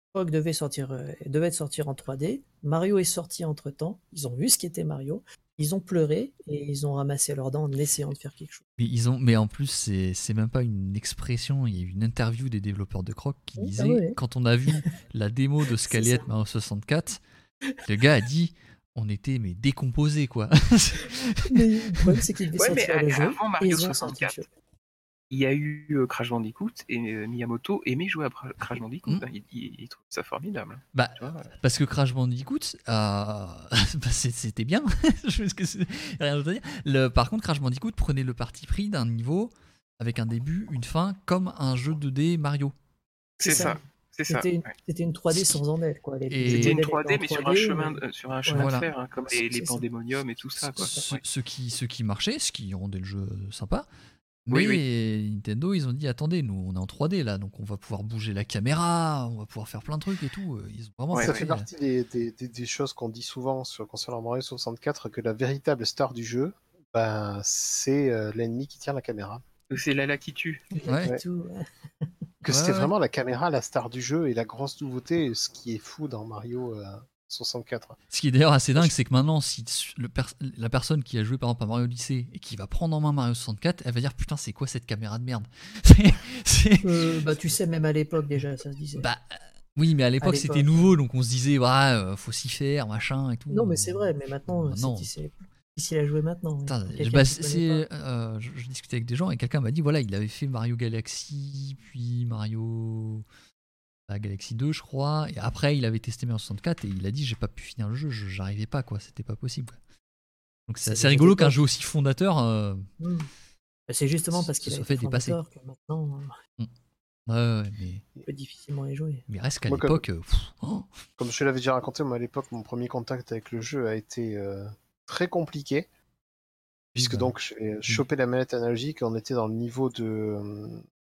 Rock devait sortir, euh, devait sortir en trois D. Mario est sorti entre temps. Ils ont vu ce qu'était Mario. Ils ont pleuré et ils ont ramassé leurs dents en essayant de faire quelque chose. Mais, ils ont, mais en plus, c'est, c'est même pas une expression. Il y a eu une interview des développeurs de Croc qui Oui, disait, ah ouais. quand on a vu la démo de ce C'est qu'allait ça. être Mario soixante-quatre, le gars a dit, on était mais décomposés quoi. Mais le problème, c'est qu'ils devaient Ouais, mais sortir le jeu avant et Mario ils ont sorti le soixante-quatre, jeu. il y a eu euh, Crash Bandicoot et euh, Miyamoto aimait jouer à Bra- Crash Bandicoot. Mm. hein. Il, il, il trouve ça formidable. Bah, Tu vois, euh. parce que Crash Bandicoot, euh, bah, c'est- c'était bien. Je pense que c'est rien d'autre à dire. Le, par contre, Crash Bandicoot prenait le parti pris d'un niveau avec un début, une fin, comme un jeu deux D Mario. C'est C'est ça. ça. C'est ça. C'était une, ouais. c'était une trois D sans en être, quoi. Les, Et- les C'était une modèles trois D, étaient en mais sur un trois D, chemin, mais- de- sur un chemin Voilà. de fer, hein, comme les, les C'est ça. pandémoniums et tout ça. Quoi. Ce, Ouais. ce qui, ce qui marchait, ce qui rendait le jeu sympa. Oui, Mais Nintendo, ils ont dit attendez, nous on est en trois D là, donc on va pouvoir bouger la caméra, on va pouvoir faire plein de trucs et tout. Ils ont vraiment Ouais, ça fait- fait partie des, des, des, des choses qu'on dit souvent sur concernant Mario soixante-quatre, que la véritable star du jeu, ben, c'est euh, l'ennemi qui tient la caméra. C'est Lala qui tue. Ouais. et tout, ouais. Que Ouais, c'était ouais. vraiment la caméra la star du jeu et la grosse nouveauté, ce qui est fou dans Mario euh, soixante-quatre. Ce qui est d'ailleurs assez dingue, c'est que maintenant, si le per- la personne qui a joué par exemple à Mario Odyssey et qui va prendre en main Mario soixante-quatre, elle va dire putain, c'est quoi cette caméra de merde. C'est- c'est- Euh, bah, tu sais, même à l'époque déjà, ça se disait. Bah, euh, oui, mais à l'époque l'époque. c'était nouveau, donc on se disait ouais, euh, faut s'y faire, machin et tout. Non, mais c'est vrai, mais maintenant, Maintenant. c'est c'est difficile à jouer maintenant. oui. Putain, Quelqu'un bah, qui c'est, connaît c'est, euh, je, je discutais avec des gens et quelqu'un m'a dit voilà, il avait fait Mario Galaxy, puis Mario bah, Galaxy deux, je crois, et après il avait testé Mario soixante-quatre et il a dit j'ai pas pu finir le jeu, je- j'arrivais pas, quoi, c'était pas possible. quoi. Donc c'est C'est assez déjà rigolo des qu'un potes. jeu aussi fondateur. euh, pas. Hmm. Bah, c'est justement parce Se qu'il a soit été fait dépasser. fondateur que maintenant, euh, Ouais, ouais, mais, on peut difficilement y jouer. mais reste qu'à Moi, comme- l'époque. euh, pff, oh, Comme je l'avais déjà raconté, moi à l'époque, mon premier contact avec le jeu a été euh, très compliqué. Puisque bah, donc j'ai chopé la manette analogique et on était dans le niveau de, euh,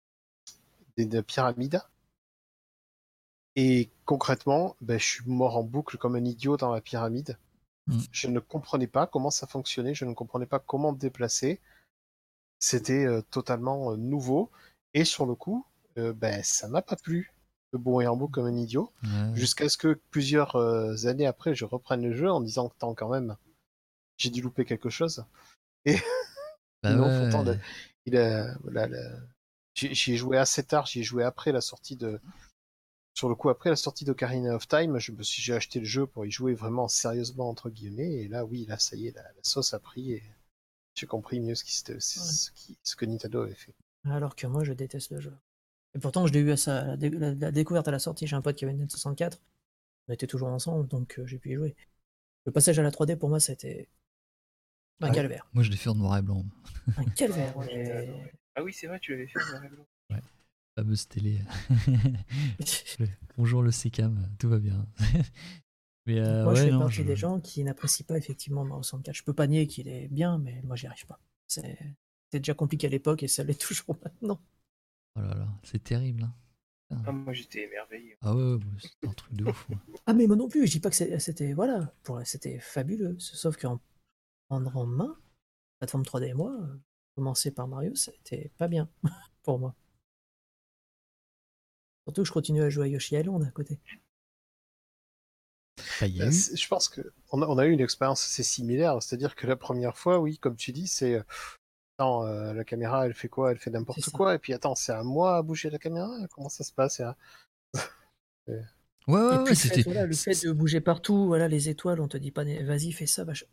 des, des pyramides. Et concrètement, ben, je suis mort en boucle comme un idiot dans la pyramide. Mm. Je ne comprenais pas comment ça fonctionnait, je ne comprenais pas comment me déplacer. C'était euh, totalement euh, nouveau. Et sur le coup, euh, ben, ça m'a pas plu de bourrer en boucle comme un idiot. ouais. Jusqu'à ce que plusieurs euh, années après, je reprenne le jeu en disant que tant quand même, j'ai dû louper quelque chose. Bah non, ouais. pourtant, le- il a, la- la- j'y j'y ai joué assez tard, j'y ai joué après la sortie de. Sur le coup, après la sortie d'Ocarina of Time, je me suis, j'ai acheté le jeu pour y jouer vraiment sérieusement, entre guillemets, et là, oui, là, ça y est, la, la sauce a pris, et j'ai compris mieux ce, qui, s'était- ce, qui- ce que Nintendo avait fait. Alors que moi, je déteste le jeu. Et pourtant, je l'ai eu à sa, la, dé- la- la découverte à la sortie. J'ai un pote qui avait une N soixante-quatre. On était toujours ensemble, donc euh, j'ai pu y jouer. Le passage à la trois D, pour moi, c'était un Ouais. calvaire. Moi je l'ai fait en noir et blanc. Un calvaire. Ouais, j'étais mais- adoré. Ah oui, c'est vrai, tu l'avais fait en noir et blanc. Fameuse télé. Le- Bonjour le Secam, tout va bien. Mais euh, moi, je ouais, fais non, partie je- des gens qui n'apprécient pas effectivement Mario soixante-quatre. Je peux pas nier qu'il est bien, mais moi, j'y arrive pas. C'est c'était déjà compliqué à l'époque et ça l'est toujours maintenant. Oh là là, c'est terrible. hein. Ah, moi, j'étais émerveillé. Ah ouais, ouais, c'est un truc de ouf. ouais. Ah, mais moi non plus, je dis pas que c'est- c'était. Voilà, pour- c'était fabuleux. Sauf qu'en prendre en main, plateforme trois D et moi, euh, commencer par Mario, ça a été pas bien pour moi. Surtout que je continue à jouer à Yoshi Island à côté. Bah, il y a Euh, eu- c'est- Je pense qu'on a, on a eu une expérience assez similaire, c'est-à-dire que la première fois, oui, comme tu dis, c'est. euh, Attends, euh, la caméra, elle fait quoi? Elle fait n'importe C'est ça. quoi, et puis attends, c'est à moi à bouger la caméra? Comment ça se passe? là Ouais, ouais, Et ouais, puis le fait, c'était. voilà, le fait de bouger partout, voilà, les étoiles, on te dit pas, vas-y, fais ça, vache.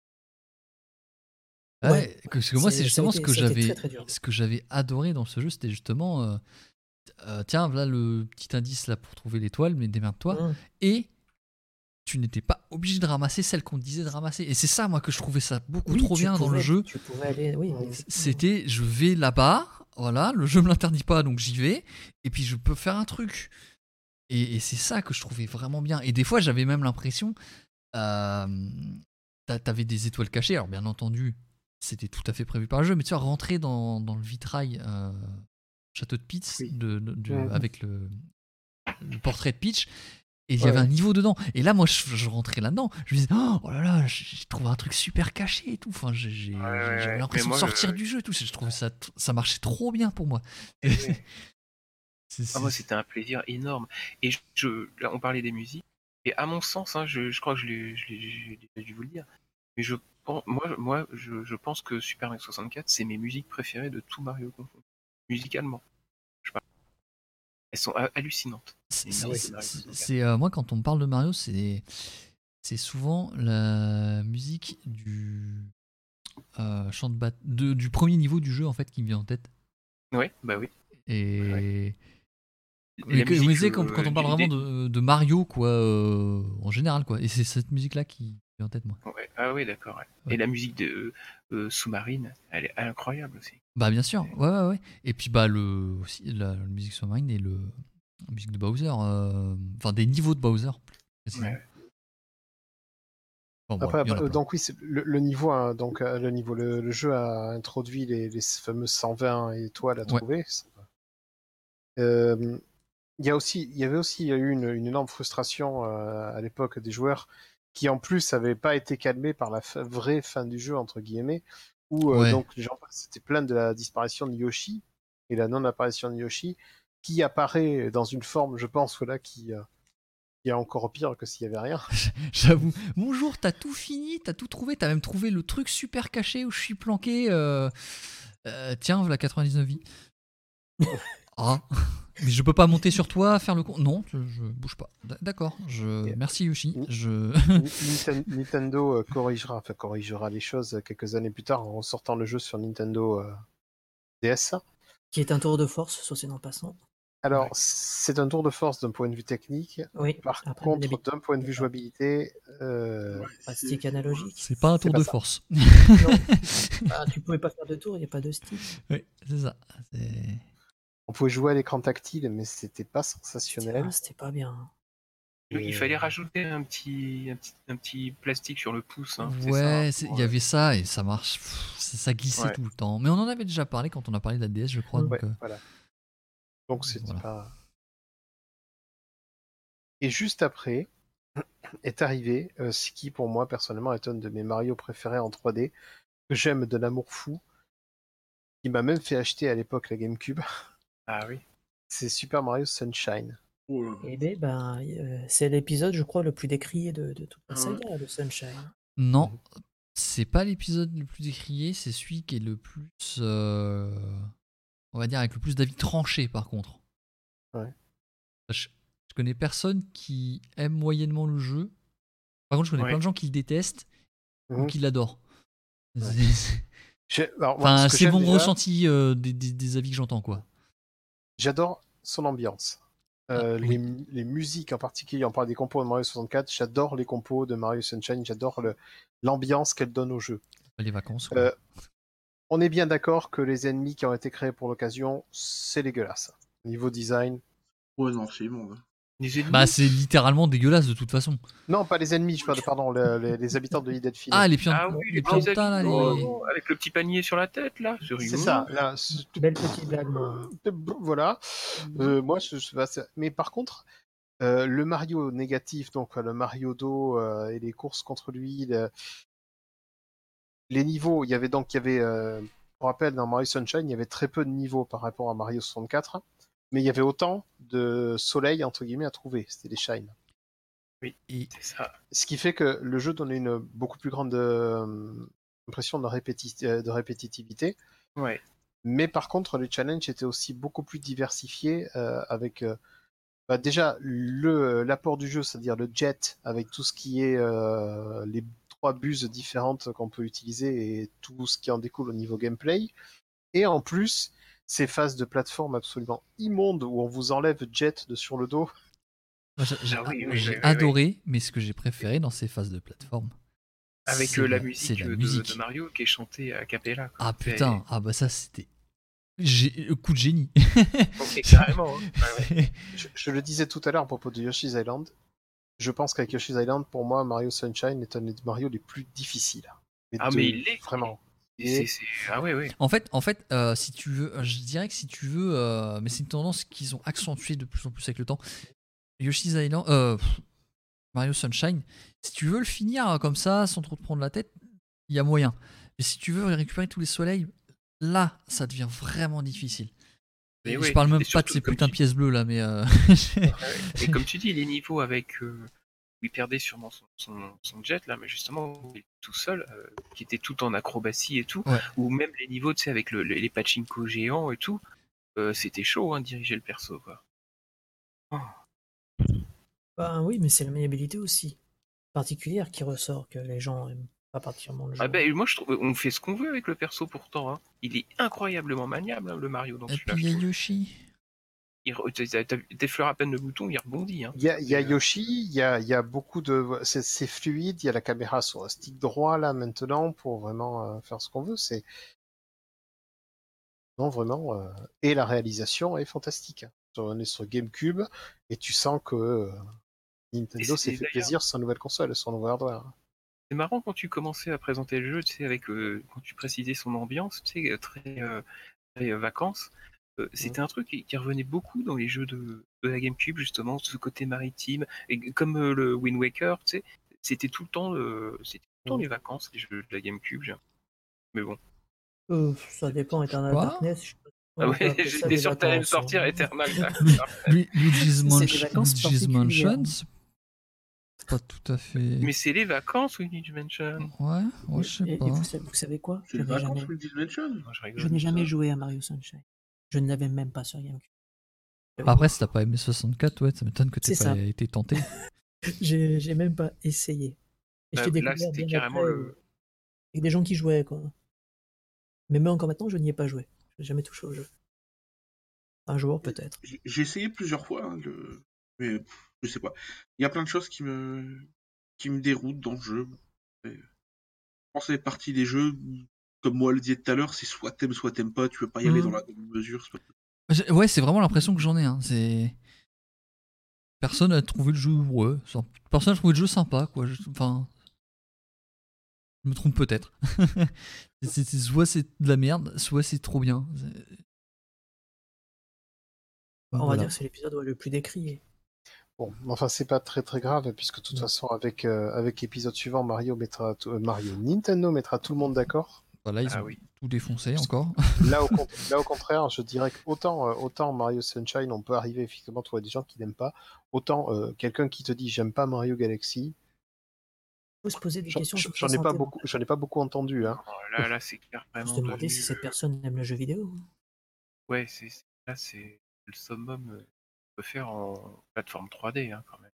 Ouais, Ouais, parce que moi, c'est- c'est ça a justement été- ce que ça a été j'avais, très, très dur. ce que j'avais adoré dans ce jeu, c'était justement, euh, euh, tiens, voilà le petit indice là pour trouver l'étoile, mais démerde-toi. Hum. Et tu n'étais pas obligé de ramasser celle qu'on te disait de ramasser. Et c'est ça, moi, que je trouvais ça beaucoup Oui, trop tu bien dans le pouvais- jeu. Tu pouvais aller, oui. Ouais. C'était, je vais là-bas, voilà, le jeu me l'interdit pas, donc j'y vais, et puis je peux faire un truc. Et, et c'est ça que je trouvais vraiment bien. Et des fois, j'avais même l'impression, euh, t'a- t'avais des étoiles cachées. Alors bien entendu, c'était tout à fait prévu par le jeu, mais tu vois, rentrer dans, dans le vitrail euh, château de Peach, Oui. de, de- de- Mhm. avec le, le portrait de Peach. Et il y Ouais. avait un niveau dedans. Et là, moi, je, je rentrais là-dedans. Je me disais, oh là là, j'ai j'ai trouvé un truc super caché et tout. Enfin, j'ai- j'ai- Ouais, ouais, j'avais ouais. l'impression Mais de moi, sortir le- du jeu et tout. Je trouvais ça, ça marchait trop bien pour moi. Et- C'est- Ah, moi, c'est- c'était un plaisir énorme. Et je, je- là, on parlait des musiques. Et à mon sens, hein, je, je crois que je l'ai je l'ai- j'ai déjà dû vous le dire, mais je pense, moi, moi je, je pense que Super Mario soixante-quatre, c'est mes musiques préférées de tout Mario confondu. Musicalement. Je sais pas. Elles sont ha- hallucinantes. c'est- Les c'est- musiques c'est- de Mario c'est- soixante-quatre. c'est, euh, moi, quand on me parle de Mario, c'est c'est souvent la musique du euh, chant de bat- de- du premier niveau du jeu en fait qui me vient en tête. Ouais, bah oui. Et La mais que- musique, mais c'est quand, euh, quand on parle du- vraiment des- de, de Mario quoi, euh, en général quoi. Et c'est cette musique là qui me vient en tête moi. Ouais. Ah oui, d'accord. ouais. Ouais. Et la musique de euh, sous-marine, elle est incroyable aussi. Bah bien sûr, ouais ouais ouais. Et puis bah le aussi la, la musique sous-marine et le la musique de Bowser, euh, enfin des niveaux de Bowser. plus précisément. Ouais. Bon, voilà, Après, il y en a euh, plein. donc oui, c'est le, le niveau, hein, donc euh, le niveau, le, le jeu a introduit les, les fameuses cent vingt étoiles à Ouais. trouver. Euh, Il y a aussi, il y avait aussi il y a eu une, une énorme frustration euh, à l'époque des joueurs qui en plus n'avaient pas été calmés par la fa- vraie fin du jeu entre guillemets, où euh, Ouais. donc les gens s'étaient plaints de la disparition de Yoshi et la non-apparition de Yoshi, qui apparaît dans une forme, je pense, voilà, qui, euh, qui est encore pire que s'il y avait rien. J'avoue. Bonjour, t'as tout fini, t'as tout trouvé, t'as même trouvé le truc super caché où je suis planqué. euh, euh, tiens, voilà quatre-vingt-dix-neuf vies. Ah, mais je peux pas monter sur toi, faire le con. Non, je, je bouge pas. D- D'accord. Je Yeah. merci Yoshi. Mm. Je Ninten- Nintendo euh, corrigera, enfin corrigera les choses quelques années plus tard en sortant le jeu sur Nintendo euh, D S. Qui est un tour de force, soit c'est en passant. Alors, Ouais. c'est un tour de force d'un point de vue technique. Oui, Par après, contre, d'habitude, d'un point de vue d'accord. jouabilité, euh, Pas stick analogique. c'est pas un C'est tour pas de ça. force. Non. Ah, tu pouvais pas faire de tour, il n'y a pas de stick. Oui, c'est ça. C'est- on pouvait jouer à l'écran tactile, mais c'était pas C'était sensationnel. ah, c'était pas bien. Donc, Et, il fallait euh, rajouter un petit, un petit, un petit plastique sur le pouce. Hein, c'est ça, Ouais, hein, c'est- pour, il y euh, avait ça et ça marche. Pff, ça, ça glissait Ouais. tout le temps. Mais on en avait déjà parlé quand on a parlé de la D S, je crois. Mm. Donc, ouais, euh, voilà. Donc c'était voilà. pas. Et juste après est arrivé euh, ce qui, pour moi, personnellement, est un de mes Mario préférés en trois D, que j'aime d'un amour fou, qui m'a même fait acheter à l'époque la GameCube. Ah oui. C'est Super Mario Sunshine. Oh là là. Eh ben, ben, euh, c'est l'épisode, je crois, le plus décrié de, de toute la Ouais. saga, le Sunshine. Non, Mhm. c'est pas l'épisode le plus décrié, c'est celui qui est le plus. euh, on va dire avec le plus d'avis tranchés par contre. Ouais. Je, je connais personne qui aime moyennement le jeu. Par contre, je connais Ouais. plein de gens qui le détestent ou Mhm. qui l'adorent. Ouais. C'est- c'est- J'ai- alors, moi, Enfin, ce que c'est j'aime mon déjà, ressenti euh, des, des- des avis que j'entends quoi. J'adore son ambiance. Euh, Ah, les, oui. mu- les musiques en particulier, on parle des compos de Mario soixante-quatre, j'adore les compos de Mario Sunshine, j'adore le- l'ambiance qu'elle donne au jeu. Les vacances. Quoi. Euh, on est bien d'accord que les ennemis qui ont été créés pour l'occasion, c'est dégueulasse. Niveau design. Ouais, non, c'est immonde. Les ennemis. Bah, c'est littéralement dégueulasse de toute façon. Non, pas les ennemis, je parle, pardon, le- les, les habitants de Hidden Field. Ah, les pieds Ah oui, les les pieds petits là, les... habitants, avec le petit panier sur la tête là, c'est c'est rigolo. ça, là. c'est- Belle petite blague, moi. Voilà. Euh, moi, je, je- bah, c'est- mais par contre, euh, le Mario négatif, donc euh, le Mario d'eau euh, et les courses contre lui, le- les niveaux, il y avait donc, il y avait, euh, pour rappel, dans Mario Sunshine, il y avait très peu de niveaux par rapport à Mario soixante-quatre, mais il y avait autant de soleil, entre guillemets, à trouver. C'était des shines. Et C'est ça. Ce qui fait que le jeu donnait une beaucoup plus grande euh, impression de, répéti- euh, de répétitivité. Ouais. Mais par contre, les challenges étaient aussi beaucoup plus diversifiés euh, avec euh, bah, déjà le l'apport du jeu, c'est-à-dire le jet avec tout ce qui est euh, les trois buses différentes qu'on peut utiliser et tout ce qui en découle au niveau gameplay. Et en plus, ces phases de plateforme absolument immondes où on vous enlève jet de sur le dos. moi, j'ai j'ai- Ah oui, oui, j'ai oui, oui, adoré, mais ce que j'ai préféré dans ces phases de plateforme, Avec c'est euh, la c'est musique, la euh, de, musique. de Mario qui est chantée à cappella. quoi. Ah C'est- putain, ah bah ça c'était Gé- coup de génie. Ok, carrément. hein. Ouais, ouais. Je, je le disais tout à l'heure à propos de Yoshi's Island. Je pense qu'avec Yoshi's Island, pour moi, Mario Sunshine est un des Mario les plus difficiles. Ah, de- mais il l'est. Vraiment. C'est- c'est- Ah ouais, ouais. En fait, en fait, euh, si tu veux, je dirais que si tu veux, euh, mais c'est une tendance qu'ils ont accentuée de plus en plus avec le temps. Yoshi's Island, euh, pff, Mario Sunshine, si tu veux le finir euh, comme ça, sans trop te prendre la tête, il y a moyen. Mais si tu veux récupérer tous les soleils, là, ça devient vraiment difficile. Mais Et ouais, je parle même et pas de surtout, ces comme putains de tu- pièces bleues là, mais euh, ouais, et comme tu dis, les niveaux avec euh, où il perdait sûrement son, son, son jet là, mais justement où il était tout seul, euh, qui était tout en acrobatie et tout, ouais. ou même les niveaux, tu sais, avec le, les pachinko géants et tout, euh, c'était chaud, hein, de diriger le perso, quoi. Oh. Ben oui, mais c'est la maniabilité aussi particulière qui ressort, que les gens aiment pas particulièrement le jeu. Ah ben, moi je trouve, on fait ce qu'on veut avec le perso pourtant, hein. Il est incroyablement maniable, hein, le Mario dans Et celui-là, puis il je y a trouve. Yoshi. Il re- t'as- t'as- T'effleures à peine le bouton, il rebondit, hein. Il y a, il y a Et, euh, Yoshi, il y a, il y a beaucoup de. C'est c'est fluide, il y a la caméra sur un stick droit là maintenant pour vraiment euh, faire ce qu'on veut. C'est. Non, vraiment. euh, Et la réalisation est fantastique. On est sur GameCube et tu sens que euh, et Nintendo s'est c'est- et fait d'ailleurs, plaisir sur sa nouvelle console, son nouveau hardware. c'est marrant quand tu commençais à présenter le jeu, tu sais, avec euh, quand tu précisais son ambiance, tu sais, euh, très, euh, très, euh, vacances. Euh, c'était un truc qui, qui revenait beaucoup dans les jeux de, de la GameCube, justement, ce côté maritime. Et comme euh, le Wind Waker, tu sais, c'était tout le temps, euh, c'était tout le temps Mm. les vacances, les jeux de la GameCube. j'ai- Mais bon. Euh, ça dépend, Eternal Quoi Darkness, je sais pas si Ah on peut ouais, appeler ça j'étais des sûr que t'allais me vacances, hein. sortir Eternal Lu- Darkness. Lu- Luigi's, C'est des Manch- vacances Luigi's Mansion, particulières. c'est pas tout à fait. Mais c'est les vacances, Luigi Mansion. Ouais, ouais, Et, je sais et- et pas. vous, savez, vous savez quoi? C'est Je les n'ai vacances, jamais, Luigi's Mansion. Non, je rigole. je n'ai jamais ça. joué à Mario Sunshine. Je ne l'avais même pas sur GameCube. Après, si t'as pas aimé soixante-quatre, ouais, ça m'étonne que t'aies C'est pas ça. été tenté. J'ai j'ai même pas essayé. Et je Bah, l'ai là, découvert c'était bien carrément après, le. euh, avec des gens qui jouaient, quoi. Mais même encore maintenant, je n'y ai pas joué. Je n'ai jamais touché au jeu. Un jour, peut-être. J'ai j'ai essayé plusieurs fois, hein, le... mais pff, je sais pas. Il y a plein de choses qui me qui me déroutent dans le jeu. Et je pense que ça fait partie des jeux, où, comme moi le disais tout à l'heure, c'est soit t'aimes, soit t'aimes pas, tu peux pas y aller Mhm. dans la bonne mesure. c'est pas possible. J'ai- Ouais, c'est vraiment l'impression que j'en ai. Hein. C'est personne a trouvé le jeu. Ouais, sans- personne a trouvé le jeu sympa, quoi. Je- Enfin, je me trompe peut-être. C'est- c'est- soit c'est de la merde, soit c'est trop bien. C'est- On va Voilà. dire que c'est l'épisode ouais, le plus décrié. Bon, enfin, c'est pas très très grave, puisque de toute Non. façon, avec, euh, avec l'épisode suivant, Mario mettra tout- euh, Mario, Nintendo mettra tout le monde d'accord. Voilà, ils Ah ont oui. tout défoncé encore. Là, au, con- là, au contraire, je dirais qu'autant euh, autant Mario Sunshine, on peut arriver effectivement à trouver des gens qui n'aiment pas, autant euh, quelqu'un qui te dit j'aime pas Mario Galaxy, Il faut se poser des j'en questions sur j'en sa ai pas santé beaucoup, mentale. j'en ai pas beaucoup entendu, hein. Non, là, là, c'est Il faut carrément se demander devenu. si cette euh, personne aime le jeu vidéo. Ouais, c'est c'est- là, c'est le summum euh, qu'on peut faire en plateforme trois D, hein, quand même.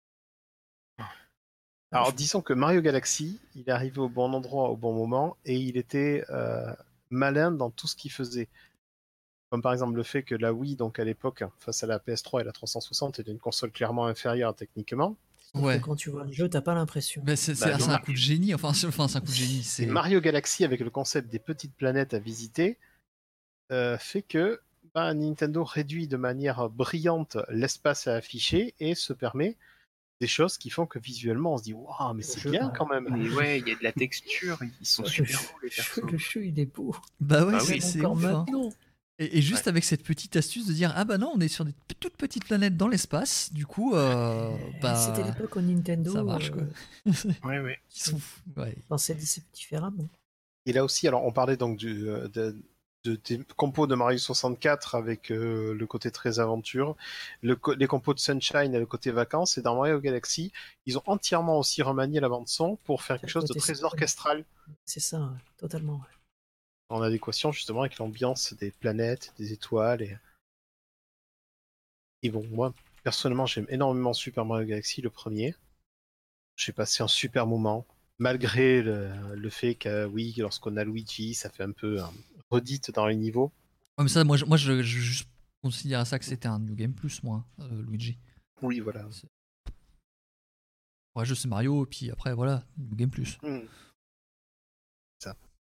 Alors, disons que Mario Galaxy, il est arrivé au bon endroit au bon moment et il était euh, malin dans tout ce qu'il faisait. Comme par exemple le fait que la Wii, donc à l'époque, face à la P S trois et la trois cent soixante, était une console clairement inférieure techniquement. Sauf Ouais. que quand tu vois le jeu, t'as pas l'impression. Ben, c'est Bah, c'est- c'est non. un coup de génie. Enfin, c'est enfin, c'est un coup de génie. Et C'est Mario Galaxy, avec le concept des petites planètes à visiter, euh, fait que bah, Nintendo réduit de manière brillante l'espace à afficher et se permet des choses qui font que visuellement on se dit waouh, mais Le c'est jeu, bien ouais. quand même. Mais ouais, il y a de la texture, ils sont Le super jeu- beaux, les persos. Le jeu, il est beau. bah ouais, Ah c'est oui. c'est Encore ouf, hein. maintenant. Et, et juste Ouais. avec cette petite astuce de dire ah bah non, on est sur des p- toutes petites planètes dans l'espace. Du coup, euh, bah C'était l'époque où Nintendo ça marche quoi. euh, Ouais, ouais. Ils sont fous. Ouais. pensait différemment. Et là aussi, alors on parlait donc du, euh, de, de- des compos de Mario soixante-quatre avec euh, le côté très aventure, le co- les compos de Sunshine et le côté vacances, et dans Mario Galaxy, ils ont entièrement aussi remanié la bande son pour faire C'est quelque le chose de côté très symphonique. orchestral, C'est ça, ouais, totalement. ouais. en adéquation justement avec l'ambiance des planètes, des étoiles. Et, et bon, moi, personnellement, j'aime énormément Super Mario Galaxy, le premier. J'ai passé un super moment, malgré le, le fait que, oui, lorsqu'on a Luigi, ça fait un peu hein, redite dans les niveaux. Ouais, mais ça, moi, je, moi, je, je, je considère ça que c'était un New Game Plus, moi, euh, Luigi. Oui, voilà. Ouais, je sais Mario, et puis après, voilà, New Game Plus. Hmm. Ça.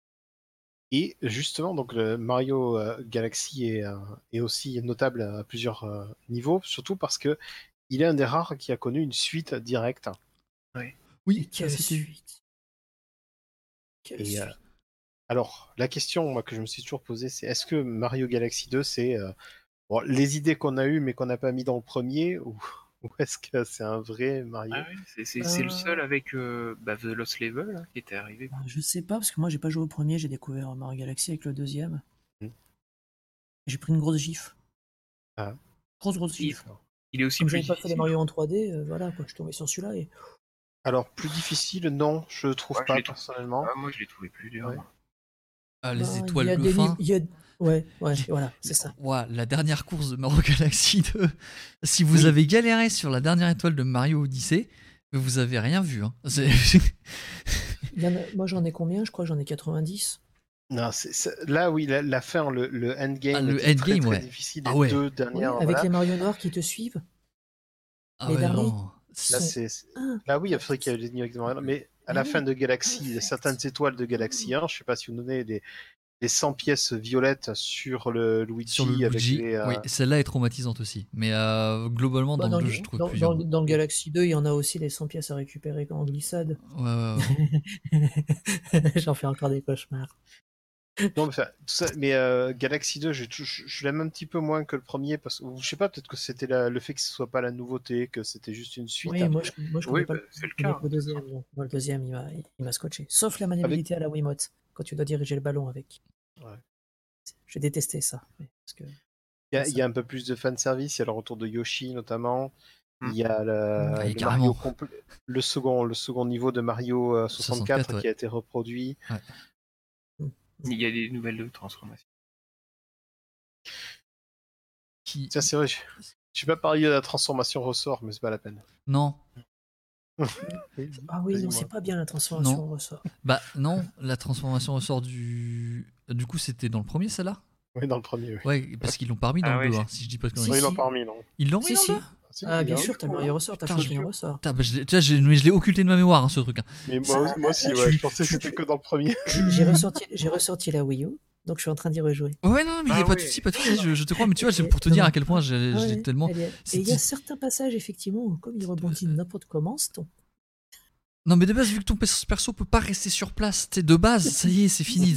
Et justement, donc le Mario euh, Galaxy est, euh, est aussi notable à plusieurs euh, niveaux, surtout parce que il est un des rares qui a connu une suite directe. Et Oui, ça, quelle c'était. suite Quelle Et, euh, suite alors, la question moi, que je me suis toujours posée, c'est est-ce que Mario Galaxy deux, c'est euh, bon, les idées qu'on a eues mais qu'on n'a pas mis dans le premier, ou, ou est-ce que c'est un vrai Mario? Ah ouais, c'est c'est- c'est le Euh. seul avec euh, bah, The Lost Level hein, qui était arrivé. Euh, Je sais pas, parce que moi j'ai pas joué au premier, j'ai découvert Mario Galaxy avec le deuxième. Hmm. J'ai pris une grosse gifle. Ah. Grosse, grosse Il, gifle. il est aussi Comme plus j'avais pas fait les difficile. Mario en trois D, euh, voilà, quoi, je suis tombé sur celui-là et. Alors, plus difficile, non, je trouve Ouais, je pas, l'ai trou- personnellement. Ah, moi, je l'ai trouvé plus dur. Ouais. moi. Ah, les Ben, il étoiles y a de des fin. niveaux. il y a- Ouais, ouais, Les- voilà, c'est ça. Ouah, la dernière course de Mario Galaxy deux. Si vous Oui. avez galéré sur la dernière étoile de Mario Odyssey, vous avez rien vu. Hein. C'est- Il y en a- Moi, j'en ai combien? Je crois que j'en ai quatre-vingt-dix. Non, c'est, c'est- là, oui, la, la fin, le, le endgame Ah, le était très, endgame, très ouais. difficile. Ah Les ouais. deux Oui, dernières, avec voilà. les Mario noirs qui te suivent. Ah Les ouais, derniers. non. Là, C'est- c'est, c'est- Ah, là, oui, il faudrait qu'il y ait des niveaux exactement. Mais à la Ah fin oui. de Galaxy, Perfect. certaines étoiles de Galaxy un, je sais pas si vous donnez les, les cent pièces violettes sur le Luigi, Sur le avec Luigi, les. euh, oui, celle-là est traumatisante aussi. Mais euh, globalement, Bah, dans dans, le deux, le, je trouve dans, plus dans, dur. le- dans le Galaxy deux, il y en a aussi les cent pièces à récupérer en glissade. Ouais, ouais, ouais. J'en fais encore des cauchemars. Non, mais, enfin, tout ça, mais euh, Galaxy deux, je, je, je l'aime un petit peu moins que le premier, parce que je sais pas, peut-être que c'était la- le fait que ce soit pas la nouveauté, que c'était juste une suite. Oui, hein. moi je, moi, je Oui, connais pas bah, le, c'est le je connais cas, pas le de toute deuxième. non. Moi, le deuxième, il m'a, il m'a scotché. Sauf la maniabilité à la Wiimote, quand tu dois diriger le ballon avec. Ouais. J'ai détesté ça. mais Parce que, Il y, a, c'est il ça. y a un peu plus de fanservice, il y a le retour de Yoshi notamment, Hmm. il y a le, Ah, et le carrément. Mario complet, le second, le second niveau de Mario euh, soixante-quatre, soixante-quatre, ouais. qui a été reproduit. Il y a des nouvelles transformations. Qui... Ça, c'est vrai, je je sais pas parler de la transformation ressort, mais c'est pas la peine. Non, Ah oui, Vas-y, non, moi. c'est pas bien la transformation Non. en ressort. bah non, la transformation ressort du. Du coup, c'était dans le premier, celle-là. Oui, dans le premier, oui. Ouais, parce qu'ils l'ont pas remis dans Ah le ouais, deux, hein, c'est- si je dis pas de Si, conneries. Oui, ils l'ont si. pas remis, non. Ils l'ont remis Si, dans si. le deux. Si, Ah, il bien y a- sûr, t'as le Mario ressort, t'as Putain, choisi je- un ressort. Putain, bah, je l'ai- tu vois, j'ai- mais je l'ai occulté de ma mémoire, hein, ce truc. hein. Mais moi, moi aussi, ouais, tu- je pensais que c'était que dans le premier. J'ai ressorti, j'ai ressorti la Wii U, donc je suis en train d'y rejouer. Ouais, non, mais il y a Ah pas de ouais. soucis, pas de soucis, je, je te crois, mais tu vois, c'est Et- pour te non, dire non. à quel point j'ai Ah j'ai ouais, tellement. elle est- c'est Et il y a dit- certains passages, effectivement, où comme il rebondit n'importe comment, c'est ton. Non, mais de base, vu que ton perso perso peut pas rester sur place, tu sais, de base, ça y est, c'est fini.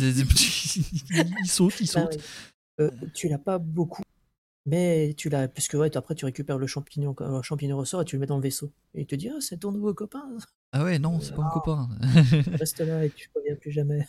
Il saute, il Ah saute. ouais. Euh, tu l'as pas beaucoup, mais tu l'as. Parce que ouais, après, tu récupères le champignon, le champignon ressort et tu le mets dans le vaisseau. Et il te dit, ah, c'est ton nouveau copain. Ah ouais, non, c'est pas mon Ah. copain. Reste là et tu ne reviens plus jamais.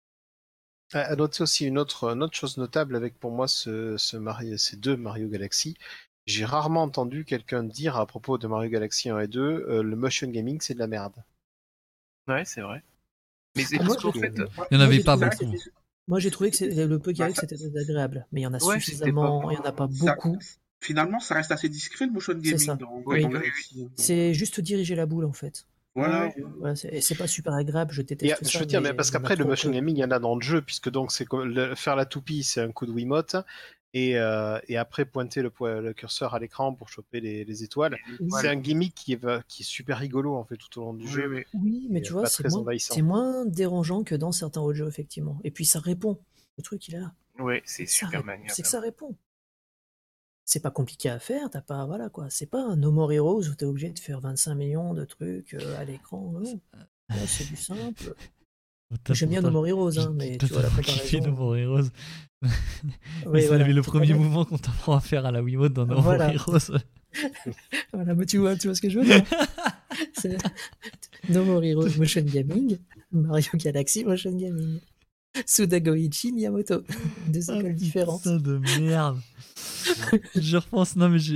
À à noter aussi une autre, une autre chose notable avec pour moi ce, ce Mario, ces deux Mario Galaxy. J'ai rarement entendu quelqu'un dire à propos de Mario Galaxy un et deux, euh, le motion gaming c'est de la merde. Ouais, c'est vrai. Mais c'est Ah, parce moi, qu'en j'ai- fait, Il y en Moi, avait j'ai pas trouvé- beaucoup. Moi, j'ai trouvé que c'est- le peu qu'il y avait, Bah, que c'était désagréable. Mais il y en a Ouais, c'était suffisamment, pas- il y en a pas Ça- beaucoup. Finalement, ça reste assez discret le motion C'est gaming ça. dans, Oui, dans oui, Galaxy. C'est juste diriger la boule, en fait. Voilà. Ouais, Voilà, c'est et c'est pas super agréable, je Et, déteste ça. je veux dire, mais parce il y en a qu'après le trop motion peu. gaming, il y en a dans le jeu, puisque donc c'est comme le- faire la toupie, c'est un coup de Wiimote, et, euh, et après pointer le, po- le curseur à l'écran pour choper les, les étoiles. Oui. C'est un gimmick qui est, qui est super rigolo en fait tout au long du Oui, jeu. oui. Oui, mais Et tu pas vois, c'est très moins, envahissant. c'est moins dérangeant que dans certains autres jeux, effectivement. Et puis ça répond. Le truc, il est là. Ouais, c'est Ça super ré- maniable. C'est que ça répond. C'est pas compliqué à faire, t'as pas, voilà quoi. C'est pas un No More Heroes où t'es obligé de faire vingt-cinq millions de trucs euh, à l'écran. Non. Là, c'est du simple. J'aime bien No More Heroes, hein, mais tu vois la kiffé comparaison. No More Heroes. Oui, Mais voilà, le c'est premier pas mal. mouvement qu'on t'apprend à faire à la Wiimote dans No More Voilà. Heroes. Voilà, mais tu vois, tu vois ce que je veux dire. C'est No More Heroes Motion Gaming, Mario Galaxy Motion Gaming. Suda Goichi Miyamoto. Deux Ah, écoles différentes. putain de merde. Je repense, non mais j'ai.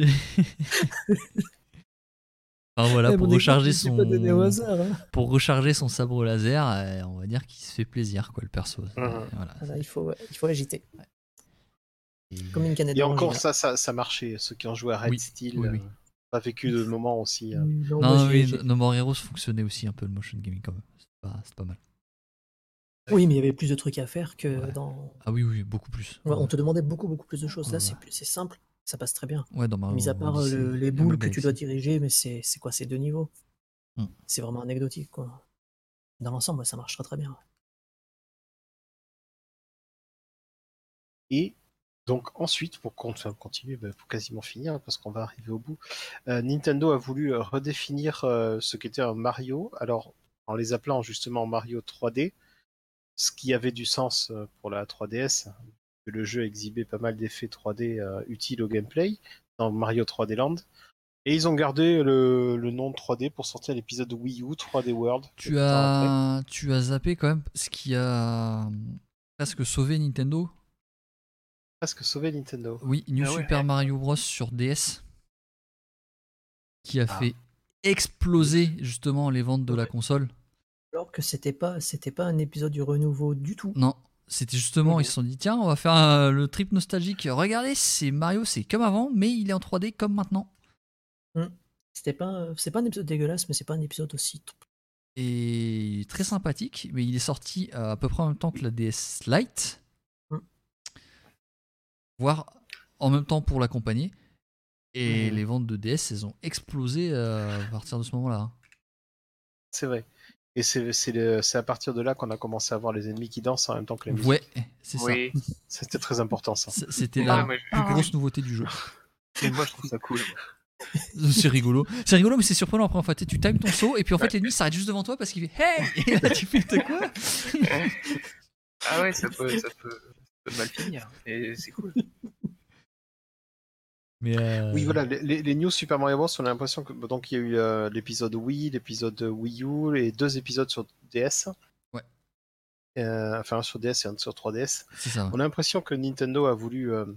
Enfin voilà, Eh, pour mon recharger exemple, je l'ai pas donné au son, hasard, hein. pour recharger son sabre laser, euh, on va dire qu'il se fait plaisir quoi le perso. Mhm. Voilà. Voilà, il faut, ouais, il faut agiter. Et- Comme une canette Et d'orangina. encore ça, ça, ça marchait. Ceux qui ont joué à Red Oui, Steel, oui, oui. euh, pas vécu de moment aussi. hein. Non, Non, moi, j'ai- oui, j'ai- No More Heroes fonctionnait aussi un peu le motion gaming quand même. C'est pas, c'est pas mal. Oui, mais il y avait plus de trucs à faire que Ouais. dans. Ah oui, oui, beaucoup plus. Ouais, on te demandait beaucoup, beaucoup plus de choses. Là, Ouais, c'est ouais. plus- c'est simple, ça passe très bien. Ouais, dans Mario Mis à part euh, Odyssey le- les et boules Mario que tu dois Galaxy. diriger, mais c'est c'est quoi, c'est deux niveaux. Hmm. C'est vraiment anecdotique, quoi. Dans l'ensemble, ouais, ça marche très très bien. Et donc ensuite, pour con- enfin, continuer, bah, pour quasiment finir, parce qu'on va arriver au bout, euh, Nintendo a voulu euh, redéfinir euh, ce qu'était un Mario, alors en les appelant justement Mario trois D, ce qui avait du sens euh, pour la trois D S, que le jeu exhibait pas mal d'effets trois D euh, utiles au gameplay, dans Mario trois D Land. Et ils ont gardé le, le nom de trois D pour sortir l'épisode Wii U trois D World. Tu quelques temps après. as, tu as zappé quand même ce qui a presque sauvé Nintendo. presque sauvé Nintendo. Oui, New Ah ouais. Super Mario Bros sur D S, qui a Ah. fait exploser justement les ventes de la console. Alors que c'était pas, c'était pas un épisode du renouveau du tout. Non, c'était justement, Mhm. ils se sont dit, tiens, on va faire euh, le trip nostalgique. Regardez, c'est Mario, c'est comme avant, mais il est en trois D comme maintenant. C'était pas, un- c'est pas un épisode dégueulasse, mais c'est pas un épisode aussi. Et très sympathique, mais il est sorti euh, à peu près en même temps que la D S Lite, Mm. voire en même temps pour l'accompagner. Et Mhm. les ventes de D S, elles ont explosé euh, à partir de ce moment-là. C'est vrai. Et c'est c'est le- c'est à partir de là qu'on a commencé à voir les ennemis qui dansent en même temps que la musique. Ouais, c'est Oui. ça. C'était très important ça. C- C'était Ouais, la moi, je- plus grosse nouveauté du jeu. Et moi, je trouve ça cool. C'est rigolo. C'est rigolo, mais c'est surprenant après. En fait, tu times ton saut et puis en fait, l'ennemi s'arrête juste devant toi parce qu'il fait Hey! Et là, tu fais t'as quoi? Ah ouais, ça peut, ça peut, ça peut mal finir. Et c'est cool. Mais euh, Oui, voilà, les, les- les New Super Mario Bros, on a l'impression que donc il y a eu euh, l'épisode Wii, l'épisode Wii U, les deux épisodes sur D S. Ouais. Euh, enfin, un sur D S et un sur trois D S. c'est ça. Ouais. On a l'impression que Nintendo a voulu euh,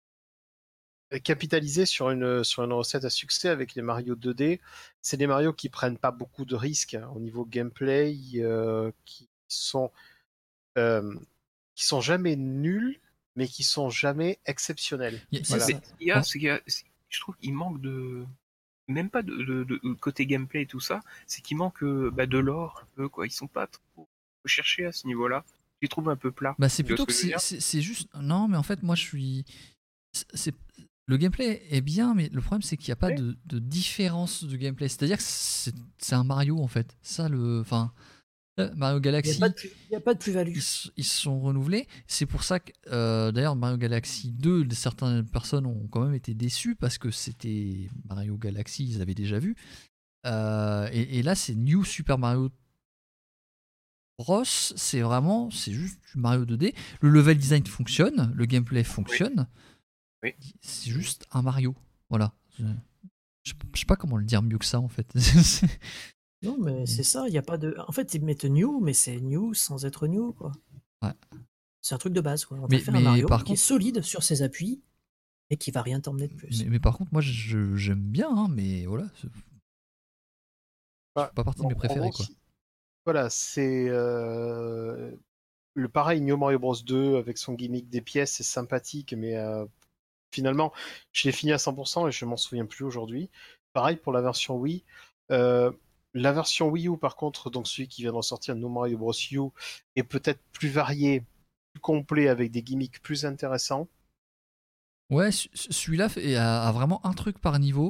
capitaliser sur une, sur une recette à succès avec les Mario deux D. C'est des Mario qui prennent pas beaucoup de risques hein, au niveau gameplay, euh, qui sont euh, qui sont jamais nuls, mais qui sont jamais exceptionnels. Y a- c'est Voilà. ça. Mais ce qu'il y a, Ouais. c'est qu'il y a- c'est- je trouve qu'il manque de, même pas de, de- de- de côté gameplay et tout ça, c'est qu'il manque euh, bah, de l'or un peu quoi. Ils sont pas trop cherchés à ce niveau-là. Je les trouve un peu plats. Bah, c'est Tu vois plutôt ce que que je veux c'est dire c'est- c'est juste. Non, mais en fait, moi, je suis. c'est- c'est- Le gameplay est bien, mais le problème, c'est qu'il n'y a pas Ouais. de, de différence de gameplay. C'est-à-dire que c'est c'est un Mario, en fait. Ça, le. Enfin. euh, Mario Il Galaxy. n'y a pas de, plus- il y a pas de plus-value. ils, s- ils se sont renouvelés. C'est pour ça que, euh, d'ailleurs, Mario Galaxy deux, certaines personnes ont quand même été déçues parce que c'était Mario Galaxy, ils avaient déjà vu. Euh, et, et là, c'est New Super Mario Bros. C'est vraiment, c'est juste du Mario deux D. Le level design fonctionne, le gameplay fonctionne. Oui. C'est juste un Mario. Voilà. Je, je- je sais pas comment le dire mieux que ça, en fait. Non, mais c'est ça. Il y a pas de. En fait, ils mettent new, mais c'est new sans être new, quoi. Ouais. C'est un truc de base, quoi. On Mais- va faire mais un Mario par qui est contre- solide sur ses appuis et qui va rien t'emmener de plus. mais, mais par contre, moi, je- j'aime bien, hein, mais voilà. C'est Bah, pas partie de en- mes en préférés, gros, quoi. si- Voilà, c'est euh, le pareil New Mario Bros deux avec son gimmick des pièces, c'est sympathique, mais euh, finalement, je l'ai fini à cent pour cent et je m'en souviens plus aujourd'hui. Pareil pour la version Wii. Euh, la version Wii U, par contre, donc celui qui vient de ressortir, New Mario Bros U, est peut-être plus varié, plus complet, avec des gimmicks plus intéressants. Ouais, ce- ce- celui-là fait- a, a vraiment un truc par niveau.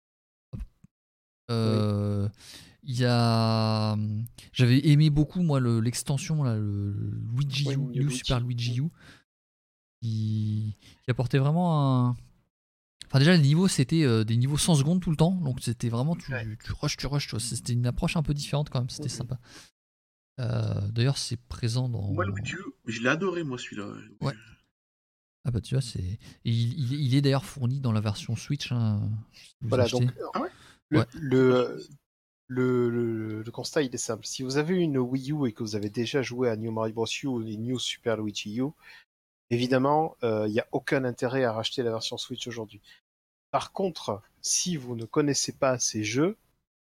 Euh, Il y a. J'avais aimé beaucoup, moi, le- l'extension, là, le Luigi Ouais, U, New New Luigi. Super Luigi U, qui, qui apportait vraiment un. Enfin, déjà, les niveaux, c'était euh, des niveaux cent secondes tout le temps, donc c'était vraiment. Tu, Ouais. tu rushes, tu rushes, tu vois. C'était une approche un peu différente quand même, c'était Mhm. sympa. Euh, D'ailleurs, c'est présent dans. Moi, le Luigi, je l'ai adoré, moi, celui-là. Ouais. Ah bah tu vois, c'est. et Il, il- il est d'ailleurs fourni dans la version Switch. Hein, si vous Voilà, achetez. donc Ah ouais le, Ouais. le, le, le- le constat il est simple. Si vous avez une Wii U et que vous avez déjà joué à New Mario Bros. U ou les New Super Luigi U, évidemment, il n'y a aucun intérêt à racheter la version Switch aujourd'hui. Par contre, si vous ne connaissez pas ces jeux,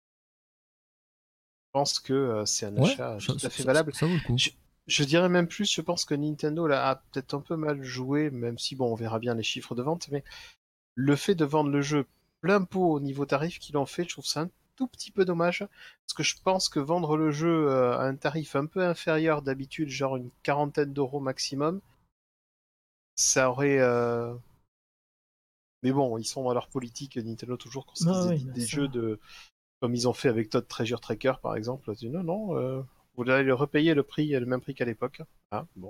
je pense que euh, c'est un Ouais, achat ça, tout ça- à fait ça- valable. ça vaut le coup. Je, je dirais même plus, je pense que Nintendo là, a peut-être un peu mal joué, même si bon, on verra bien les chiffres de vente, mais le fait de vendre le jeu plein pot au niveau tarif qu'ils ont fait, je trouve ça un tout petit peu dommage, parce que je pense que vendre le jeu euh, à un tarif un peu inférieur d'habitude, genre une quarantaine d'euros maximum, ça aurait... euh, Mais bon, ils sont dans leur politique, Nintendo toujours, quand Ah ils oui, éditent bah des ça. jeux de... comme ils ont fait avec Todd Treasure Tracker par exemple, ils disent, non, non, euh, vous allez le repayer le prix, le même prix qu'à l'époque. Ah, bon.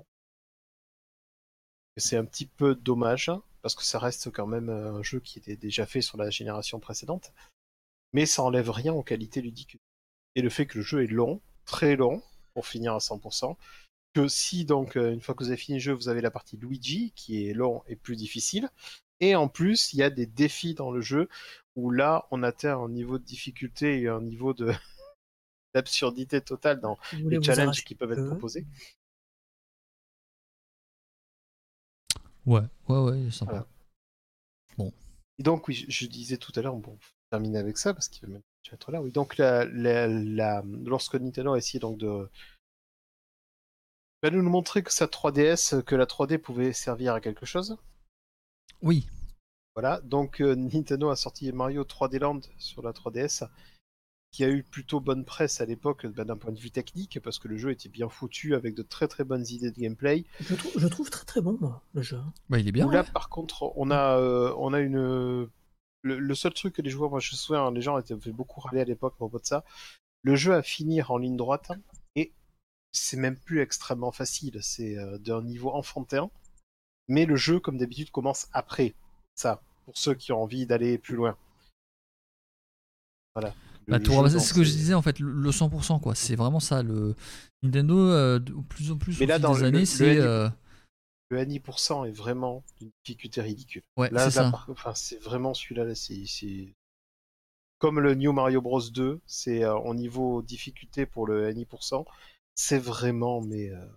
Et c'est un petit peu dommage, parce que ça reste quand même un jeu qui était déjà fait sur la génération précédente, mais ça enlève rien aux qualités ludiques. Et le fait que le jeu est long, très long, pour finir à cent pour cent, que si donc, euh, une fois que vous avez fini le jeu, vous avez la partie Luigi, qui est long et plus difficile, et en plus, il y a des défis dans le jeu, où là, on atteint un niveau de difficulté et un niveau de d'absurdité totale dans Vous voulez les vous challenges arracher qui peuvent le être jeu. proposés. Ouais, ouais, ouais, sympa. Voilà. Bon. Et donc, oui, je, je disais tout à l'heure, bon, faut terminer avec ça parce qu'il va même déjà être là. Oui, donc, la, la, la- lorsque Nintendo a essayé donc de, bah, de nous montrer que sa trois D S, que la trois D pouvait servir à quelque chose. Oui, Voilà, donc euh, Nintendo a sorti Mario trois D Land sur la trois D S, qui a eu plutôt bonne presse à l'époque bah, d'un point de vue technique, parce que le jeu était bien foutu avec de très très bonnes idées de gameplay. Je, trou- je trouve très très bon, moi, le jeu. bah, il est bien. Où là, Ouais. par contre, on a, euh, on a une. Le, le seul truc que les joueurs, moi je me souviens, les gens étaient fait beaucoup râler à l'époque à propos de ça. Le jeu à finir en ligne droite, et c'est même plus extrêmement facile, c'est euh, d'un niveau enfantin, mais le jeu, comme d'habitude, commence après ça, pour ceux qui ont envie d'aller plus loin. Voilà. Le, Bah, le tout jeu ramasser, dans c'est ce que je ses- disais en fait, le, le cent pour cent quoi. C'est vraiment ça. Le Nintendo, euh, de plus en plus Mais au là, fil dans des le, années, le, le c'est. N I euh, le N I pour cent est vraiment d'une difficulté ridicule. Ouais, Là, c'est là ça. par- enfin, c'est vraiment celui-là, là, c'est, c'est comme le New Mario Bros deux, c'est euh, au niveau difficulté pour le N I pour cent, c'est vraiment, mais euh,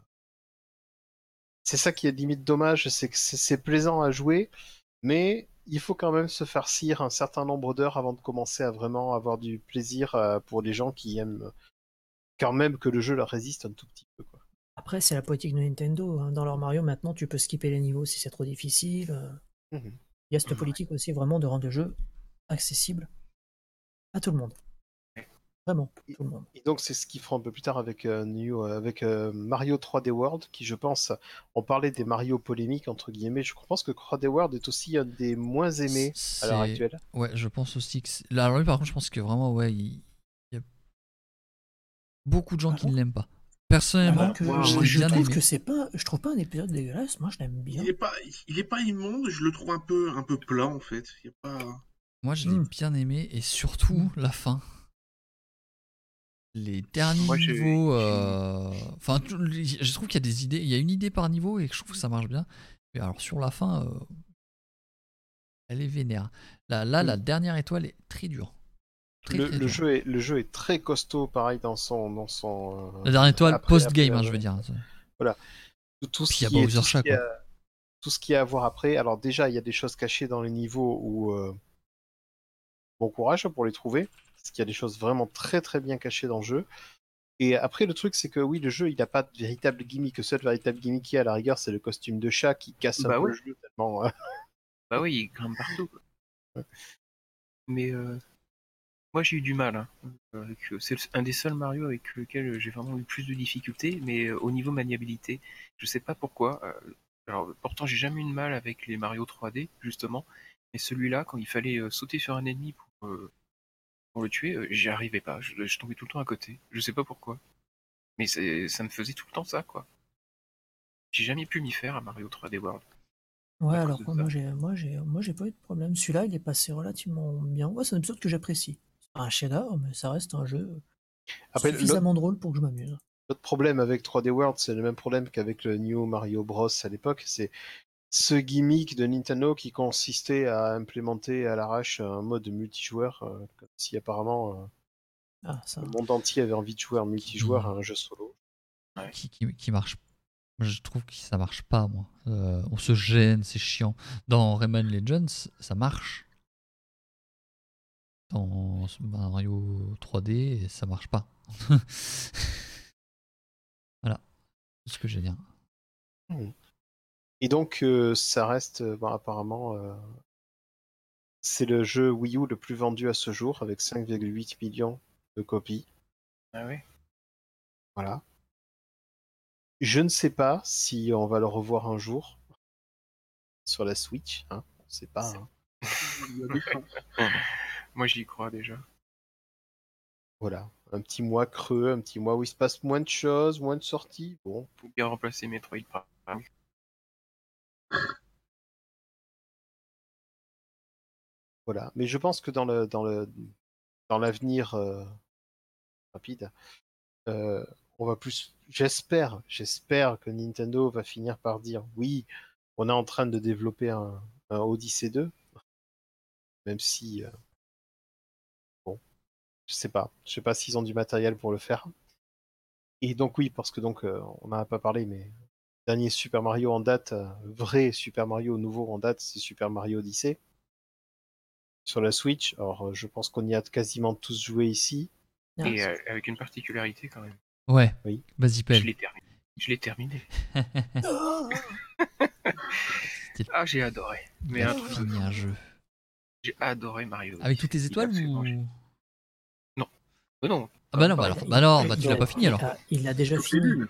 c'est ça qui est limite dommage, c'est que c'est c'est plaisant à jouer, mais il faut quand même se farcir un certain nombre d'heures avant de commencer à vraiment avoir du plaisir euh, pour les gens qui aiment quand même que le jeu leur résiste un tout petit peu, quoi. Après, c'est la politique de Nintendo, hein. Dans leur Mario, maintenant, tu peux skipper les niveaux si c'est trop difficile. euh. Mhm. Il y a cette politique aussi vraiment de rendre le jeu accessible à tout le monde. Vraiment, Et, tout le monde. et donc c'est ce qu'ils feront un peu plus tard avec, euh, New, euh, avec euh, Mario trois D World, qui je pense, on parlait des Mario polémiques entre guillemets, je pense que trois D World est aussi un des moins aimés à l'heure C'est. actuelle. Ouais, je pense aussi que. c'est- Là, alors lui, par contre, je pense que vraiment, ouais, il il y a beaucoup de gens qui ne Alors, l'aiment pas. alors Personnellement, que Moi, je je, moi, l'ai je je bien trouve trouve que aimé. c'est pas, je trouve pas un épisode dégueulasse. Moi, je l'aime il bien. est pas, il est pas immonde. Je le trouve un peu, un peu plat en fait. Il y a pas. Moi, je l'ai Hmm. bien aimé et surtout la fin. Les derniers Moi, j'ai- niveaux, j'ai- euh, enfin, tout- les- je trouve qu'il y a des idées, il y a une idée par niveau et que je trouve que ça marche bien. Mais alors sur la fin, euh, elle est vénère. Là, là, la Oui. dernière étoile est très dure, très Le, très le dure. jeu est, le jeu est très costaud, pareil dans son, dans son. La euh, dernière étoile après, après post-game, hein, la- je veux dire. voilà, tout, tout ce Puis il y a qui est, Bowser tout ce Chat, qui est, quoi. tout ce qui est à voir après. Alors déjà, il y a des choses cachées dans les niveaux où euh, bon courage pour les trouver, parce qu'il y a des choses vraiment très très bien cachées dans le jeu. Et après, le truc, c'est que oui, le jeu, il n'a pas de véritable gimmick. Le seul véritable gimmick qu'il y a, à la rigueur, c'est le costume de chat qui casse un Bah peu ouais. le jeu tellement. euh, Bah oui, il grimpe partout, quoi. Mais euh, moi, j'ai eu du mal, hein. Euh, avec, euh, c'est le- un des seuls Mario avec lequel j'ai vraiment eu plus de difficultés, mais euh, au niveau maniabilité, je sais pas pourquoi. euh, alors, pourtant, j'ai jamais eu de mal avec les Mario trois D, justement. Mais celui-là, quand il fallait euh, sauter sur un ennemi pour, euh, pour le tuer, euh, j'y arrivais pas. Je, je tombais tout le temps à côté. Je sais pas pourquoi. Mais c'est- ça me faisait tout le temps ça, quoi. J'ai jamais pu m'y faire à Mario trois D World Ouais, à cause alors de quoi, ça. moi j'ai, moi j'ai, moi j'ai pas eu de problème. Celui-là, il est passé relativement bien. Ouais, c'est un épisode que j'apprécie. C'est pas un chef-d'œuvre, mais ça reste un jeu Après, l'autre suffisamment drôle pour que je m'amuse. l'autre problème avec trois D World, c'est le même problème qu'avec le New Mario Bros à l'époque. C'est ce gimmick de Nintendo qui consistait à implémenter à l'arrache un mode multijoueur, euh, comme si apparemment euh, Ah, ça. le monde entier avait envie de jouer en multijoueur à Qui, un jeu solo. Ouais. qui, qui, qui marche. Je trouve que ça marche pas, moi. Euh, on se gêne, c'est chiant. Dans Rayman Legends, ça marche. Dans Mario trois D, ça marche pas. Voilà, c'est ce que j'ai à dire. Mhm. Et donc, euh, ça reste, euh, bon, apparemment, euh, c'est le jeu Wii U le plus vendu à ce jour, avec cinq virgule huit millions de copies. Ah ouais. Voilà. Je ne sais pas si on va le revoir un jour sur la Switch, hein. On ne sait pas, hein. Il y a des chances. Moi, j'y crois déjà. Voilà. Un petit mois creux, un petit mois où il se passe moins de choses, moins de sorties. Bon, Faut bien remplacer Metroid Prime. voilà. Mais je pense que dans le dans le dans l'avenir euh, rapide, euh, on va plus. J'espère, j'espère que Nintendo va finir par dire oui, on est en train de développer un, un Odyssey deux, même si euh, bon, je sais pas, je sais pas s'ils ont du matériel pour le faire. Et donc oui, parce que donc euh, on n'en a pas parlé, mais dernier Super Mario en date, euh, vrai Super Mario nouveau en date, c'est Super Mario Odyssey sur la Switch. Alors, euh, je pense qu'on y a quasiment tous joué ici. Ah, Et euh, avec une particularité quand même. Ouais, Oui. vas-y, Je pelle. l'ai terminé. Je l'ai terminé. C'était- Ah, j'ai adoré. Mais Il a un truc de fini fou. un jeu. J'ai adoré Mario Avec toutes les Odyssey. Il est étoiles absolument ou... génial. Euh, non. Ah bah non, pas- bah alors, il- bah non, il- bah tu il l'as a- pas fini il alors. a- Il l'a déjà fini.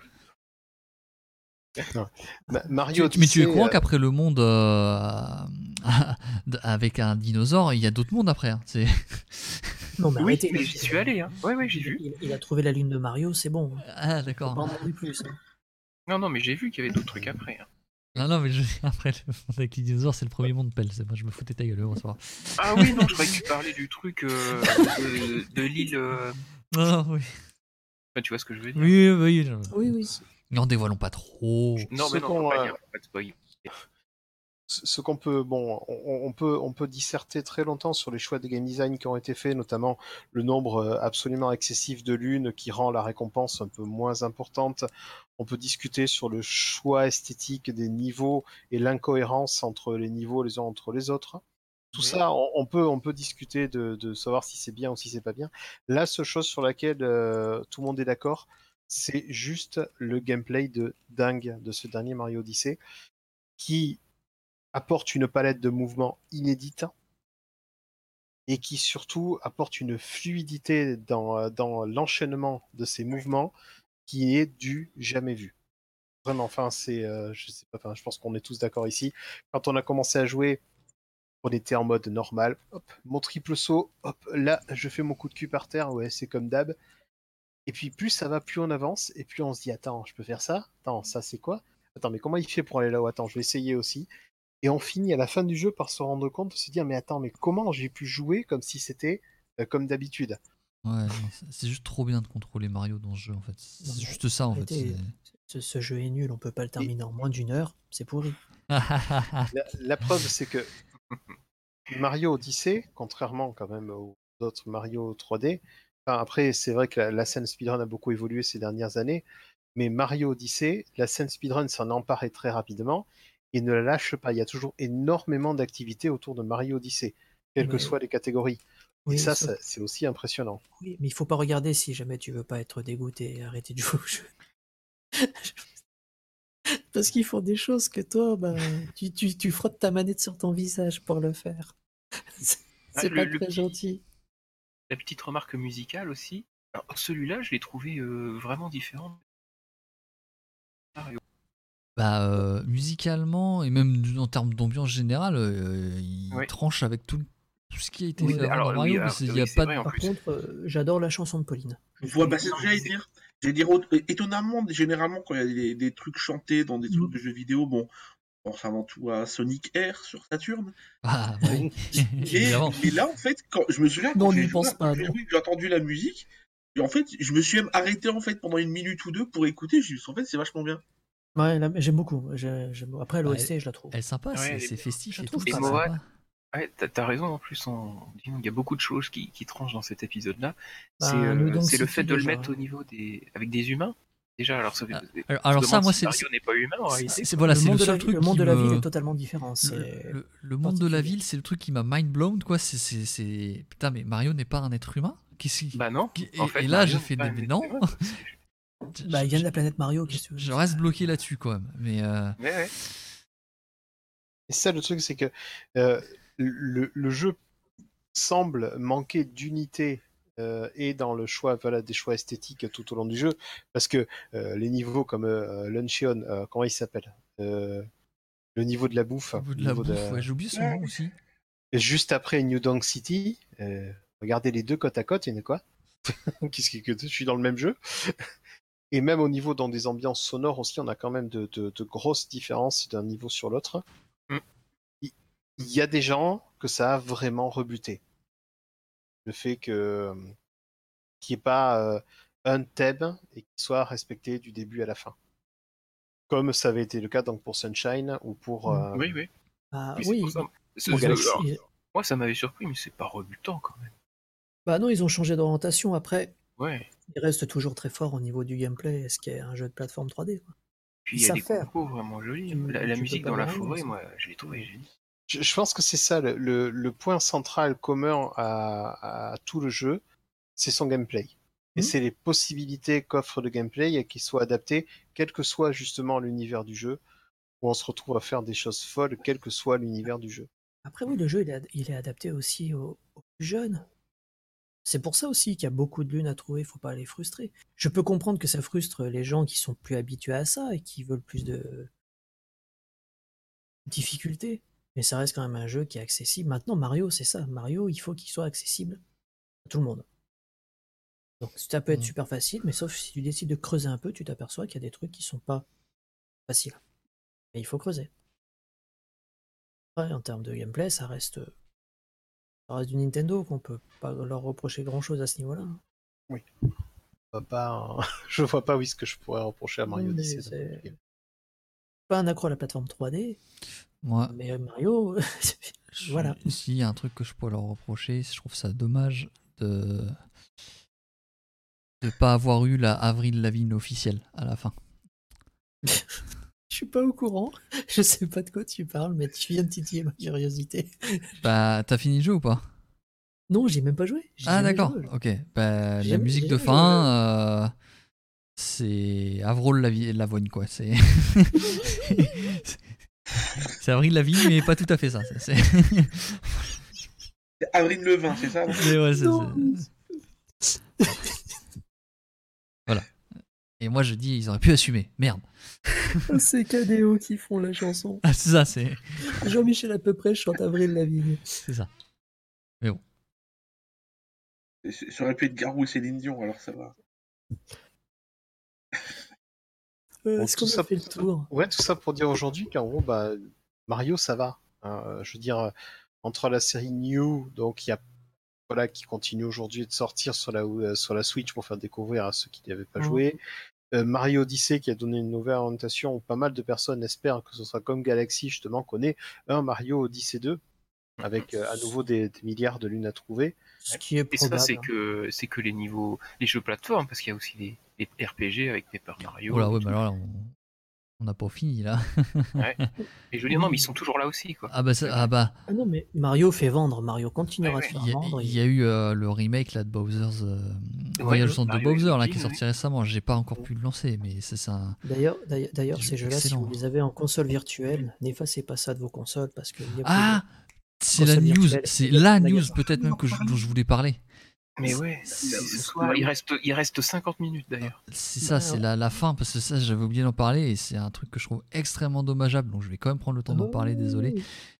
Ma- Mario Tu- tu- mais tu es au Odyssey, courant euh, qu'après le monde euh, avec un dinosaure, il y a d'autres mondes après. hein. C'est... Non, mais Oui, arrêtez. mais j'y suis allé. Hein. Ouais, ouais, j'ai Il, vu. il- il a trouvé la lune de Mario, c'est bon. Ah Faut d'accord. pas en demander plus. hein. Non, non, mais j'ai vu qu'il y avait d'autres trucs après. Hein. Non, non, mais je... après le monde avec les dinosaures, c'est le premier monde pelle. C'est moi, je me foutais ta gueule, on va savoir. Ah oui, non, je croyais que tu parlais du truc euh, de, de l'île. euh, Non, non, oui. Enfin, tu vois ce que je veux dire. Oui, oui, je- Oui, oui. N'en dévoilons pas trop. Non, Ce mais non, qu'on, faut pas euh, dire, faut pas de spoil. ce ce qu'on peut, bon, on, on peut, on peut disserter très longtemps sur les choix de game design qui ont été faits, notamment le nombre euh, absolument excessif de lunes qui rend la récompense un peu moins importante. On peut discuter sur le choix esthétique des niveaux et l'incohérence entre les niveaux les uns entre les autres. Tout Oui. ça, on, on peut, on peut discuter de, de savoir si c'est bien ou si c'est pas bien. La seule chose sur laquelle euh, tout le monde est d'accord, c'est juste le gameplay de dingue de ce dernier Mario Odyssey, qui apporte une palette de mouvements inédite et qui surtout apporte une fluidité dans, dans l'enchaînement de ces mouvements qui est du jamais vu. Vraiment, enfin, c'est, euh, je sais pas, enfin, je pense qu'on est tous d'accord ici. Quand on a commencé à jouer, on était en mode normal. Hop, mon triple saut, hop, là, je fais mon coup de cul par terre, ouais, c'est comme d'hab. Et puis plus ça va, plus on avance, et plus on se dit, attends, je peux faire ça? Attends, ça c'est quoi? Attends, mais comment il fait pour aller là-haut? Attends, je vais essayer aussi. Et on finit à la fin du jeu par se rendre compte, de se dire, mais attends, mais comment j'ai pu jouer comme si c'était euh, comme d'habitude? Ouais, non, c'est- c'est juste trop bien de contrôler Mario dans ce jeu en fait. Non, C'est mais juste ça en fait. arrêtez. c'est- Ce, ce jeu est nul, on peut pas le terminer en moins d'une heure, c'est pourri. La, la preuve, c'est que Mario Odyssey, contrairement quand même aux autres Mario trois D, enfin, après, c'est vrai que la, la scène speedrun a beaucoup évolué ces dernières années, mais Mario Odyssey, la scène speedrun s'en emparait très rapidement et ne la lâche pas. Il y a toujours énormément d'activités autour de Mario Odyssey, quelles que Mais- soient les catégories. Oui, et ça, sauf- ça- c'est aussi impressionnant. oui, mais il faut pas regarder si jamais tu veux pas être dégoûté et arrêter de jouer au jeu. Parce qu'ils font des choses que toi, bah, tu, tu, tu frottes ta manette sur ton visage pour le faire. C'est Ah, c'est le- pas le très petit- gentil. La petite remarque musicale aussi. Alors, celui-là, je l'ai trouvé euh, vraiment différent. Mario. Bah, euh, musicalement et même en termes d'ambiance générale, euh, il Ouais. tranche avec tout, tout ce qui a été Oui, fait avant alors, dans oui, Mario. alors, parce qu'il oui, y a c'est pas vrai, de... en Par plus. contre, euh, j'adore la chanson de Pauline. Voilà, bah, c'est ce Non, que j'allais c'est- dire. J'allais dire, autre- étonnamment, généralement, quand il y a des, des trucs chantés dans des trucs Mm. de jeux vidéo, bon, on pense avant tout à Sonic Air sur Saturn. Ah, ouais. Et, Évidemment. et là, en fait, quand je me souviens, Non, quand on j'ai n'y joué, pense quand pas, j'ai non. joué, que j'ai entendu la musique, et en fait, je me suis même arrêté en fait pendant une minute ou deux pour écouter. Je me suis dit, en fait, c'est vachement bien. Ouais, là, j'aime beaucoup. j'ai- j'aime- Après, Bah, l'O S T, je la trouve. Elle est sympa, Ouais, c'est elle est c'est bien. festif Je et trouve tout. pas c'est mal. sympa. Ouais, t'as t'as raison en plus. En... disons, il y a beaucoup de choses qui, qui tranchent dans cet épisode-là. Bah, c'est euh, New Donk c'est le City, fait de le déjà. mettre au niveau des avec des humains. Déjà, alors ça fait. Ah, on alors- se alors ça, demande moi, si c'est- Mario n'est pas humain en C'est réalité. c'est- voilà, le c'est monde le de seul la, truc le monde qui de la me- ville est totalement différent. Le, C'est le- le monde de la particulier. ville, c'est le truc qui m'a mind blown, quoi. C'est, c'est, c'est- Putain, mais Mario n'est pas un être humain. Qu'est-ce qui- Bah non. qui- En et, fait, et là, Mario j'ai n'est fait pas des. un Mais être non. humain. Bah, il vient de la je, planète Mario, qu'est-ce que tu veux. je reste bloqué là-dessus, quand même. Mais euh, Ouais, ouais. Et ça, le truc, c'est que euh, le, le jeu semble manquer d'unité euh, et dans le choix, voilà, des choix esthétiques tout au long du jeu, parce que euh, les niveaux comme euh, Luncheon, euh, comment il s'appelle euh, le niveau de la bouffe, au bout de le la niveau bouffe, de- ouais, j'ai oublié son nom aussi. et juste après New Donk City, euh, regardez les deux côte à côte, il y en a quoi? Qu'est-ce que je suis dans le même jeu? Et même au niveau dans des ambiances sonores aussi, on a quand même de, de- de grosses différences d'un niveau sur l'autre. Mm. Il il y a des gens que ça a vraiment rebuté. Le fait que qu'il n'y ait pas euh, un thème et qu'il soit respecté du début à la fin. Comme ça avait été le cas donc pour Sunshine ou pour, Mm. euh, Oui, oui. Bah, Oui, c'est oui. pour ça. C'est- pour c'est- Galaxy. alors, Ils- moi, ça m'avait surpris, mais c'est pas rebutant quand même. Bah non, ils ont changé d'orientation. Après, Ouais. ils restent toujours très forts au niveau du gameplay, ce qui est un jeu de plateforme trois D. quoi. Puis Ils il y a savent des faire. compos vraiment jolis. Tu, La, la tu peux musique pas dans la dire non, forêt, ça. moi, je l'ai trouvé géniale. Je, je pense que c'est ça le, le, le point central commun à, à tout le jeu, c'est son gameplay. Et Hmm. c'est les possibilités qu'offre le gameplay et qu'il soit adapté, quel que soit justement l'univers du jeu, où on se retrouve à faire des choses folles, quel que soit l'univers du jeu. Après, oui, le jeu, il est, ad- il est adapté aussi aux, aux plus jeunes. C'est pour ça aussi qu'il y a beaucoup de lunes à trouver, il faut pas les frustrer. Je peux comprendre que ça frustre les gens qui sont plus habitués à ça et qui veulent plus de difficultés. Mais ça reste quand même un jeu qui est accessible. Maintenant, Mario, c'est ça. Mario, il faut qu'il soit accessible à tout le monde. Donc ça peut être Mm. super facile, mais sauf si tu décides de creuser un peu, tu t'aperçois qu'il y a des trucs qui sont pas faciles. Et il faut creuser. Ouais, en termes de gameplay, ça reste, ça reste du Nintendo, qu'on peut pas leur reprocher grand chose à ce niveau-là. Oui. Je vois pas, je vois pas oui, ce que je pourrais reprocher à Mario Non, mais Odyssey. c'est pas un accro à la plateforme trois D, Moi, mais Mario, je- voilà. s'il y a un truc que je pourrais leur reprocher, je trouve ça dommage de de pas avoir eu la Avril Lavigne officielle à la fin. Je suis pas au courant, je sais pas de quoi tu parles, mais tu viens de titiller ma curiosité. Bah, t'as fini le jeu ou pas? Non, j'ai même pas joué. J'ai Ah jamais d'accord, joué au jeu. ok. Bah, J'ai la jamais- musique j'ai de jamais joué au jeu. fin, euh, c'est Avril Lavi- Lavogne quoi. C'est c'est Avril Lavigne, mais pas tout à fait ça. C'est- c'est- C'est Avril Levin, c'est ça non Mais ouais, c'est- Non. c'est- Voilà. Et moi je dis, ils auraient pu assumer. Merde. C'est K D O qui font la chanson. Ah, c'est ça, c'est Jean-Michel à peu près chante Avril Lavigne. c'est ça. C'est- Ça aurait pu être Garou et Céline Dion, alors ça va. Euh, Bon, Est-ce tout qu'on a ça- fait le tour? Ouais, tout ça pour dire aujourd'hui qu'en gros, bah, Mario, ça va. Hein, euh, je veux dire, euh, entre la série New, donc il y a voilà, qui continue aujourd'hui de sortir sur la, euh, sur la Switch pour faire découvrir à ceux qui n'y avaient pas Mhm. joué. Euh, Mario Odyssey qui a donné une nouvelle orientation où pas mal de personnes espèrent que ce sera comme Galaxy, justement, qu'on ait un Mario Odyssey deux, avec euh, à nouveau des, des milliards de lunes à trouver. Ce qui est Et ça, probable. c'est que, c'est que les niveaux, les jeux plateformes, parce qu'il y a aussi les, les R P G avec Paper Mario. Oh là, et ouais, tout. mais alors là, on on n'a pas fini là. Et je veux dire, non, mais ils sont toujours là aussi, quoi. Ah bah, ça- ah bah, Ah non, mais Mario fait vendre. Mario continuera Ouais, de ouais. faire il y, a- vendre. il y a eu euh, le remake là de Bowser's euh, Ouais, Voyage le au centre de Mario Bowser là qui est Origins, sorti récemment. J'ai pas encore pu le lancer, mais c'est ça. D'ailleurs, d'ailleurs, d'ailleurs, Des ces jeux jeux-là, si excellents. vous les avez en console virtuelle, n'effacez pas ça de vos consoles parce qu'il y a Ah, c'est la console news, virtuelle, c'est il y a la des news magasins. peut-être même que je- dont je voulais parler. Mais ouais, C'est- ce soir, il reste, il reste cinquante minutes d'ailleurs. C'est ça, Ouais, c'est ouais. la, la fin, parce que ça, j'avais oublié d'en parler, et c'est un truc que je trouve extrêmement dommageable, donc je vais quand même prendre le temps d'en parler, désolé.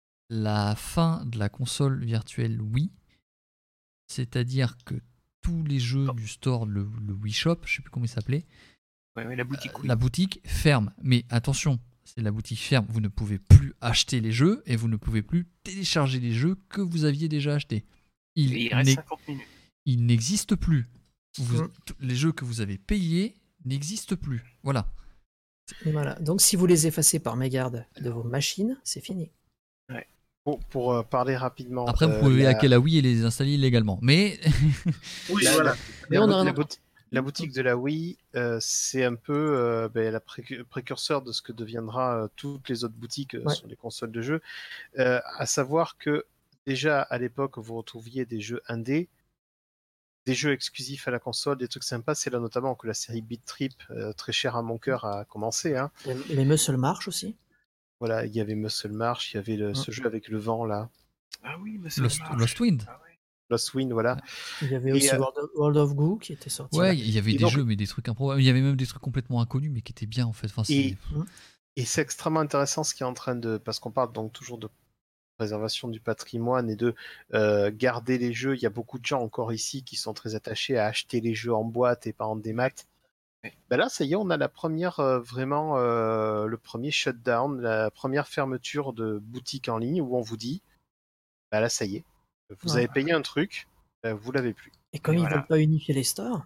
La fin de la console virtuelle Wii, c'est-à-dire que tous les jeux du store, le, le Wii Shop, je sais plus comment il s'appelait, Ouais, ouais, la boutique, oui. la boutique ferme. Mais attention, c'est la boutique ferme, vous ne pouvez plus acheter les jeux, et vous ne pouvez plus télécharger les jeux que vous aviez déjà achetés. Il, Et il reste n'est- cinquante minutes. il n'existe plus. Vous- Mm. t- Les jeux que vous avez payés n'existent plus. Voilà. Voilà. Donc, si vous les effacez par mégarde de vos machines, c'est fini. Pour, pour euh, parler rapidement. Après, vous euh, pouvez la- hacker la Wii et les installer illégalement. Mais Oui, la, voilà. la- Mais la on bout- a rien la à- bout- la boutique de la Wii, euh, c'est un peu euh, ben, la pré- précurseur de ce que deviendra euh, toutes les autres boutiques euh, Ouais. sur les consoles de jeux. Euh, à savoir que déjà à l'époque, vous retrouviez des jeux indés, des jeux exclusifs à la console, des trucs sympas. C'est là notamment que la série Beat Trip, euh, très chère à mon cœur, a commencé. Hein. Les, les Muscle March aussi. Voilà, il y avait Muscle March, il y avait le- ce jeu avec le vent là, Ah oui, mais ça Lost, marche. Lost Wind. Ah ouais. Lost Wind, voilà. Il y avait Et, aussi euh, World of, World of Goo qui était sorti. Ouais, là. il y avait Et des donc- jeux, mais des trucs improbables. Il y avait même des trucs complètement inconnus, mais qui étaient bien en fait. Enfin, c'est- Et, et c'est extrêmement intéressant ce qui est en train de... Parce qu'on parle donc toujours de préservation du patrimoine et de euh, garder les jeux. Il y a beaucoup de gens encore ici qui sont très attachés à acheter les jeux en boîte et pas en démat. Ouais. Ben là, ça y est, on a la première, euh, vraiment, euh, le premier shutdown, la première fermeture de boutique en ligne où on vous dit, ben là, ça y est, vous Ouais. avez payé un truc, ben vous l'avez plus. Et comme Et ils voilà. veulent pas unifier les stores,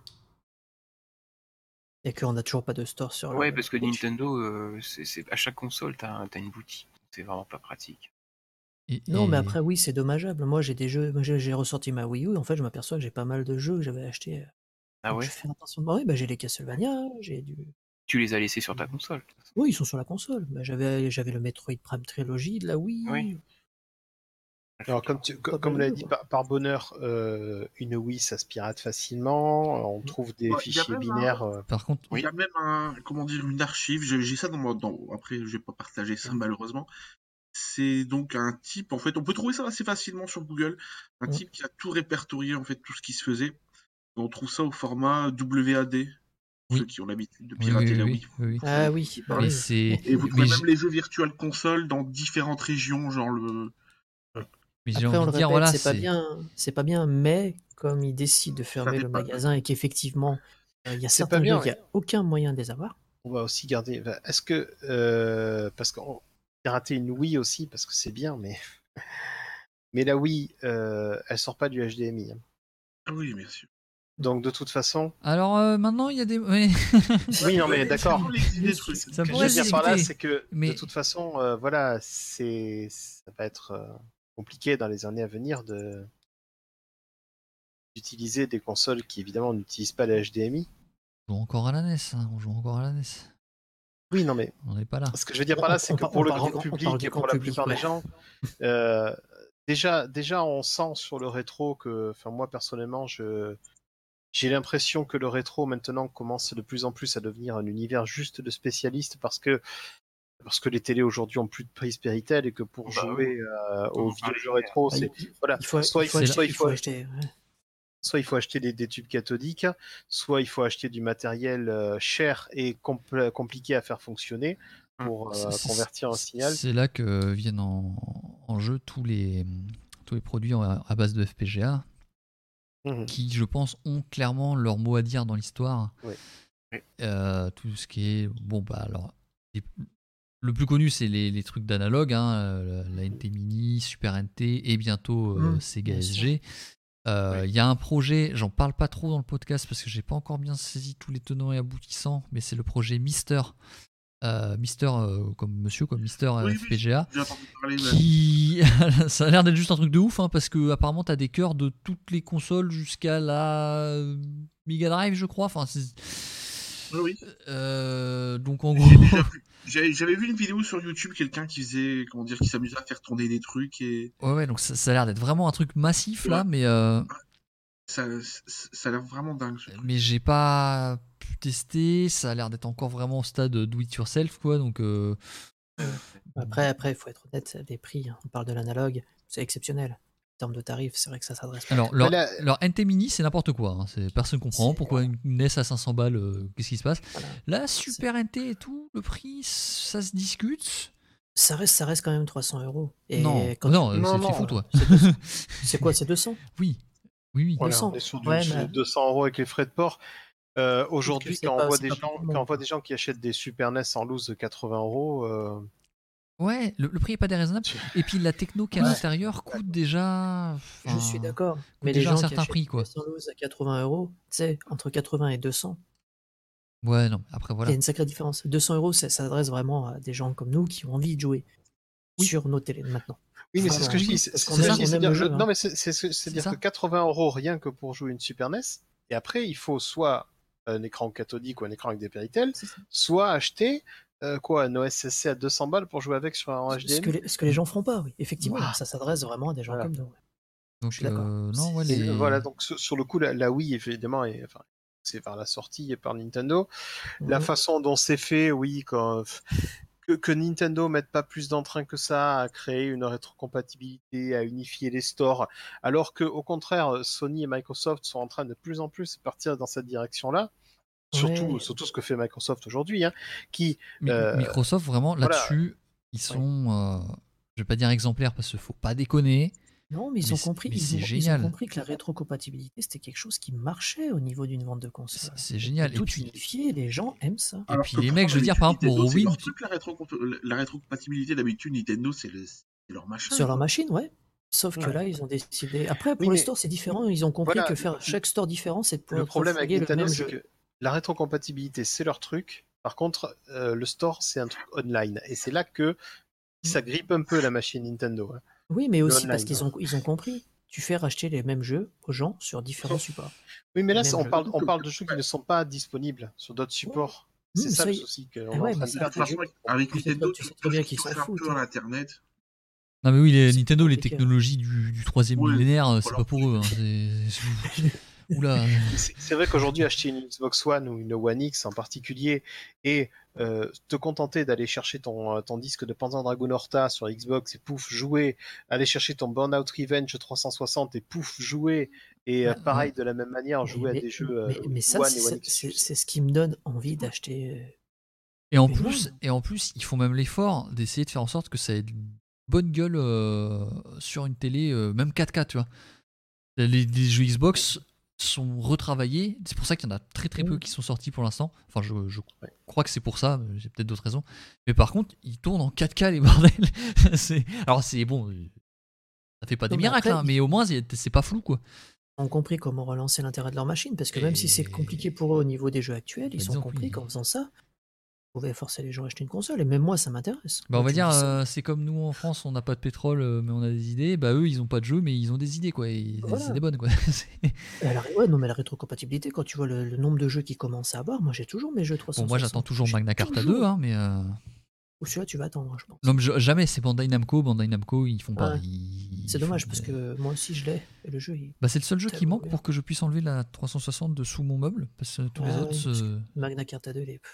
et qu'on n'a toujours pas de store sur Ouais, le- parce que Nintendo, euh, c'est, c'est- à chaque console, t'as, t'as une boutique. C'est vraiment pas pratique. et- Non, mais et- après, oui, c'est dommageable. Moi, j'ai des jeux. Moi, j'ai j'ai ressorti ma Wii U. En fait, je m'aperçois que j'ai pas mal de jeux que j'avais achetés. Ah Donc, ouais. je fais attention. Bah oui, bah, j'ai les Castlevania, j'ai du Tu les as laissés sur ta console. Oui, ils sont sur la console. Bah, j'avais, j'avais le Metroid Prime Trilogy de la Wii. Oui. Alors, comme, tu, Pas co- comme on mal l'a mieux, dit, quoi. par, par bonheur, euh, une Wii, ça se pirate facilement. On trouve des Ouais, il y a fichiers même binaires. euh, Par contre, Il y a même un, comment dire, une archive, j'ai j'ai ça dans mon, dans, après je vais pas partager ça Mm. malheureusement. C'est donc un type, en fait, on peut trouver ça assez facilement sur Google, un Mm. type qui a tout répertorié, en fait, tout ce qui se faisait. On trouve ça au format W A D, pour ceux oui, qui ont l'habitude de oui, oui, pirater oui, la oui, Wii. oui, oui. Vous savez Ah de quoi oui, je bah parle. Mais oui. c'est, Et vous mais trouvez j'ai- même les jeux Virtual Console dans différentes régions, genre le... mais j'ai Après, on envie le de dire, répète, voilà, c'est pas c'est, bien, c'est pas bien, mais comme ils décident de Ça fermer fait le pas... magasin et qu'effectivement, euh, il y a C'est pas certains jeux, bien, il n'y ouais. a aucun moyen de les avoir. On va aussi garder. enfin, Est-ce que. euh, parce qu'on pirater une Wii aussi, parce que c'est bien, mais. Mais la Wii, euh, elle sort pas du H D M I. hein. Ah oui, bien sûr. Donc, de toute façon. Alors euh, maintenant, il y a des. Oui. Oui, non, mais Ouais, d'accord. c'est l'existe des Mais trucs. Ce Ça que je pourrait veux se dire par là, discuter, c'est que mais- de toute façon, euh, voilà, c'est, ça va être euh, compliqué dans les années à venir de d'utiliser des consoles qui évidemment n'utilisent pas le H D M I. On joue encore à la N E S, hein, on joue encore à la N E S. Oui, non, mais On n'est pas là. ce que je veux dire On- par là, on- c'est on que par- pour on le parle grand du grand- on parle public du et grand pour la public, plupart ouais. des gens, euh, déjà, déjà, on sent sur le rétro que, enfin, moi personnellement, je j'ai l'impression que le rétro maintenant commence de plus en plus à devenir un univers juste de spécialistes parce que parce que les télés aujourd'hui ont plus de prise Péritel et que pour Bah jouer euh, On aux en vieux parlait jeux hier. rétro, Bah, c'est il, voilà, il faut, soit il il faut faut, C'est acheter, soit il il faut, faut acheter. ouais. soit il faut acheter des, des tubes cathodiques, soit il faut acheter du matériel euh, cher et compl- compliqué à faire fonctionner pour euh, C'est- c'est- convertir un c'est- signal. C'est là que viennent en, en jeu tous les, tous les produits à, à base de F P G A Mhm. qui, je pense, ont clairement leur mot à dire dans l'histoire. Oui. Oui. Euh, tout ce qui est. Bon, bah alors. les- le plus connu, c'est les, les trucs d'analogue, hein, euh, la N T Mini, Super N T et bientôt euh, Mmh, Sega bien S sûr. G. Euh, Il Oui. y a un projet, j'en parle pas trop dans le podcast parce que j'ai pas encore bien saisi tous les tenants et aboutissants, mais c'est le projet Mister. Euh, Mister euh, comme monsieur, comme Mister Oui, oui, F P G A. j'ai entendu parler. ouais. Qui ça a l'air d'être juste un truc de ouf hein, parce que apparemment t'as des cœurs de toutes les consoles jusqu'à la Mega Drive je crois enfin c'est... Oui, oui. Euh, donc en gros J'ai déjà vu- j'ai- J'avais vu une vidéo sur YouTube, quelqu'un qui faisait, comment dire, qui s'amusait à faire tourner des trucs et ouais ouais donc ça, ça a l'air d'être vraiment un truc massif là Ouais. mais euh, ça, ça, ça a l'air vraiment dingue. ce truc. mais j'ai pas pu tester ça a l'air d'être encore vraiment au stade do it yourself quoi donc euh, Après, après, il faut être honnête, les prix, hein, on parle de l'analogue, c'est exceptionnel. En termes de tarifs, c'est vrai que ça s'adresse pas. alors leur, Mais là- leur N T Mini c'est n'importe quoi hein. C'est, personne comprend C'est- pourquoi une N E S à cinq cents balles euh, qu'est-ce qui se passe Voilà. la Super N T et tout le prix ça se discute. Ça reste, ça reste quand même trois cents euros. Et Non, quand non, tu- euh, Non, c'est non, c'est fou, toi. c'est deux cents. C'est quoi, c'est deux cents? Oui, oui, oui. Voilà, deux cents. on est sur du Ouais, sur mais- du deux cents euros avec les frais de port. Euh, Aujourd'hui, c'est quand, pas- on voit c'est des pas pour gens, tout le quand on monde, voit quoi. des gens qui achètent des Super N E S en loose de quatre-vingts euros, euh, Ouais, le, le prix est pas déraisonnable. Et puis la techno qui est à Ouais. l'intérieur coûte déjà. Je enfin, suis d'accord. Mais déjà les un gens qui certain achètent prix, quoi. des cent loose à quatre-vingts euros, tu sais, entre quatre-vingts et deux cents, Ouais, non, après il voilà. y a une sacrée différence. deux cents euros, ça s'adresse vraiment à des gens comme nous qui ont envie de jouer Oui. sur nos télés maintenant. oui, mais c'est ce que je Vraiment, dis. C'est parce c'est qu'on ce que aime- je dis, on c'est aime dire- le jeu, le- hein. Non, mais c'est c'est- c'est C'est dire ça. que quatre-vingts euros rien que pour jouer une Super N E S. Et après, il faut soit un écran cathodique ou un écran avec des Péritel, C'est ça. soit acheter euh, quoi, un O S S C à deux cents balles pour jouer avec sur un Ce que, H D M I. les, ce que les gens feront pas, oui. Effectivement, Ouah. ça s'adresse vraiment à des gens Voilà. comme nous. ouais. Donc, je suis d'accord. euh, non, ouais, Et les... voilà, donc sur, sur le coup, la, la Wii, évidemment, est, enfin, c'est par la sortie et par Nintendo. La Mhm. façon dont c'est fait, oui, quand, que, que Nintendo mette pas plus d'entrain que ça à créer une rétrocompatibilité, à unifier les stores, alors que au contraire, Sony et Microsoft sont en train de plus en plus partir dans cette direction-là. Surtout, Ouais. surtout ce que fait Microsoft aujourd'hui, hein, qui Mi- euh, Microsoft, vraiment, voilà. là-dessus, ils sont. euh, je vais pas dire exemplaires parce qu'il faut pas déconner. Non, mais ils Mais ont c'est- compris. mais Ils c'est ont, ils ont génial. compris que la rétrocompatibilité c'était quelque chose qui marchait au niveau d'une vente de C'est console. c'est Et génial. que Et tout puis, unifié, les gens aiment ça. et Alors puis que les pourtant, mecs, je veux dire, par exemple, Nintendo, pour c'est leur Wii. truc, la, rétro- la rétrocompatibilité d'habitude, Nintendo, c'est le- c'est leur machin. Sur leur quoi. machine, ouais. Sauf que Ouais. là, ils ont décidé. Après, pour Oui, les mais stores, c'est différent. Ils ont compris voilà, que faire chaque store différent, c'est de le pouvoir problème avec flinguer le Nintendo, même c'est jeu. que la rétrocompatibilité, c'est leur truc. Par contre, euh, le store, c'est un truc online. Et c'est là que ça grippe un peu la machine Nintendo. hein. Oui, mais Le aussi parce online. qu'ils ont, ils ont compris. Tu fais racheter les mêmes jeux aux gens sur différents supports. Oui, mais là, Même c'est- on jeu. parle, on parle de jeux qui ne sont pas disponibles sur d'autres supports. C'est Mmh, ça ça le y- souci, qu'on Eh est en ouais, train mais de ça- faire des jeux. Franchement, avec Tu sais Nintendo, très- tu tout, sais très tout bien ce qu'ils qui s'en touche un foutent, peu à hein. l'internet. Non mais oui, les, C'est Nintendo, les compliqué, hein. technologies du, du troisième Ouais, millénaire, euh, c'est voilà. pas pour eux. Hein. C'est- c'est- Oula. C'est c'est vrai qu'aujourd'hui, acheter une Xbox One ou une One X en particulier et euh, te contenter d'aller chercher ton, euh, ton disque de Panzer Dragoon Horta sur Xbox et pouf, jouer, aller chercher ton Burnout Revenge trois cent soixante et pouf, jouer, et euh, Ah, pareil ouais. de la même manière, Mais, jouer à mais- des jeux euh, mais- mais ça, One et One c'est X. c'est- c'est ce qui me donne envie d'acheter. euh, Et en P S un. plus, et en plus, ils font même l'effort d'essayer de faire en sorte que ça ait une bonne gueule euh, sur une télé, euh, même quatre K, tu vois. Les, les jeux Xbox sont retravaillés. C'est pour ça qu'il y en a très très peu Mm. qui sont sortis pour l'instant. Enfin, je, je Ouais. crois que c'est pour ça. mais J'ai peut-être d'autres raisons. Mais par contre, ils tournent en quatre K les bordels. C'est- Alors c'est bon, euh, ça fait pas des Non, mais miracles, après, hein, mais au moins c'est c'est pas flou quoi. Ils ont compris comment relancer l'intérêt de leur machine, parce que même si c'est Et- compliqué pour eux au niveau des jeux actuels, Bah, ils ont disons que compris oui. qu'en faisant ça, ils pouvaient forcer les gens à acheter une console. Et même moi, ça m'intéresse. Bah, on Moi, va tu me dire, dis ça. euh, c'est comme nous en France, on n'a pas de pétrole, euh, mais on a des idées. Bah eux, ils ont pas de jeu, mais ils ont des idées quoi. Et Voilà. c'est des bonnes quoi. C'est- Et la- ouais, non, mais la rétrocompatibilité, quand tu vois le, le nombre de jeux qu'ils commencent à avoir, moi j'ai toujours mes jeux trois cent Bon, soixante. moi j'attends toujours J'ai Magna Carta toujours. deux, hein, mais euh, Ou celui-là, tu vas attendre, je pense. non, mais je- jamais. C'est Bandai Namco. Bandai Namco, ils font pas. Ouais. ils- C'est ils dommage font parce des- que moi aussi je l'ai. Et le jeu, il... Bah, c'est le seul jeu qui Tellement manque bien. pour que je puisse enlever la trois cent soixante de sous mon meuble, parce que tous les Ah autres, oui, parce que euh, Magna Carta deux, il est...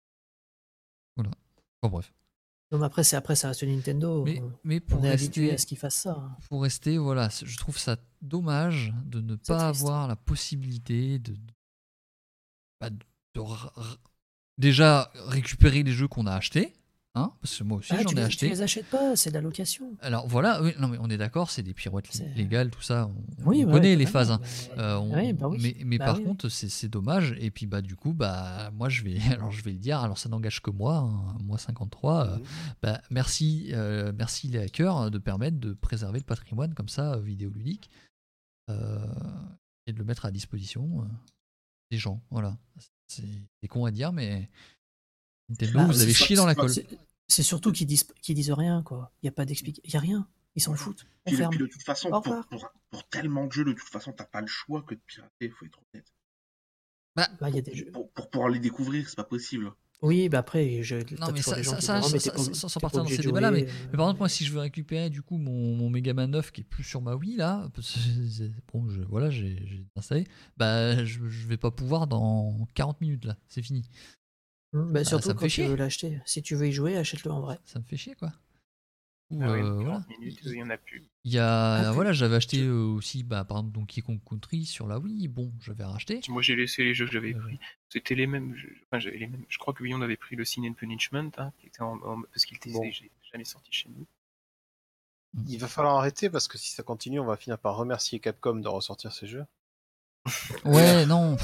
bon bref. Non, mais après, c'est après, ça reste Nintendo. Mais, On- mais pour On est habitué rester, à ce qu'ils fassent ça. hein. pour rester, voilà, c'est- je trouve ça dommage de ne C'est pas triste. avoir la possibilité de, bah, de r- r- déjà récupérer les jeux qu'on a achetés, hein, parce que moi aussi Ah, j'en tu, ai les, tu acheté. les achètes pas, c'est de la location. Alors voilà, oui, non mais on est d'accord, c'est des pirouettes C'est- légales, tout ça, on, Oui, on ouais, connaît les totalement, phases. hein. mais- Euh, on- Oui, bah oui. Mais, mais Bah par oui, oui. contre, c'est c'est dommage. Et puis bah du coup, bah moi je vais, alors je vais le dire. Alors ça n'engage que moi, hein, moi cinquante-trois. euh, Mhm. bah, merci, euh, merci les hackers de permettre de préserver le patrimoine comme ça euh, vidéoludique euh, et de le mettre à disposition euh, des gens. Voilà. C'est c'est con à dire, mais Nintendo, Bah, vous c'est avez sûr- chié dans la c'est- colle. C'est c'est surtout qu'ils disent, qu'ils disent rien, quoi. Il n'y a pas d'explication. Il n'y a rien. Ils s'en foutent. On Puis, de- ferme. puis de toute façon, Au pour, revoir. pour, pour tellement de jeux, de toute façon, t'as pas le choix que de pirater, faut être honnête. Bah, il y a des jeux. Pour, pour pouvoir les découvrir, c'est pas possible. Oui, bah après, je, Non, t'as mais toujours ça, des gens ça, qui ça, diront, mais ça, t'es pas ça, obli- sans t'es pas partir dans obligé ces de débats-là, mais, jouer, euh, mais par exemple, moi, si je veux récupérer du coup mon, mon Mega Man neuf qui est plus sur ma Wii là, parce que c'est- bon, je, voilà, j'ai j'ai installé, bah je, je vais pas pouvoir dans quarante minutes là, c'est fini. hum, bah, Ah, surtout ça me quand fait tu chier. veux l'acheter. Si tu veux y jouer, achète-le en vrai. Ça me fait chier quoi. Ou, Ah oui, euh, quarante voilà. minutes, il y en a plus. Il y a, Ah, plus. voilà, j'avais acheté euh, aussi, bah, par exemple, Donkey Kong Country sur la Wii. Bon, j'avais racheté. Moi, j'ai laissé les jeux que j'avais Euh, pris. C'était les mêmes. jeux- Enfin, j'avais les mêmes. Je crois que oui, on avait pris le Sin and Punishment, hein, qui était en, en- parce qu'il était Bon. j'ai jamais sorti chez nous. Il va falloir arrêter parce que si ça continue, on va finir par remercier Capcom de ressortir ces jeux. Ouais, non.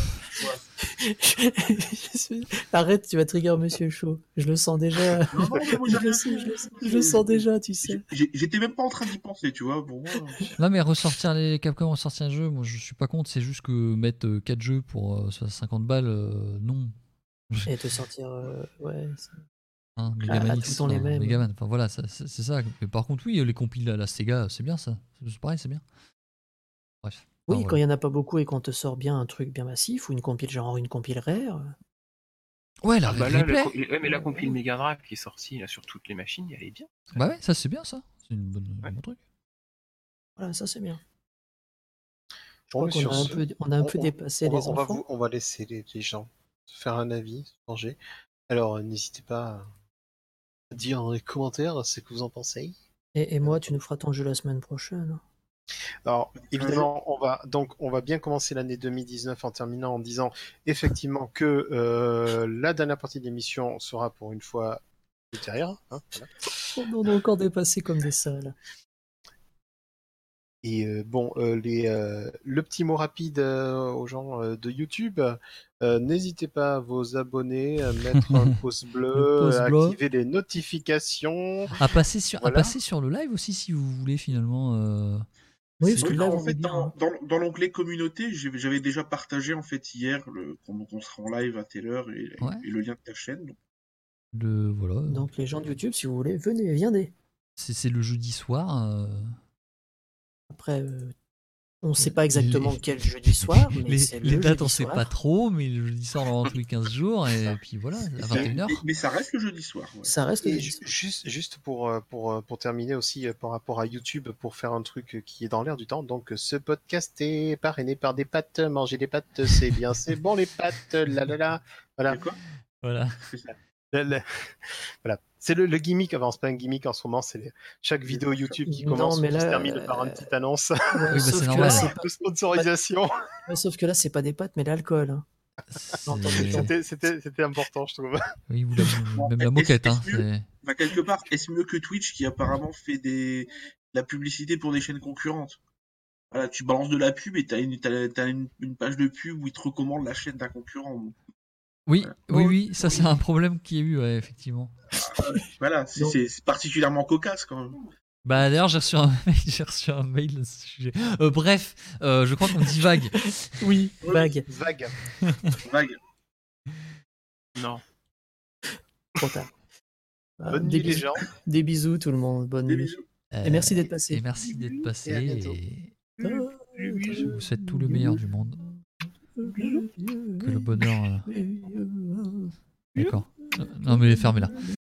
Arrête, tu vas trigger Monsieur Chaud. Je le sens déjà. Non, non, mais moi, je, j'ai le rien sens, dit, je le hein. sens- je le sens déjà, tu sais. J'ai- J'étais même pas en train d'y penser, tu vois. Pour moi, Non, mais ressortir les Capcom, ressortir un jeu, moi je suis pas contre. C'est juste que mettre quatre jeux pour euh, cinquante balles, euh, non. Et te sortir. euh, ouais. c'est- Hein, Ah, Megaman tout X, le temps les enfin, mêmes. Megaman, enfin voilà, ça- c'est c'est ça. Mais par contre, oui, les compiles à la Sega, c'est bien ça. C'est pareil, c'est bien. Bref. Oui, Enfin, quand voilà. il n'y en a pas beaucoup et qu'on te sort bien un truc bien massif, ou une compile genre une compile rare. Ouais, la Ah bah Red là, Replay. le co- ouais, mais la compile Mega Drive qui est sortie là, sur toutes les machines, elle est bien. Bah ouais, ça c'est bien ça. C'est une bonne, un Ouais. bon truc. Voilà, ça c'est bien. Je Bon, crois mais qu'on sur a un ce, peu, on a un on- peu on- dépassé on va, les on va enfants. vous- on va laisser les, les gens se faire un avis, se changer. Alors, euh, n'hésitez pas à dire dans les commentaires ce que vous en pensez. Et, et moi, tu nous feras ton jeu la semaine prochaine. Alors, évidemment, on va donc on va bien commencer l'année deux mille dix-neuf en terminant en disant effectivement que euh, la dernière partie de l'émission sera pour une fois ultérieure. Hein, voilà. On en a encore dépassé comme des salles. Et euh, bon, euh, les, euh, le petit mot rapide euh, aux gens euh, de YouTube, euh, n'hésitez pas à vous abonner, à mettre un pouce bleu, Le pouce à bleu. activer les notifications. À passer sur, à Voilà. passer sur le live aussi si vous voulez finalement. euh, Oui, c'est- parce que Oui, là, en on fait, est bien. dans, hein. dans, dans l'onglet communauté, j'ai- j'avais déjà partagé en fait hier le, qu'on qu'on sera en live à telle heure et, Ouais. et le lien de ta chaîne. Donc, le voilà. Donc les gens de YouTube, si vous voulez, venez, viendez. C'est c'est le jeudi soir. euh, Après, euh, On ne sait pas exactement quel jeudi soir, mais Les, c'est les le dates, jeudi on sait soir. pas trop, mais le jeudi soir, normalement, tous les quinze jours, et puis voilà, à Mais, vingt et une heures. mais- mais ça reste le jeudi soir. Ouais. Ça reste le Et jeudi ju- soir. juste, juste pour, euh, pour, euh, pour terminer aussi euh, par rapport à YouTube, pour faire un truc qui est dans l'air du temps. Donc, euh, ce podcast est parrainé par des pâtes. Manger des pâtes, c'est bien, c'est bon les pâtes. Là, là, là. Voilà. D'accord. Voilà. Le- le- voilà. C'est le, le gimmick. Enfin, c'est pas un gimmick en ce moment. C'est les- chaque vidéo YouTube qui Non, commence ou mais qui se là, termine par une petite annonce Ouais, Oui, bah, sauf, c'est que là, normal. c'est pas... de sponsorisation. ouais, sauf que là, c'est pas des pâtes, mais l'alcool. hein. C'est- C'était, c'était, c'était important, je trouve. Oui, ou la- même la Est-ce- moquette. Hein, est-ce mieux c'est- Enfin, quelque part, est-ce mieux que Twitch qui apparemment fait des la publicité pour des chaînes concurrentes? Voilà, tu balances de la pub et t'as une, t'as, t'as une, une page de pub où ils te recommandent la chaîne d'un concurrent. Oui, Voilà. oui, Oh, oui, ça c'est un problème qui a eu, ouais, effectivement. Voilà, c'est, Donc- c'est, c'est particulièrement cocasse quand même. Bah d'ailleurs j'ai reçu un mail, j'ai reçu un mail à ce sujet. Euh, bref, euh, je crois qu'on divague. Oui, vague, Vague. Vague. Non. trop tard. Ah, Bonne des, nuit les bisous, gens. des bisous tout le monde, bonne Des nuit. bisous. Euh, Et merci d'être passé. Et merci d'être passé. Et à bientôt. Et Ah, je vous souhaite tout le meilleur du monde. Que le bonheur. euh, D'accord. Non mais fermez-la.